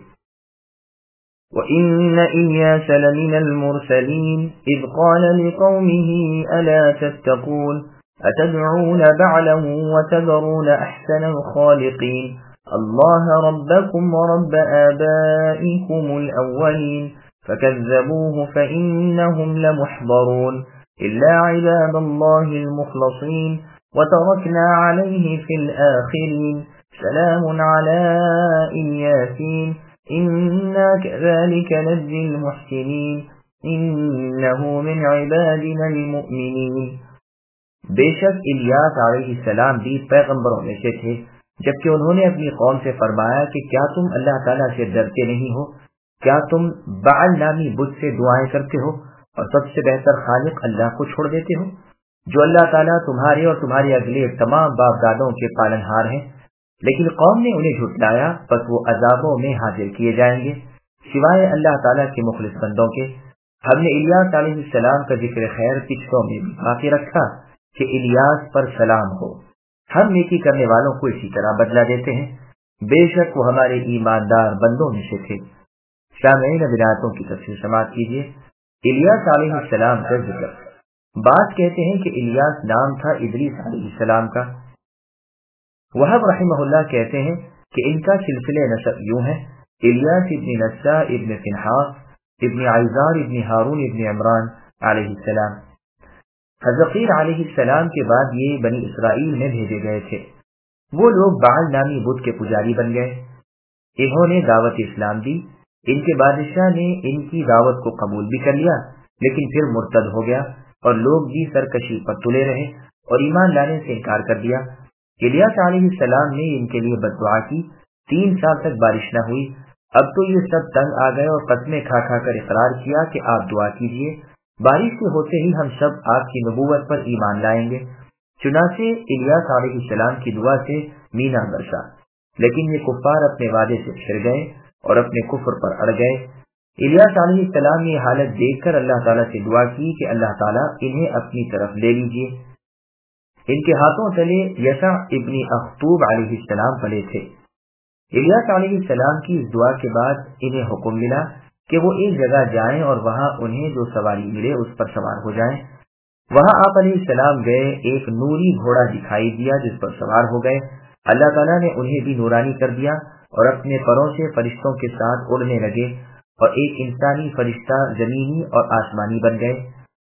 وَإِنَّ إِلْيَاسَ لَمِنَ الْمُرْسَلِينَ إِذْ قَالَ لِقَوْمِهِ أَلَا تَتَّقُونَ أَتَدْعُونَ بَعْلًا وَتَذَرُونَ أَحْسَنَ الْخَالِقِينَ اللَّهَ رَبَّكُمْ وَرَبَّ آبَائِكُمُ الْأَوَّلِينَ فَكَذَّبُوهُ فَإِنَّهُمْ لَمُحْضَرُونَ إِلَّا عِبَادَ اللَّهِ الْمُخْلَصِينَ وَتَرَكْنَا عَلَيْهِ فِي الْآخِرِينَ سَلَامٌ عَلَى إِلْيَاسِينَ إِنَّا كَذَلِكَ نَجْزِي الْمُحْسِنِينَ إِنَّهُ مِنْ عِبَادِنَا الْمُؤْمِنِينَ۔ بے شک الیاس علیہ السلام بھی پیغمبروں میں سے تھے، جبکہ انہوں نے اپنی قوم سے فرمایا کہ کیا تم اللہ تعالیٰ سے ڈرتے نہیں ہو؟ کیا تم بعل نامی بت سے دعائیں کرتے ہو اور سب سے بہتر خالق اللہ کو چھوڑ دیتے ہو، جو اللہ تعالیٰ تمہارے اور تمہارے اگلے تمام باپ دادوں کے پالنہار ہیں؟ لیکن قوم نے انہیں جھٹلایا، پس وہ عذابوں میں حاضر کیے جائیں گے سوائے اللہ تعالیٰ کے مخلص بندوں کے۔ ہم نے الیاس علیہ السلام کا ذکر خیر پچھلوں میں بھی باقی رکھا کہ الیاس پر سلام ہو، ہم نیکی کرنے والوں کو اسی طرح بدلہ دیتے ہیں، بے شک وہ ہمارے ایماندار بندوں میں سے تھے۔ سامعین اب آیتوں کی تفسیر سماعت کیجیے۔ الیاس علیہ السلام کا ذکر۔ بعض کہتے ہیں کہ الیاس نام تھا ادریس علیہ السلام کا۔ وہب رحمہ اللہ کہتے ہیں کہ ان کا سلسلہ نسب یوں ہے: الیاس ابن نسا ابن فنحاس ابن عیزار ابن ہارون ابن عمران علیہ السلام۔ حزقیل علیہ السلام کے بعد یہ بنی اسرائیل میں بھیجے گئے تھے۔ وہ لوگ بعل نامی بت کے پجاری بن گئے، انہوں نے دعوت اسلام دی، ان کے بادشاہ نے ان کی دعوت کو قبول بھی کر لیا، لیکن پھر مرتد ہو گیا اور لوگ بھی سرکشی پر تلے رہے اور ایمان لانے سے انکار کر دیا۔ الیاس علیہ السلام نے ان کے لیے بد دعا کی، 3 سال تک بارش نہ ہوئی۔ اب تو یہ سب تنگ آ گئے اور قسمیں کھا کھا کر اقرار کیا کہ آپ دعا کیجیے، بارش سے ہوتے ہی ہم سب آپ کی نبوت پر ایمان لائیں گے۔ چنانچہ الیاس علیہ السلام کی دعا سے مینا برسا، لیکن یہ کفار اپنے وعدے سے پھر گئے اور اپنے کفر پر اڑ گئے۔ الیاس علیہ السلام نے یہ حالت دیکھ کر اللہ تعالیٰ سے دعا کی کہ اللہ تعالیٰ انہیں اپنی طرف لے لیجیے۔ ان کے ہاتھوں تلے یسع ابن اخطوب علیہ السلام پلے تھے۔ الیاس علیہ السلام کی اس دعا کے بعد انہیں حکم ملا کہ وہ ایک جگہ جائیں اور وہاں انہیں جو سواری ملے اس پر سوار ہو جائیں۔ وہاں آپ علیہ السلام گئے، ایک نوری گھوڑا دکھائی دیا جس پر سوار ہو گئے۔ اللہ تعالیٰ نے انہیں بھی نورانی کر دیا اور اپنے پروں سے فرشتوں کے ساتھ اڑنے لگے اور ایک انسانی فرشتہ زمینی اور آسمانی بن گئے۔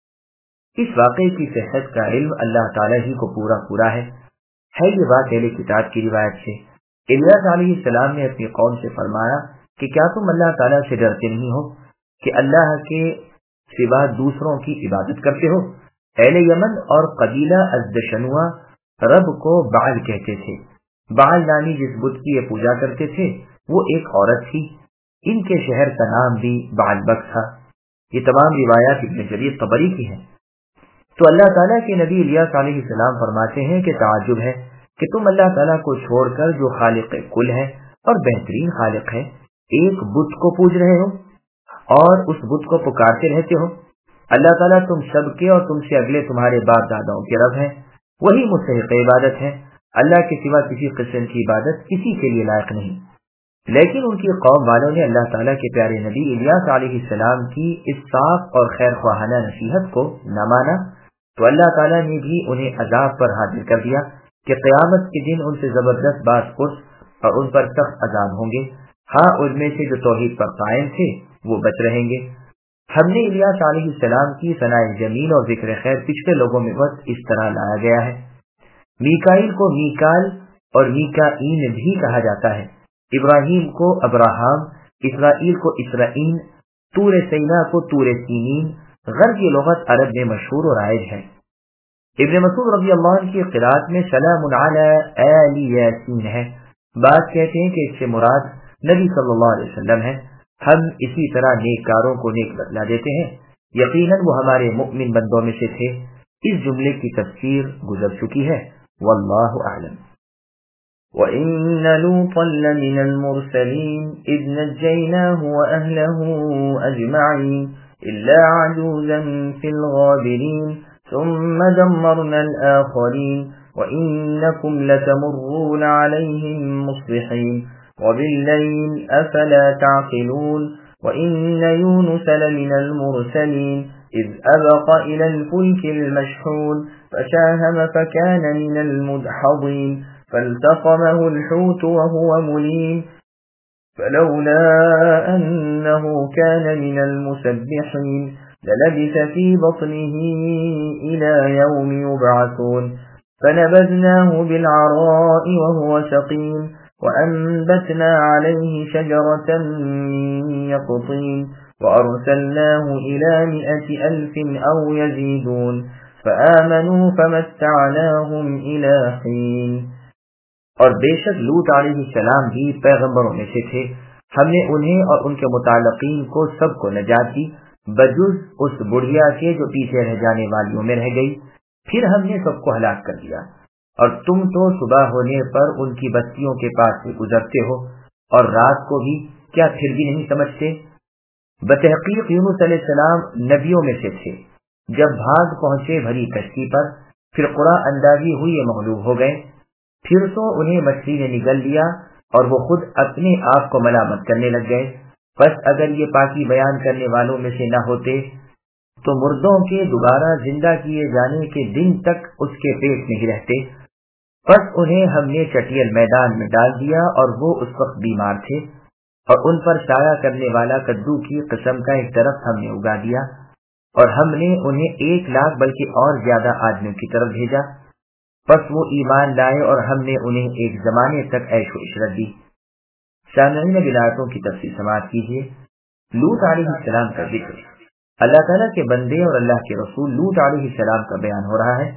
اس واقعے کی صحت کا علم اللہ تعالیٰ ہی کو پورا ہے یہ بات اہل کتاب کی روایت سے۔ الیاس علیہ السلام نے اپنی قوم سے فرمایا کہ کیا تم اللہ تعالیٰ سے ڈرتے نہیں ہو کہ اللہ کے سوا دوسروں کی عبادت کرتے ہو؟ اہل یمن اور قبیلہ ازدشنوا رب کو بعل کہتے تھے۔ بعل نامی جس بت کی یہ پوجا کرتے تھے وہ ایک عورت تھی، ان کے شہر کا نام بھی بعل بک تھا۔ یہ تمام روایات ابن جریر طبری کی ہیں۔ تو اللہ تعالیٰ کے نبی الیاس علیہ السلام فرماتے ہیں کہ تعجب ہے کہ تم اللہ تعالیٰ کو چھوڑ کر جو خالق کل ہے اور بہترین خالق ہے، ایک بت کو پوج رہے ہو اور اس بت کو پکارتے رہتے ہو۔ اللہ تعالیٰ تم سب کے اور تم سے اگلے تمہارے باپ داداؤں کے رب ہیں، وہی مستحق عبادت ہے، اللہ کے سوا کسی قسم کی عبادت کسی کے لیے لائق نہیں۔ لیکن ان کی قوم والوں نے اللہ تعالیٰ کے پیارے نبی الیاس علیہ السلام کی اس صاف اور خیر خواہانہ نصیحت کو نہ مانا تو اللہ تعالیٰ نے بھی انہیں عذاب پر حاضر کر دیا کہ قیامت کے دن ان سے زبردست باز پرس اور ان پر سخت عذاب ہوں گے. ہاں ان میں سے جو توحید پر قائم تھے وہ بچ رہیں گے. ہم نے الیاس علیہ السلام کی ثناء جمیل اور ذکر خیر پچھلے لوگوں میں بس اس طرح لایا گیا ہے. میکائیل کو میکال اور میکائین بھی کہا جاتا ہے. ابراہیم کو ابراہام، اسرائیل کو اسرائیل، طور سینا کو طور سینین. غرب کی لغت عرب میں مشہور و رائج ہے. ابن مسعود رضی اللہ عنہ کی قرات میں سلام علی آل یاسین ہے. بعض کہتے ہیں کہ اس سے مراد نبی صلی اللہ علیہ وسلم ہے. ہم اسی طرح نیک کاروں کو نیک بدلہ دیتے ہیں، یقیناً وہ ہمارے مؤمن بندوں میں سے تھے. اس جملے کی تفسیر گزر چکی ہے. واللہ اعلم. وَإِنَّ لُوطًا لَّمِنَ الْمُرْسَلِينَ إِذْ نَجَّيْنَاهُ وَأَهْلَهُ أَجْمَعِينَ إِلَّا عَجُوزًا فِي الْغَابِرِينَ ثُمَّ دَمَّرْنَا الْآخَرِينَ وَإِنَّكُمْ لَتَمُرُّونَ عَلَيْهِمْ مُصْبِحِينَ وَبِاللَّيْلِ أَفَلَا تَعْقِلُونَ وَإِنَّ يُونُسَ لَمِنَ الْمُرْسَلِينَ إِذْ أَبَقَ إِلَى الْفُلْكِ الْمَشْحُونِ فَسَاهَمَ فَكَانَ مِنَ الْمُدْحَضِينَ فالتقمه الحوت وهو مليم فلولا أنه كان من المسبحين للبث في بطنه إلى يوم يبعثون فنبذناه بالعراء وهو سقيم وأنبتنا عليه شجرة من يقطين وأرسلناه إلى 100,000 أو يزيدون فآمنوا فمتعناهم إلى حين. اور بے شک لوط علیہ السلام بھی پیغمبروں میں سے تھے. ہم نے انہیں اور ان کے متعلقین کو سب کو نجات دی بجز اس بڑھیا کے جو پیچھے رہ جانے والیوں میں رہ گئی. پھر ہم نے سب کو ہلاک کر دیا. اور تم تو صبح ہونے پر ان کی بستیوں کے پاس سے گزرتے ہو اور رات کو بھی کیا پھر بھی نہیں سمجھتے؟ بتحقیق یونس علیہ السلام نبیوں میں سے تھے. جب بھاگ پہنچے بھری کشتی پر پھر قرآ اندازی ہوئی مغلوب ہو گئے. پھر تو انہیں مچھلی نے نگل لیا اور وہ خود اپنے آپ کو ملامت کرنے لگ گئے. بس اگر یہ پاکی بیان کرنے والوں میں سے نہ ہوتے تو مردوں کے دوبارہ زندہ کیے جانے کے دن تک اس کے پیٹ میں ہی رہتے. بس انہیں ہم نے چٹیل میدان میں ڈال دیا اور وہ اس وقت بیمار تھے اور ان پر سایہ کرنے والا کدو کی قسم کا ایک درخت ہم نے اگا دیا اور ہم نے انہیں 1,00,000 بلکہ اور زیادہ آدمیوں کی طرف بھیجا. پس وہ ایمان لائے اور ہم نے انہیں ایک زمانے تک عیش و عشرت دی. سامعین ولایتوں کی تفصیل سماعت کیجیے. لوط علیہ السلام کا ذکر. اللہ تعالیٰ کے بندے اور اللہ کے رسول لوط علیہ السلام کا بیان ہو رہا ہے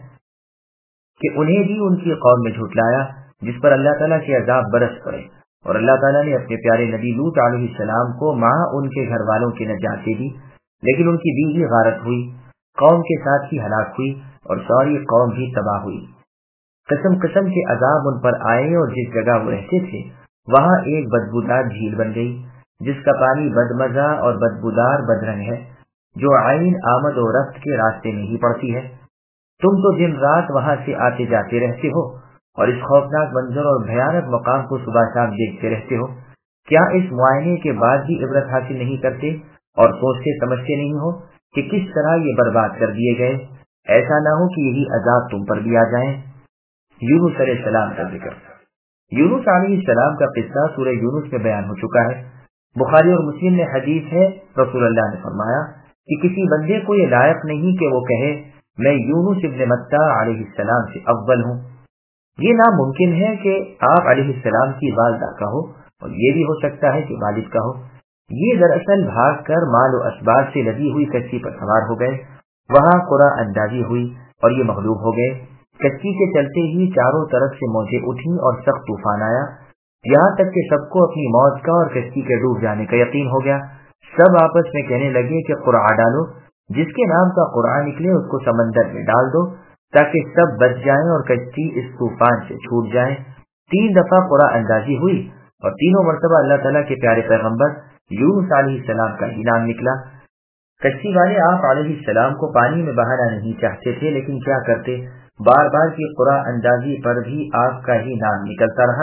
کہ انہیں بھی ان کی قوم میں جھٹلایا جس پر اللہ تعالیٰ کے عذاب برس پڑے. اور اللہ تعالیٰ نے اپنے پیارے نبی لوط علیہ السلام کو ماں ان کے گھر والوں کی نجات دے دی، لیکن ان کی بیوی غارت ہوئی، قوم کے ساتھ ہی ہلاک ہوئی اور ساری قوم بھی تباہ ہوئی. قسم قسم کے عذاب ان پر آئے اور جس جگہ وہ رہتے تھے وہاں ایک بدبودار جھیل بن گئی جس کا پانی بدمزہ اور بدبودار بدرنگ ہے، جو عین آمد و رفت کے راستے میں ہی پڑتی ہے. تم تو دن رات وہاں سے آتے جاتے رہتے ہو اور اس خوفناک منظر اور بھیانک مقام کو صبح شام دیکھتے رہتے ہو. کیا اس معائنے کے بعد بھی عبرت حاصل نہیں کرتے اور سوچتے سمجھتے نہیں ہو کہ کس طرح یہ برباد کر دیے گئے؟ ایسا نہ ہو کہ یہی عذاب تم پر بھی آ جائیں. یونس علیہ السلام کا ذکر. یونس علیہ السلام کا قصہ سورہ یونس میں بیان ہو چکا ہے. بخاری اور مسلم میں حدیث ہے، رسول اللہ نے فرمایا کہ کسی بندے کو یہ لائق نہیں کہ وہ کہے میں یونس ابن متى علیہ السلام سے اول ہوں. یہ ناممکن ہے کہ آپ علیہ السلام کی والدہ کا ہو اور یہ بھی ہو سکتا ہے کہ والد کا ہو. یہ دراصل بھاگ کر مال و اسباب سے لدی ہوئی کشتی پر سوار ہو گئے. وہاں قرآ اندازی ہوئی اور یہ مغلوب ہو گئے. کشتی کے چلتے ہی چاروں طرف سے موجیں اٹھیں اور سخت طوفان آیا، یہاں تک کہ سب کو اپنی موت کا اور کشتی کے ڈوب جانے کا یقین ہو گیا. سب آپس میں کہنے لگے کہ قرآ ڈالو، جس کے نام کا قرآ نکلے اس کو سمندر میں ڈال دو تاکہ سب بچ جائیں اور کشتی اس طوفان سے چھوٹ جائیں. 3 دفعہ قرآ اندازی ہوئی اور تینوں مرتبہ اللہ تعالیٰ کے پیارے پیغمبر یونس علیہ السلام کا ہی نام نکلا. کشتی والے آپ علیہ السلام کو پانی میں بہانا نہیں چاہتے تھے، لیکن کیا کرتے، بار بار کی قرآ اندازی پر بھی آپ کا ہی نام نکلتا رہا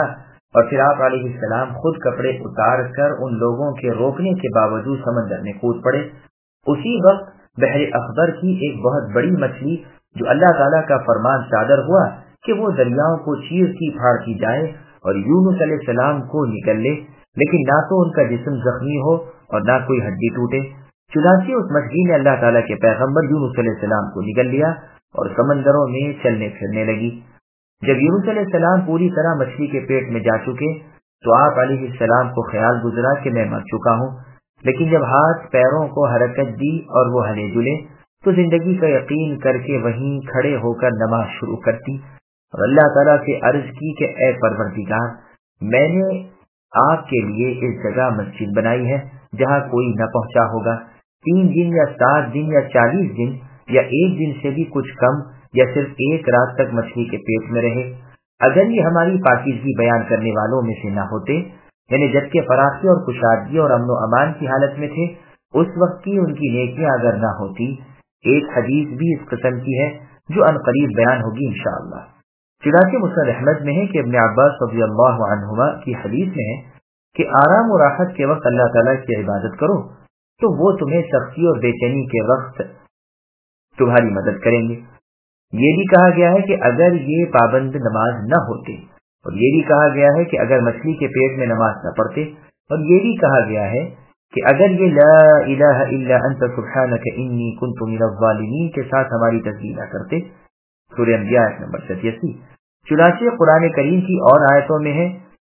اور پھر آپ علیہ السلام خود کپڑے اتار کر ان لوگوں کے روکنے کے باوجود سمندر میں کود پڑے۔ اسی وقت بحر اخضر کی ایک بہت بڑی مچھلی جو اللہ تعالیٰ کا فرمان صادر ہوا کہ وہ دریاؤں کو چیرتی پھاڑتی جائے اور یونس علیہ السلام کو نکل لے، لیکن نہ تو ان کا جسم زخمی ہو اور نہ کوئی ہڈی ٹوٹے، چنانچہ اس مچھلی نے اللہ تعالیٰ کے پیغمبر یونس علیہ السلام کو نگل لیا اور سمندروں میں چلنے پھرنے لگی۔ جب یونس علیہ السلام پوری طرح مچھلی کے پیٹ میں جا چکے تو آپ علیہ السلام کو خیال گزرا کہ میں مر چکا ہوں، لیکن جب ہاتھ پیروں کو حرکت دی اور وہ ہلے جلے تو زندگی کا یقین کر کے وہیں کھڑے ہو کر نماز شروع کرتی اور اللہ تعالیٰ سے عرض کی کہ اے پروردگار، میں نے آپ کے لیے اس جگہ مسجد بنائی ہے جہاں کوئی نہ پہنچا ہوگا، 3 دن یا 7 دن یا 40 دن یا 1 دن سے بھی کچھ کم یا صرف 1 رات تک مچھلی کے پیٹ میں رہے۔ اگر یہ ہماری پاکیزگی بیان کرنے والوں میں سے نہ ہوتے، یعنی جبکہ فراخی اور کشادگی اور امن و امان کی حالت میں تھے، اس وقت کی ان کی نیکیاں اگر نہ ہوتی۔ ایک حدیث بھی اس قسم کی ہے جو عنقریب بیان ہوگی انشاءاللہ۔ چنانچہ مسند احمد میں ہے کہ ابن عباس رضی اللہ عنہما کی حدیث میں ہے کہ آرام و راحت کے وقت اللہ تعالیٰ کی عبادت کرو تو وہ تمہیں سختی اور بے چینی کے وقت تمہاری مدد کریں گے۔ یہ بھی کہا گیا ہے کہ اگر یہ پابند نماز نہ ہوتے، اور یہ بھی کہا گیا ہے کہ اگر مچھلی کے پیٹ میں نماز نہ پڑھتے، اور یہ بھی کہا گیا ہے کہ اگر یہ لا الہ الا انت سبحانک انی کنت من الظالمین کے ساتھ ہماری تسبیح نہ کرتے۔ سورہ انبیاء آیت نمبر 87۔ چنانچہ قرآن کریم کی اور آیتوں میں ہے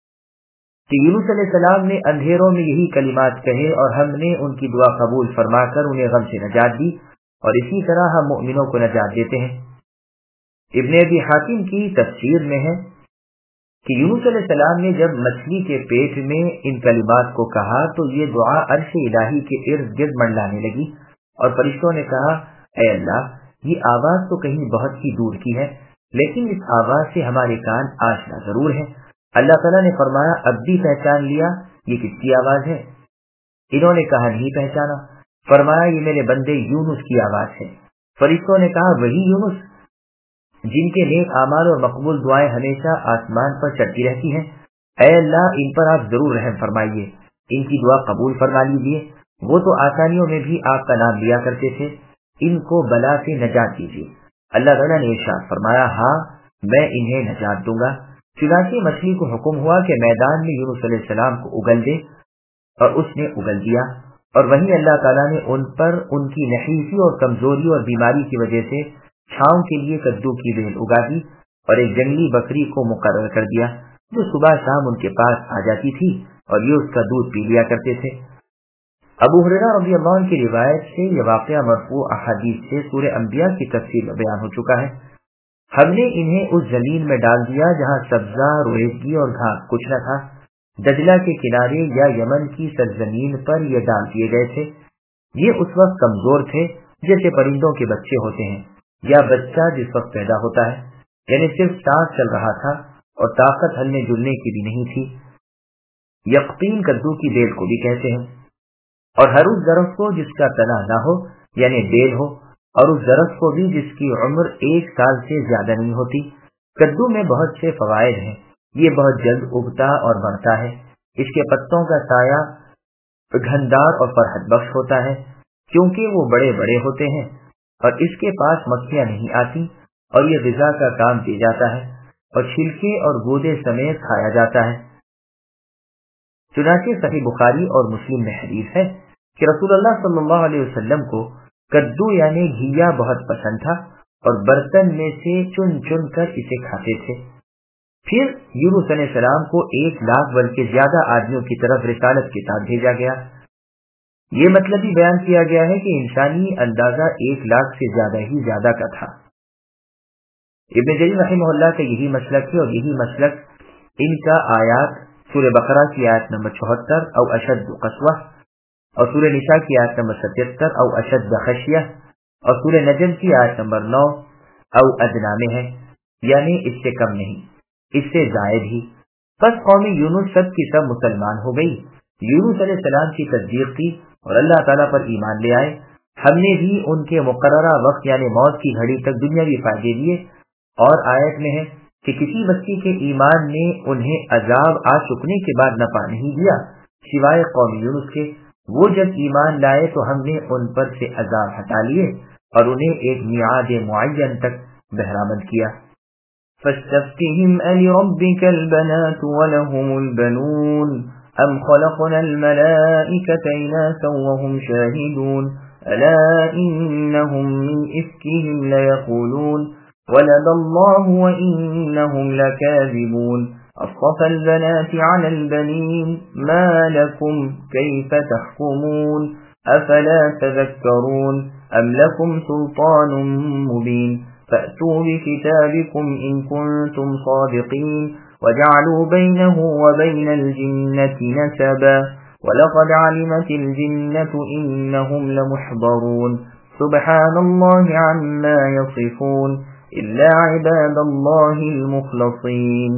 کہ یونس علیہ السلام نے اندھیروں میں یہی کلمات کہے اور ہم نے ان کی دعا قبول فرما کر انہیں غم سے نجات دی، اور اسی طرح ہم مؤمنوں کو نجات دیتے ہیں۔ ابن ابی حاتم کی تفسیر میں ہے کہ یونس علیہ السلام نے جب مچھلی کے پیٹ میں ان کلمات کو کہا تو یہ دعا عرش الہی کے ارد گرد منڈلانے لگی، اور فرشتوں نے کہا اے اللہ، یہ آواز تو کہیں بہت ہی دور کی ہے، لیکن اس آواز سے ہمارے کان آشنا ضرور ہے۔ اللہ تعالیٰ نے فرمایا اب بھی پہچان لیا یہ کس کی آواز ہے؟ انہوں نے کہا نہیں پہچانا۔ فرمایا یہ میرے بندے یونس کی آواز ہے۔ فرشتوں نے کہا وہی یونس جن کے نیک اعمال اور مقبول دعائیں ہمیشہ آسمان پر چڑھتی رہتی ہیں، اے اللہ ان پر آپ ضرور رحم فرمائیے، ان کی دعا قبول فرما لیجیے، وہ تو آسانیوں میں بھی آپ کا نام لیا کرتے تھے، ان کو بلا سے نجات دیجیے۔ اللہ تعالیٰ نے ارشاد فرمایا ہاں میں انہیں نجات دوں گا۔ چنانچہ مچھلی کو حکم ہوا کہ میدان میں یونس علیہ السلام کو اگل دے، اور اس نے اگل دیا، اور وہیں اللہ تعالیٰ نے ان پر ان کی نحیفی اور کمزوری اور بیماری کی وجہ سے چھاؤں کے لیے کدو کی بیل اگا دی، اور ایک جنگلی بکری کو مقرر کر دیا جو صبح شام ان کے پاس آ جاتی تھی اور یہ اس کا دودھ پی لیا کرتے تھے۔ ابو ہریرہ رضی اللہ عنہ کی روایت سے یہ واقعہ مرفوع احادیث سے سورہ انبیاء کی تفسیر میں بیان ہو چکا ہے۔ ہم نے انہیں اس زمین میں ڈال دیا جہاں سبزہ، رویدگی اور گھاس کچھ نہ تھا، دجلہ کے کنارے یا یمن کی سرزمین پر یہ ڈال دیے گئے تھے۔ یہ اس وقت کمزور تھے جیسے پرندوں کے بچے ہوتے ہیں یا بچہ جس وقت پیدا ہوتا ہے، یعنی صرف سانس چل رہا تھا اور طاقت ہلنے جلنے کی بھی نہیں تھی۔ یقطین کدو کی بیل کو بھی کہتے ہیں، اور ہر اس درخت کو جس کا تنا نہ ہو یعنی بیل ہو، اور اس درخت کو بھی جس کی عمر 1 سال سے زیادہ نہیں ہوتی۔ کدو میں بہت سے فوائد ہیں، یہ بہت جلد اگتا اور بڑھتا ہے، اس کے پتوں کا سایہ گھندار اور فرحت بخش ہوتا ہے کیونکہ وہ بڑے بڑے ہوتے ہیں، اور اس کے پاس مکھیاں نہیں آتی، اور یہ غذا کا کام دے جاتا ہے اور چھلکے اور گودے سمیت کھایا جاتا ہے۔ چنانچہ صحیح بخاری اور مسلم میں حدیث ہے کہ رسول اللہ صلی اللہ علیہ وسلم کو کدو یعنی گھیا بہت پسند تھا، اور برتن میں سے چن چن کر اسے کھاتے تھے۔ پھر یونس علیہ السلام کو 1 لاکھ بلکہ زیادہ آدمیوں کی طرف رسالت کے ساتھ بھیجا گیا۔ یہ مطلب بھی بیان کیا گیا ہے کہ انسانی اندازہ 1 لاکھ سے زیادہ ہی زیادہ کا تھا۔ ابن جریر رحمہ اللہ کا یہی مسلک ہے، اور یہی مسلک ان کا آیات سورہ بقرہ کی آیت نمبر 74 او اشد قسوہ، اور سورہ نساء کی آیت نمبر 77 او اشد خشیہ، اور سورہ نجم کی آیت نمبر 9 او ادنا میں ہے، یعنی اس سے کم نہیں، اس سے زائد ہی۔ پس قوم یونس سب کی سب مسلمان ہو گئی، یونس علیہ السلام کی تصدیق کی اور اللہ تعالیٰ پر ایمان لے آئے۔ ہم نے بھی ان کے مقررہ وقت یعنی موت کی گھڑی تک دنیاوی فائدے دیے، اور آیت میں ہے کہ کسی بستی کے ایمان نے انہیں عذاب آ چکنے کے بعد نفع نہیں دیا سوائے قوم یونس کے. وہ جب ایمان لائے تو ہم نے ان پر سے عذاب ہٹا لیے اور انہیں ایک میعاد معین تک بہرامد کیا. فاستفتهم ألربك البنات ولهم البنون أم خلقنا الملائكة إناثا وهم شاهدون ألا إنهم من إفكهم ليقولون ولد الله وإنهم لكاذبون أصطفى البنات على البنين ما لكم كيف تحكمون أفلا تذكرون أم لكم سلطان مبين فأتوا بكتابكم إن كنتم صادقين وجعلوا بينه وبين الجنة نسبا ولقد علمت الجنة إنهم لمحضرون سبحان الله عما يصفون إلا عباد الله المخلصين.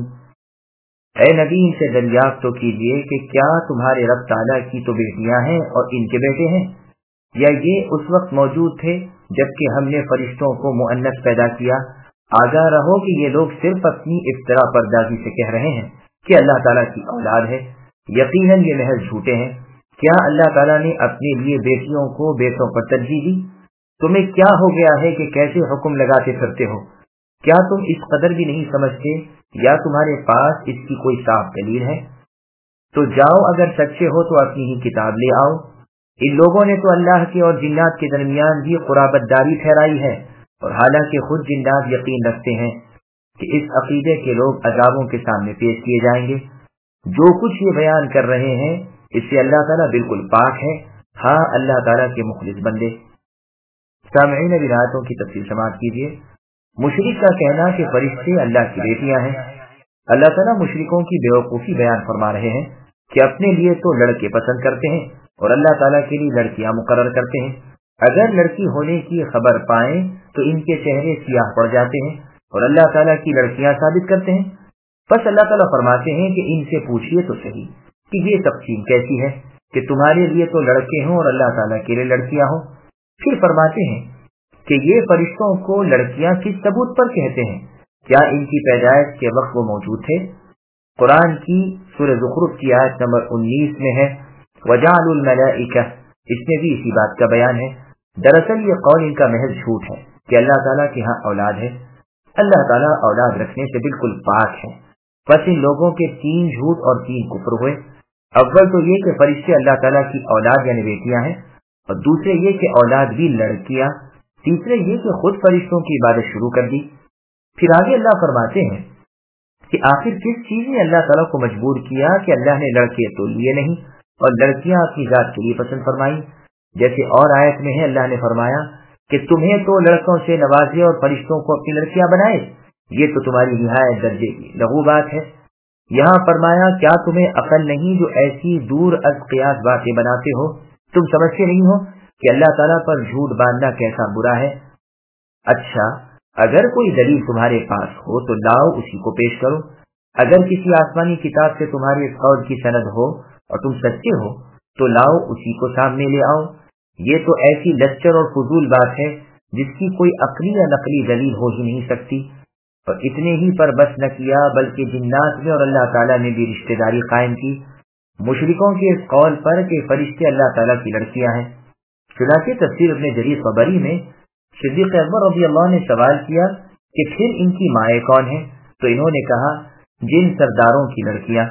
اے نبی ان سے دریافت تو کیجئے کہ کیا تمہارے رب تعالیٰ کی تو بیٹیاں ہیں اور ان کے بیٹے ہیں، یا یہ اس وقت موجود تھے جبکہ ہم نے فرشتوں کو مؤنث پیدا کیا. آگاہ رہو کہ یہ لوگ صرف اپنی افتراء پردازی سے کہہ رہے ہیں کہ اللہ تعالیٰ کی اولاد ہے. یقیناً یہ محض جھوٹے ہیں. کیا اللہ تعالیٰ نے اپنے لیے بیٹیوں کو بیٹوں پر ترجیح دی؟ تمہیں کیا ہو گیا ہے کہ کیسے حکم لگاتے پھرتے ہو؟ کیا تم اس قدر بھی نہیں سمجھتے یا تمہارے پاس اس کی کوئی صاف دلیل ہے؟ تو جاؤ اگر سچے ہو تو اپنی ہی کتاب لے آؤ. ان لوگوں نے تو اللہ کے اور جنات کے درمیان بھی قرابت داری ٹھہرائی ہے، اور حالانکہ خود جنات یقین رکھتے ہیں کہ اس عقیدے کے لوگ عذابوں کے سامنے پیش کیے جائیں گے. جو کچھ یہ بیان کر رہے ہیں اس سے اللہ تعالیٰ بالکل پاک ہے. ہاں اللہ تعالیٰ کے مخلص بندے. سامعین اب آیتوں کی تفصیل سماعت کیجیے. مشرک کا کہنا کہ فرشتے اللہ کی بیٹیاں ہیں. اللہ تعالیٰ مشرکوں کی بیوقوفی بیان فرما رہے ہیں کہ اپنے لیے تو لڑکے پسند کرتے ہیں اور اللہ تعالیٰ کے لیے لڑکیاں مقرر کرتے ہیں. اگر لڑکی ہونے کی خبر پائیں تو ان کے چہرے سیاہ پڑ جاتے ہیں اور اللہ تعالیٰ کی لڑکیاں ثابت کرتے ہیں. بس اللہ تعالیٰ فرماتے ہیں کہ ان سے پوچھئے تو صحیح کہ یہ تقسیم کیسی ہے کہ تمہارے لیے تو لڑکے ہوں اور اللہ تعالیٰ کے لیے لڑکیاں ہوں. پھر فرماتے ہیں کہ یہ فرشتوں کو لڑکیاں کس ثبوت پر کہتے ہیں؟ کیا ان کی پیدائش کے وقت وہ موجود تھے؟ قرآن کی سورہ زخرف کی آیت نمبر 19 میں ہے وَجَعَلُوا الْمَلَائِكَةَ. اس میں بھی اسی بات کا بیان ہے. دراصل یہ قول ان کا محض جھوٹ ہے کہ اللہ تعالیٰ کے ہاں اولاد ہے. اللہ تعالیٰ اولاد رکھنے سے بالکل پاک ہے. بس ان لوگوں کے 3 جھوٹ اور 3 کفر ہوئے. اول تو یہ کہ فرشتے اللہ تعالیٰ کی اولاد یعنی بیٹیاں ہیں، اور دوسرے یہ کہ اولاد بھی لڑکیاں. تیسرے یہ کہ خود فرشتوں کی عبادت شروع کر دی. پھر آگے اللہ فرماتے ہیں کہ آخر کس چیز نے اللہ تعالیٰ کو مجبور کیا کہ اللہ نے لڑکے تو لیے نہیں اور لڑکیاں اپنی ذات کے لیے پسند فرمائی. جیسے اور آیت میں ہے اللہ نے فرمایا کہ تمہیں تو لڑکوں سے نوازے اور فرشتوں کو اپنی لڑکیاں بنائے. یہ تو تمہاری نہایت درجے کی لغو بات ہے. یہاں فرمایا کیا تمہیں عقل نہیں جو ایسی دور از قیاس باتیں بناتے ہو؟ تم سمجھتے نہیں ہو کہ اللہ تعالیٰ پر جھوٹ باندھنا کیسا برا ہے؟ اچھا اگر کوئی دلیل تمہارے پاس ہو تو لاؤ اسی کو پیش کرو. اگر کسی آسمانی کتاب سے تمہارے قول کی سند ہو اور تم سچے ہو تو لاؤ اسی کو سامنے لے آؤ. یہ تو ایسی لچر اور فضول بات ہے جس کی کوئی عقلی یا نقلی دلیل ہو ہی نہیں سکتی. اور اتنے ہی پر بس نہ کیا بلکہ جنات میں اور اللہ تعالیٰ نے بھی رشتہ داری قائم کی مشرکوں کے اس قول پر کہ فرشتے اللہ تعالیٰ کی لڑکیاں ہیں. چنانچہ تفسیر ابن جریر طبری میں صدیق اکبر رضی اللہ عنہ نے سوال کیا کہ پھر ان کی مائیں کون ہیں؟ تو انہوں نے کہا جن سرداروں کی لڑکیاں.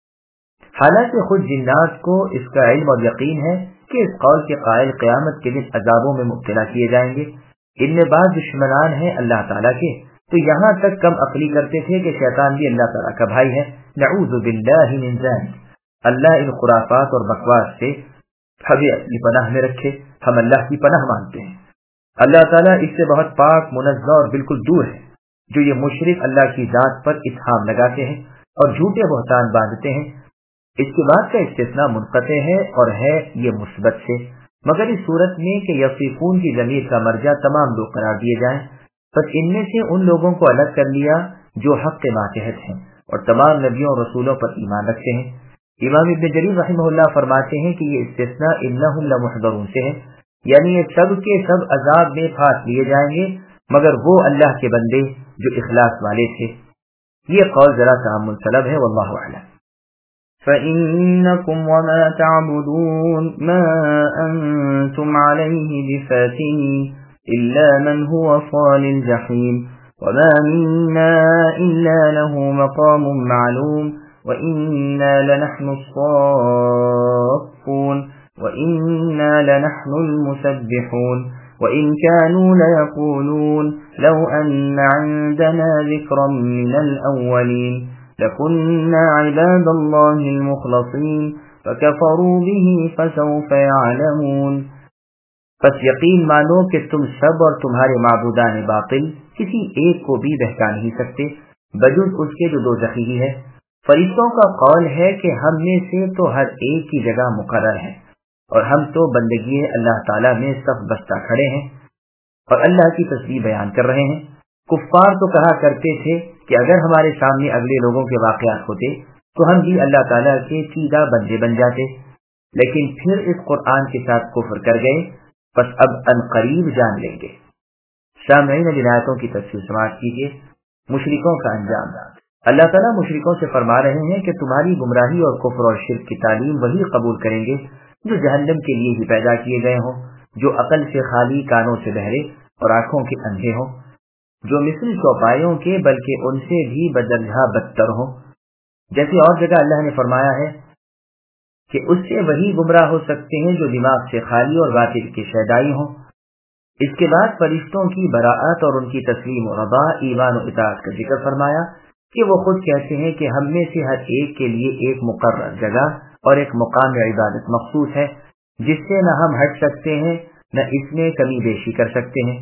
حالانکہ خود جنات کو اس کا علم اور یقین ہے کہ اس قول کے قائل قیامت کے دن عذابوں میں مبتلا کیے جائیں گے. ان میں بعض دشمنان ہیں اللہ تعالیٰ کے تو یہاں تک کم عقلی کرتے تھے کہ شیطان بھی اللہ تعالیٰ کا بھائی ہے. نعوذ باللہ من ذلک. اللہ ان خرافات اور بکواس سے ہمیں اپنی پناہ میں رکھے. ہم اللہ کی پناہ مانتے ہیں. اللہ تعالیٰ اس سے بہت پاک منزہ اور بالکل دور ہے جو یہ مشرک اللہ کی ذات پر اتہام لگاتے ہیں اور جھوٹے بہتان باندھتے ہیں. اس کے بعد کا استثناء منقطع ہے اور ہے یہ مثبت سے، مگر اس صورت میں کہ یصفون کی ضمیر کا مرجع تمام لوگ قرار دیے جائیں. بس ان میں سے ان لوگوں کو الگ کر لیا جو حق کے ماتحت ہیں اور تمام نبیوں اور رسولوں پر ایمان رکھتے ہیں. امام ابن جریر رحمہ اللہ فرماتے ہیں کہ یہ استثناء انہم لمحضرون سے ہے، یعنی یہ سب کے سب عذاب میں پھانس لیے جائیں گے مگر وہ اللہ کے بندے جو اخلاص والے تھے. یہ قول ذرا تأمل طلب ہے، واللہ اعلم۔ فإنكم وما تعبدون ما أنتم عليه بفاتنين إلا من هو صال الجحيم وما منا إلا له مقام معلوم وإنا لنحن الصافون وإنا لنحن المسبحون وإن كانوا ليقولون لو أن عندنا ذكرا من الأولين لكنا عباد الله المخلصين فكفروا به فسوف يعلمون۔ پس یقین مانو کہ تم سب اور تمہارے معبودان باطل کسی ایک کو بھی بہکا نہیں سکتے بجز اس کے جو دوزخی ہی ہے۔ فرشتوں کا قول ہے کہ ہم میں سے تو ہر ایک کی جگہ مقرر ہے، اور ہم تو بندگی اللہ تعالیٰ میں صف بستہ کھڑے ہیں اور اللہ کی تسبیح بیان کر رہے ہیں۔ کفار تو کہا کرتے تھے کہ اگر ہمارے سامنے اگلے لوگوں کے واقعات ہوتے تو ہم بھی اللہ تعالیٰ کے چیدہ بندے بن جاتے، لیکن پھر اس قرآن کے ساتھ کفر کر گئے، پس اب عنقریب جان لیں گے۔ سامعین اب آیتوں کی تفسیر سماعت کیجیے۔ مشرکوں کا انجام۔ اللہ تعالیٰ مشرکوں سے فرما رہے ہیں کہ تمہاری گمراہی اور کفر اور شرک کی تعلیم وہی قبول کریں گے جو جہنم کے لیے ہی پیدا کیے گئے ہوں، جو عقل سے خالی، کانوں سے بہرے اور آنکھوں کے اندھے ہوں، جو مثل چوپایوں کے بلکہ ان سے بھی بدرجہ بدتر ہوں۔ جیسے اور جگہ اللہ نے فرمایا ہے کہ اس سے وہی گمراہ ہو سکتے ہیں جو دماغ سے خالی اور باطل کے شیدائی ہوں۔ اس کے بعد فرشتوں کی براءت اور ان کی تسلیم و رضا، ایمان و اطاعت کا ذکر فرمایا کہ وہ خود کہتے ہیں کہ ہم میں سے ہر ایک کے لیے ایک مقرر جگہ اور ایک مقام عبادت مخصوص ہے جس سے نہ ہم ہٹ سکتے ہیں نہ اس میں کمی بیشی کر سکتے ہیں۔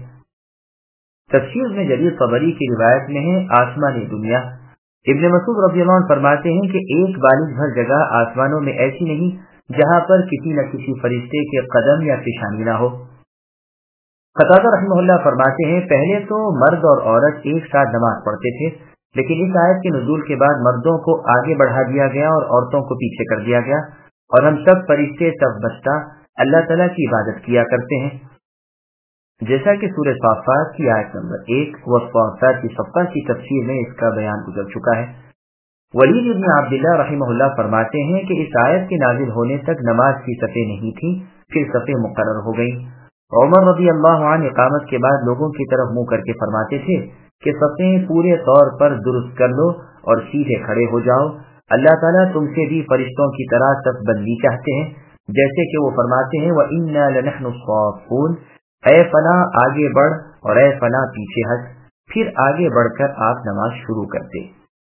تفسیر میں جریر طبری کی روایت میں ہے آسمانی دنیا۔ ابن مسعود رضی اللہ عنہ فرماتے ہیں کہ ایک بالغ بھر جگہ آسمانوں میں ایسی نہیں جہاں پر کسی نہ کسی فرشتے کے قدم یا پیشانی نہ ہو۔ قتادہ رحمہ اللہ فرماتے ہیں پہلے تو مرد اور عورت ایک ساتھ نماز پڑھتے تھے، لیکن اس آیت کے نزول کے بعد مردوں کو آگے بڑھا دیا گیا اور عورتوں کو پیچھے کر دیا گیا، اور ہم سب فرشتے سب بستہ اللہ تعالیٰ کی عبادت کیا کرتے ہیں، جیسا کہ سورہ صافات کی آیت نمبر 1 و صافات کی صفحہ کی تفسیر میں اس کا بیان گزر چکا ہے۔ ولید ابن عبداللہ رحمہ اللہ فرماتے ہیں کہ اس آیت کے نازل ہونے تک نماز کی صفیں نہیں تھی، پھر صفیں مقرر ہو گئیں۔ عمر رضی اللہ عنہ اقامت کے بعد لوگوں کی طرف منہ کر کے فرماتے تھے کہ صفیں پورے طور پر درست کر لو اور سیدھے کھڑے ہو جاؤ، اللہ تعالیٰ تم سے بھی فرشتوں کی طرح صف بندی چاہتے ہیں، جیسے کہ وہ فرماتے ہیں وَإِنَّا لَنَحْنُ الصَّافُّونَ، اے فلاں آگے بڑھ اور اے فلاں پیچھے ہٹ، پھر آگے بڑھ کر آپ نماز شروع کرتے۔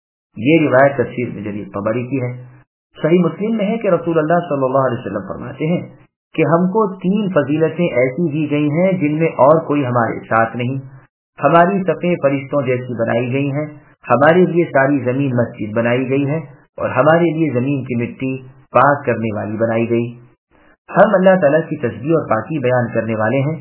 یہ روایت تفسیر میں جریر طبری کی ہے۔ صحیح مسلم میں ہے کہ رسول اللہ صلی اللہ علیہ وسلم فرماتے ہیں کہ ہم کو 3 فضیلتیں ایسی دی گئی ہیں جن میں اور کوئی ہمارے ساتھ نہیں۔ ہماری صفیں فرشتوں جیسی بنائی گئی ہیں، ہمارے لیے ساری زمین مسجد بنائی گئی ہے اور ہمارے لیے زمین کی مٹی پاک کرنے والی بنائی گئی۔ ہم اللہ تعالیٰ کی تسبیح اور پاکی بیان کرنے والے ہیں،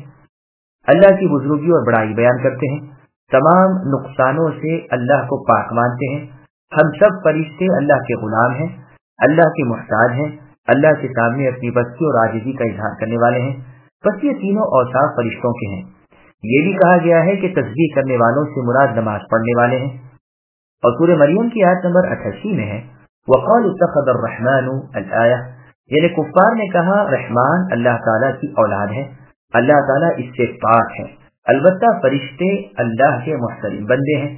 اللہ کی بزرگی اور بڑائی بیان کرتے ہیں، تمام نقصانوں سے اللہ کو پاک مانتے ہیں۔ ہم سب فرشتے اللہ کے غلام ہیں، اللہ کے محتاج ہیں، اللہ کے سامنے اپنی بستی اور عاجزی کا اظہار کرنے والے ہیں۔ بس یہ تینوں اوصاف فرشتوں کے ہیں۔ یہ بھی کہا گیا ہے کہ تسبیح کرنے والوں سے مراد نماز پڑھنے والے ہیں، اور سورہ مریم کی آیت نمبر 88 میں ہے وَقَالُوا اتَّخَذَ الرَّحْمَنُ الْآيَةَ، یعنی کفار نے کہا رحمان اللہ تعالیٰ کی اولاد ہے، اللہ تعالیٰ اس سے پاک ہے۔ البتہ فرشتے اللہ کے محترم بندے ہیں،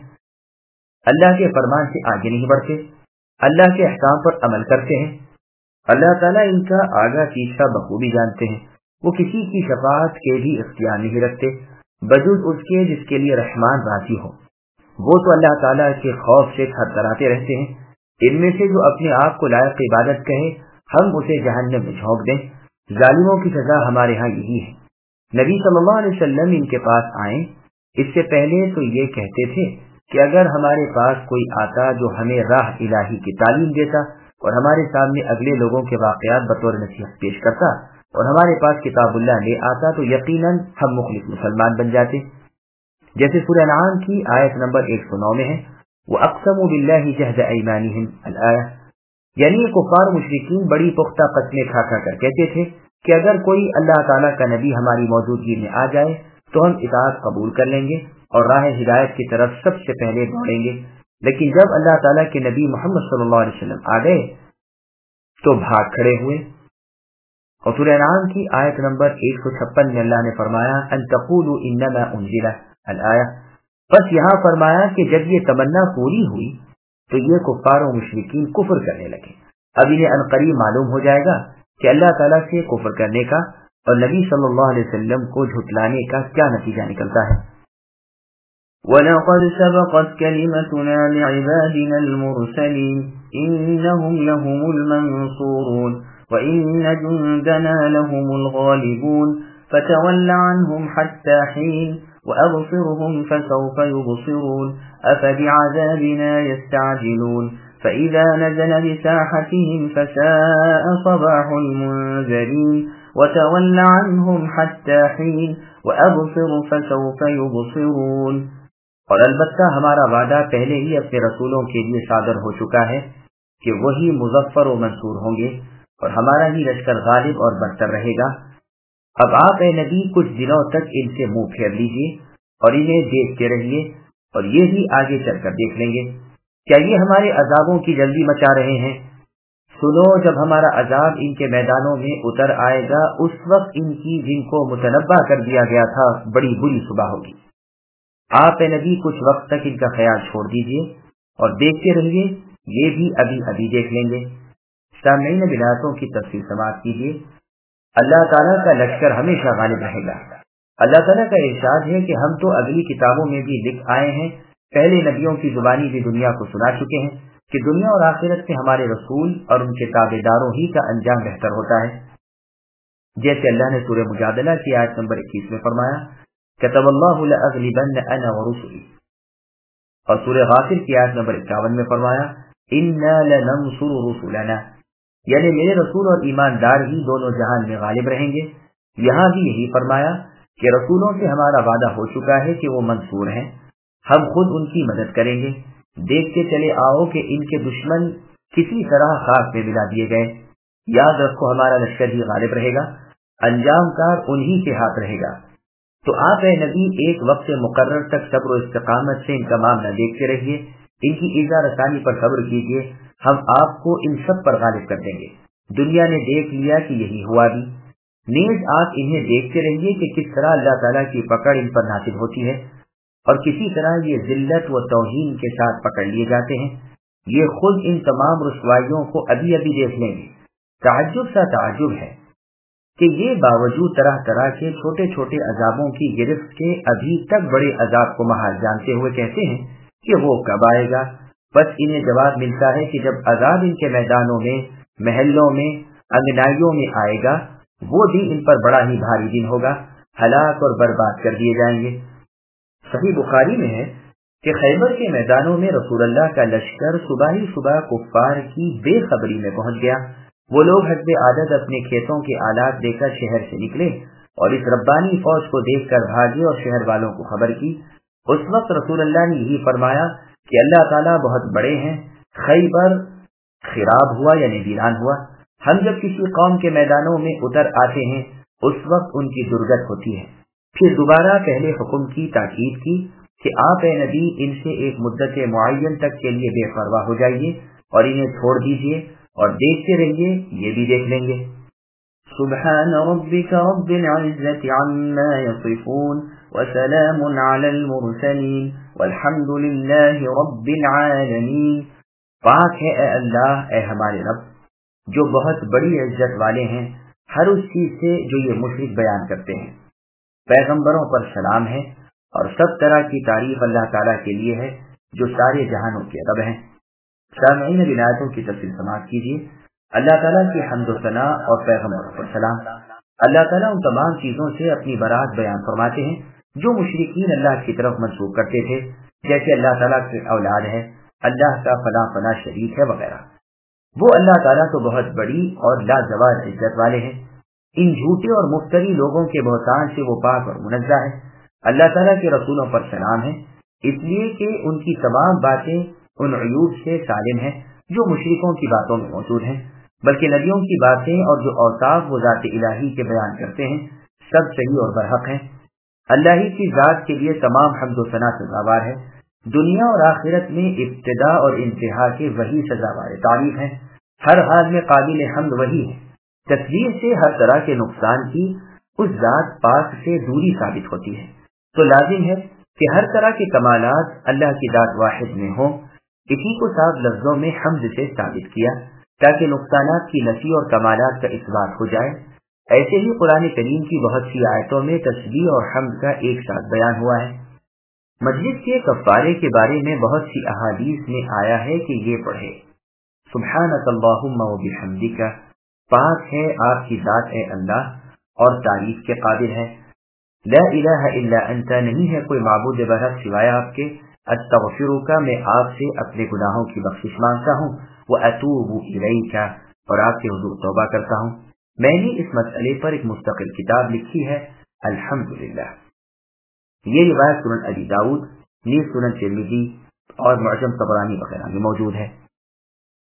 اللہ کے فرمان سے آگے نہیں بڑھتے، اللہ کے احکام پر عمل کرتے ہیں، اللہ تعالیٰ ان کا آگا پیچھا بخوبی جانتے ہیں۔ وہ کسی کی شفاعت کے بھی اختیار نہیں رکھتے بجز اس کے جس کے لیے رحمان راضی ہو۔ وہ تو اللہ تعالیٰ کے خوف سے تھرتھراتے رہتے ہیں۔ ان میں سے جو اپنے آپ کو لائق عبادت کہے ہم اسے جہنم میں جھونک دیں، ظالموں کی سزا ہمارے ہاں یہی ہے۔ نبی صلی اللہ علیہ وسلم ان کے پاس آئیں، اس سے پہلے تو یہ کہتے تھے کہ اگر ہمارے پاس کوئی آتا جو ہمیں راہ الہی کی تعلیم دیتا اور ہمارے سامنے اگلے لوگوں کے واقعات بطور نصیحت پیش کرتا اور ہمارے پاس کتاب اللہ لے آتا تو یقیناً ہم مخلص مسلمان بن جاتے، جیسے سورہ انعام کی آیت نمبر 109 میں ہے وَأَقْسَمُوا بِاللَّهِ جَهْدَ أَيْمَانِهِمْ الآیہ، یعنی کفار مشرکین بڑی پختہ قسمیں کھا کر کہتے تھے کہ اگر کوئی اللہ تعالیٰ کا نبی ہماری موجودگی میں آ جائے تو ہم اطاعت قبول کر لیں گے اور راہ ہدایت کی طرف سب سے پہلے دوڑیں گے، لیکن جب اللہ تعالیٰ کے نبی محمد صلی اللہ علیہ وسلم آ گئے تو بھاگ کھڑے ہوئے. اور سورہ انعام کی آیت نمبر 156 میں اللہ نے فرمایا ان تقولوا انما انزل الآیہ. بس یہاں فرمایا کہ جب یہ تمنا پوری ہوئی تو یہ کفار و مشرکین کفر کرنے لگے. اب انہیں عنقریب معلوم ہو جائے گا کہ اللہ تعالیٰ سے کفر کرنے کا اور نبی صلی اللہ علیہ وسلم کو جھٹلانے کا کیا نتیجہ نکلتا ہے. وَلَقَدْ سَبَقَتْ كَلِمَتُنَا لِعِبَادِنَا الْمُرْسَلِينَ إِنَّهُمْ لَهُمُ الْمَنْصُورُونَ وَإِنَّ جُنْدَنَا لَهُمُ الْغَالِبُونَ فَتَوَلَّ عَنْهُمْ حَتَّى حِينٍ وَأَبْصِرْهُمْ فَسَوْفَ يُبْصِرُونَ أَفَبِعَذَابِنَا يَسْتَعْجِلُونَ فَإِذَا نَزَلَ بِسَاحَتِهِمْ فَسَاءَ صَبَاحُ الْمُنذَرِينَ وَتَوَلَّ عَنْهُمْ حَتَّى حِينٍ وَأَبْصِرْ فَسَوْفَ يُبْصِرُونَ. اور البتہ ہمارا وعدہ پہلے ہی اپنے رسولوں کے لیے صادر ہو چکا ہے کہ وہی مظفر و منصور ہوں گے اور ہمارا ہی لشکر غالب اور برتر رہے گا. اب آپ اے نبی کچھ دنوں تک ان سے منہ پھیر لیجیے اور انہیں دیکھتے رہیے اور یہ بھی آگے چل کر دیکھ لیں گے. کیا یہ ہمارے عذابوں کی جلدی مچا رہے ہیں؟ سنو جب ہمارا عذاب ان کے میدانوں میں اتر آئے گا اس وقت ان کی جن کو متنبع کر دیا گیا تھا بڑی بری صبح ہوگی. آپ اے نبی کچھ وقت تک ان کا خیال چھوڑ دیجیے اور دیکھتے رہیے، یہ بھی ابھی ابھی دیکھ لیں گے. سامعین بلاتوں کی تفصیل سماعت کیجیے. اللہ تعالیٰ کا لشکر ہمیشہ غالب رہے گا. اللہ تعالیٰ کا ارشاد ہے کہ ہم تو اگلی کتابوں میں بھی لکھ آئے ہیں، پہلے نبیوں کی زبانی بھی دنیا کو سنا چکے ہیں کہ دنیا اور آخرت میں ہمارے رسول اور ان کے تابع داروں ہی کا انجام بہتر ہوتا ہے. جیسے اللہ نے سورہ مجادلہ کی آیت نمبر 21 میں فرمایا كتب اللہ لأغلبن انا ورسلی، اور سورہ غافر کی آیت نمبر 51 میں فرمایا انا لننصر رسلنا، یعنی میرے رسول اور ایماندار ہی دونوں جہان میں غالب رہیں گے. یہاں بھی یہی فرمایا کہ رسولوں سے ہمارا وعدہ ہو چکا ہے کہ وہ منصور ہیں، ہم خود ان کی مدد کریں گے. دیکھتے چلے آؤ کہ ان کے دشمن کسی طرح خاک میں ملا دیے گئے. یاد رکھو ہمارا لشکر ہی غالب رہے گا، انجام کار انہی کے ہاتھ رہے گا. تو آپ اے نبی ایک وقت مقرر تک صبر و استقامت سے ان کا معاملہ دیکھتے رہیے، ان کی ایذا رسانی پر صبر کیجیے، ہم آپ کو ان سب پر غالب کر دیں گے. دنیا نے دیکھ لیا کہ یہی ہوا بھی. نیز آپ انہیں دیکھتے رہیے کہ کس طرح اللہ تعالیٰ کی پکڑ ان پر نازل ہوتی ہے اور کسی طرح یہ ذلت و توہین کے ساتھ پکڑ لیے جاتے ہیں. یہ خود ان تمام رسوائیوں کو ابھی ابھی دیکھ لیں گے. تعجب سا تعجب ہے کہ یہ باوجود طرح طرح کے چھوٹے چھوٹے عذابوں کی گرفت کے ابھی تک بڑے عذاب کو محال جانتے ہوئے کہتے ہیں کہ وہ کب آئے گا. بس انہیں جواب ملتا ہے کہ جب عذاب ان کے میدانوں میں، محلوں میں، انگنائیوں میں آئے گا، وہ دن ان پر بڑا ہی بھاری دن ہوگا، ہلاک اور برباد کر دیے جائیں گے. صحیح بخاری میں ہے کہ خیبر کے میدانوں میں رسول اللہ کا لشکر صبح ہی صبح کفار کی بے خبری میں پہنچ گیا. وہ لوگ حسب عادت اپنے کھیتوں کے آلات دے کر شہر سے نکلے اور اس ربانی فوج کو دیکھ کر بھاگے اور شہر والوں کو خبر کی. اس وقت رسول اللہ نے یہی فرمایا کہ اللہ تعالیٰ بہت بڑے ہیں، خیبر خراب ہوا یعنی ویران ہوا. ہم جب کسی قوم کے میدانوں میں اتر آتے ہیں اس وقت ان کی درگت ہوتی ہے. پھر دوبارہ پہلے حکم کی تاکید کی کہ آپ اے نبی ان سے ایک مدت معین تک کے لیے بے پرواہ ہو جائیے اور انہیں چھوڑ دیجیے اور دیکھتے رہیے، یہ بھی دیکھ لیں گے. سبحان ربك رب العزة عما يصفون وسلام على المرسلين والحمد لله رب العالمين. پاک ہے اے اللہ، اے ہمارے رب جو بہت بڑی عزت والے ہیں ہر اس چیز سے جو یہ مشرک بیان کرتے ہیں. پیغمبروں پر سلام ہے اور سب طرح کی تعریف اللہ تعالیٰ کے لیے ہے جو سارے جہانوں کے رب ہیں. سامعین ولایتوں کی تفصیل سماعت کیجیے. اللہ تعالیٰ کی حمد و ثنا اور پیغمبروں پر سلام. اللہ تعالیٰ ان تمام چیزوں سے اپنی برات بیان فرماتے ہیں جو مشرکین اللہ کی طرف منسوب کرتے تھے، جیسے اللہ تعالیٰ کی اولاد ہے، اللہ کا فلاں فلاں شریک ہے وغیرہ. وہ اللہ تعالیٰ تو بہت بڑی اور لازوال عزت والے ہیں. ان جھوٹے اور مفتری لوگوں کے بہتان سے وہ پاک اور منزہ ہے. اللہ تعالیٰ کے رسولوں پر سلام ہے اس لیے کہ ان کی تمام باتیں ان عیوب سے سالم ہیں جو مشرکوں کی باتوں میں موجود ہیں، بلکہ نبیوں کی باتیں اور جو اوصاف وہ ذات الہی کے بیان کرتے ہیں سب صحیح اور برحق ہیں. اللہ ہی کی ذات کے لیے تمام حمد و ثنا سزاوار ہے. دنیا اور آخرت میں ابتدا اور انتہا کے وہی سزاوار تعریف ہیں، ہر حال میں قابل حمد وہی ہے۔ تصویر سے ہر طرح کے نقصان کی اس ذات پاک سے دوری ثابت ہوتی ہے، تو لازم ہے کہ ہر طرح کے کمالات اللہ کی ذات واحد میں ہوں۔ اسی کو صاف لفظوں میں حمد سے ثابت کیا تاکہ نقصانات کی نفی اور کمالات کا اثبات ہو جائے۔ ایسے ہی قرآن کریم کی بہت سی آیتوں میں تسبیح اور حمد کا ایک ساتھ بیان ہوا ہے۔ مجلس کے کفارے کے بارے میں بہت سی احادیث میں آیا ہے کہ یہ پڑھے، سبحانک اللہم و بحمدک، پاک ہے آپ کی ذات اے اللہ اور تعریف کے قابل ہے، لا الہ الا انت، نہیں ہے کوئی معبود برحق سوائے آپ کے، استغفرک، میں آپ سے اپنے گناہوں کی بخشش مانگتا ہوں، واتوب الیک، اور آپ کے حضور توبہ کرتا ہوں۔ میں نے اس مسئلے پر ایک مستقل کتاب لکھی ہے، الحمدللہ۔ یہ روایت سنن ابی داؤد، نیز سنن ترمذی اور معجم طبرانی وغیرہ میں موجود ہے۔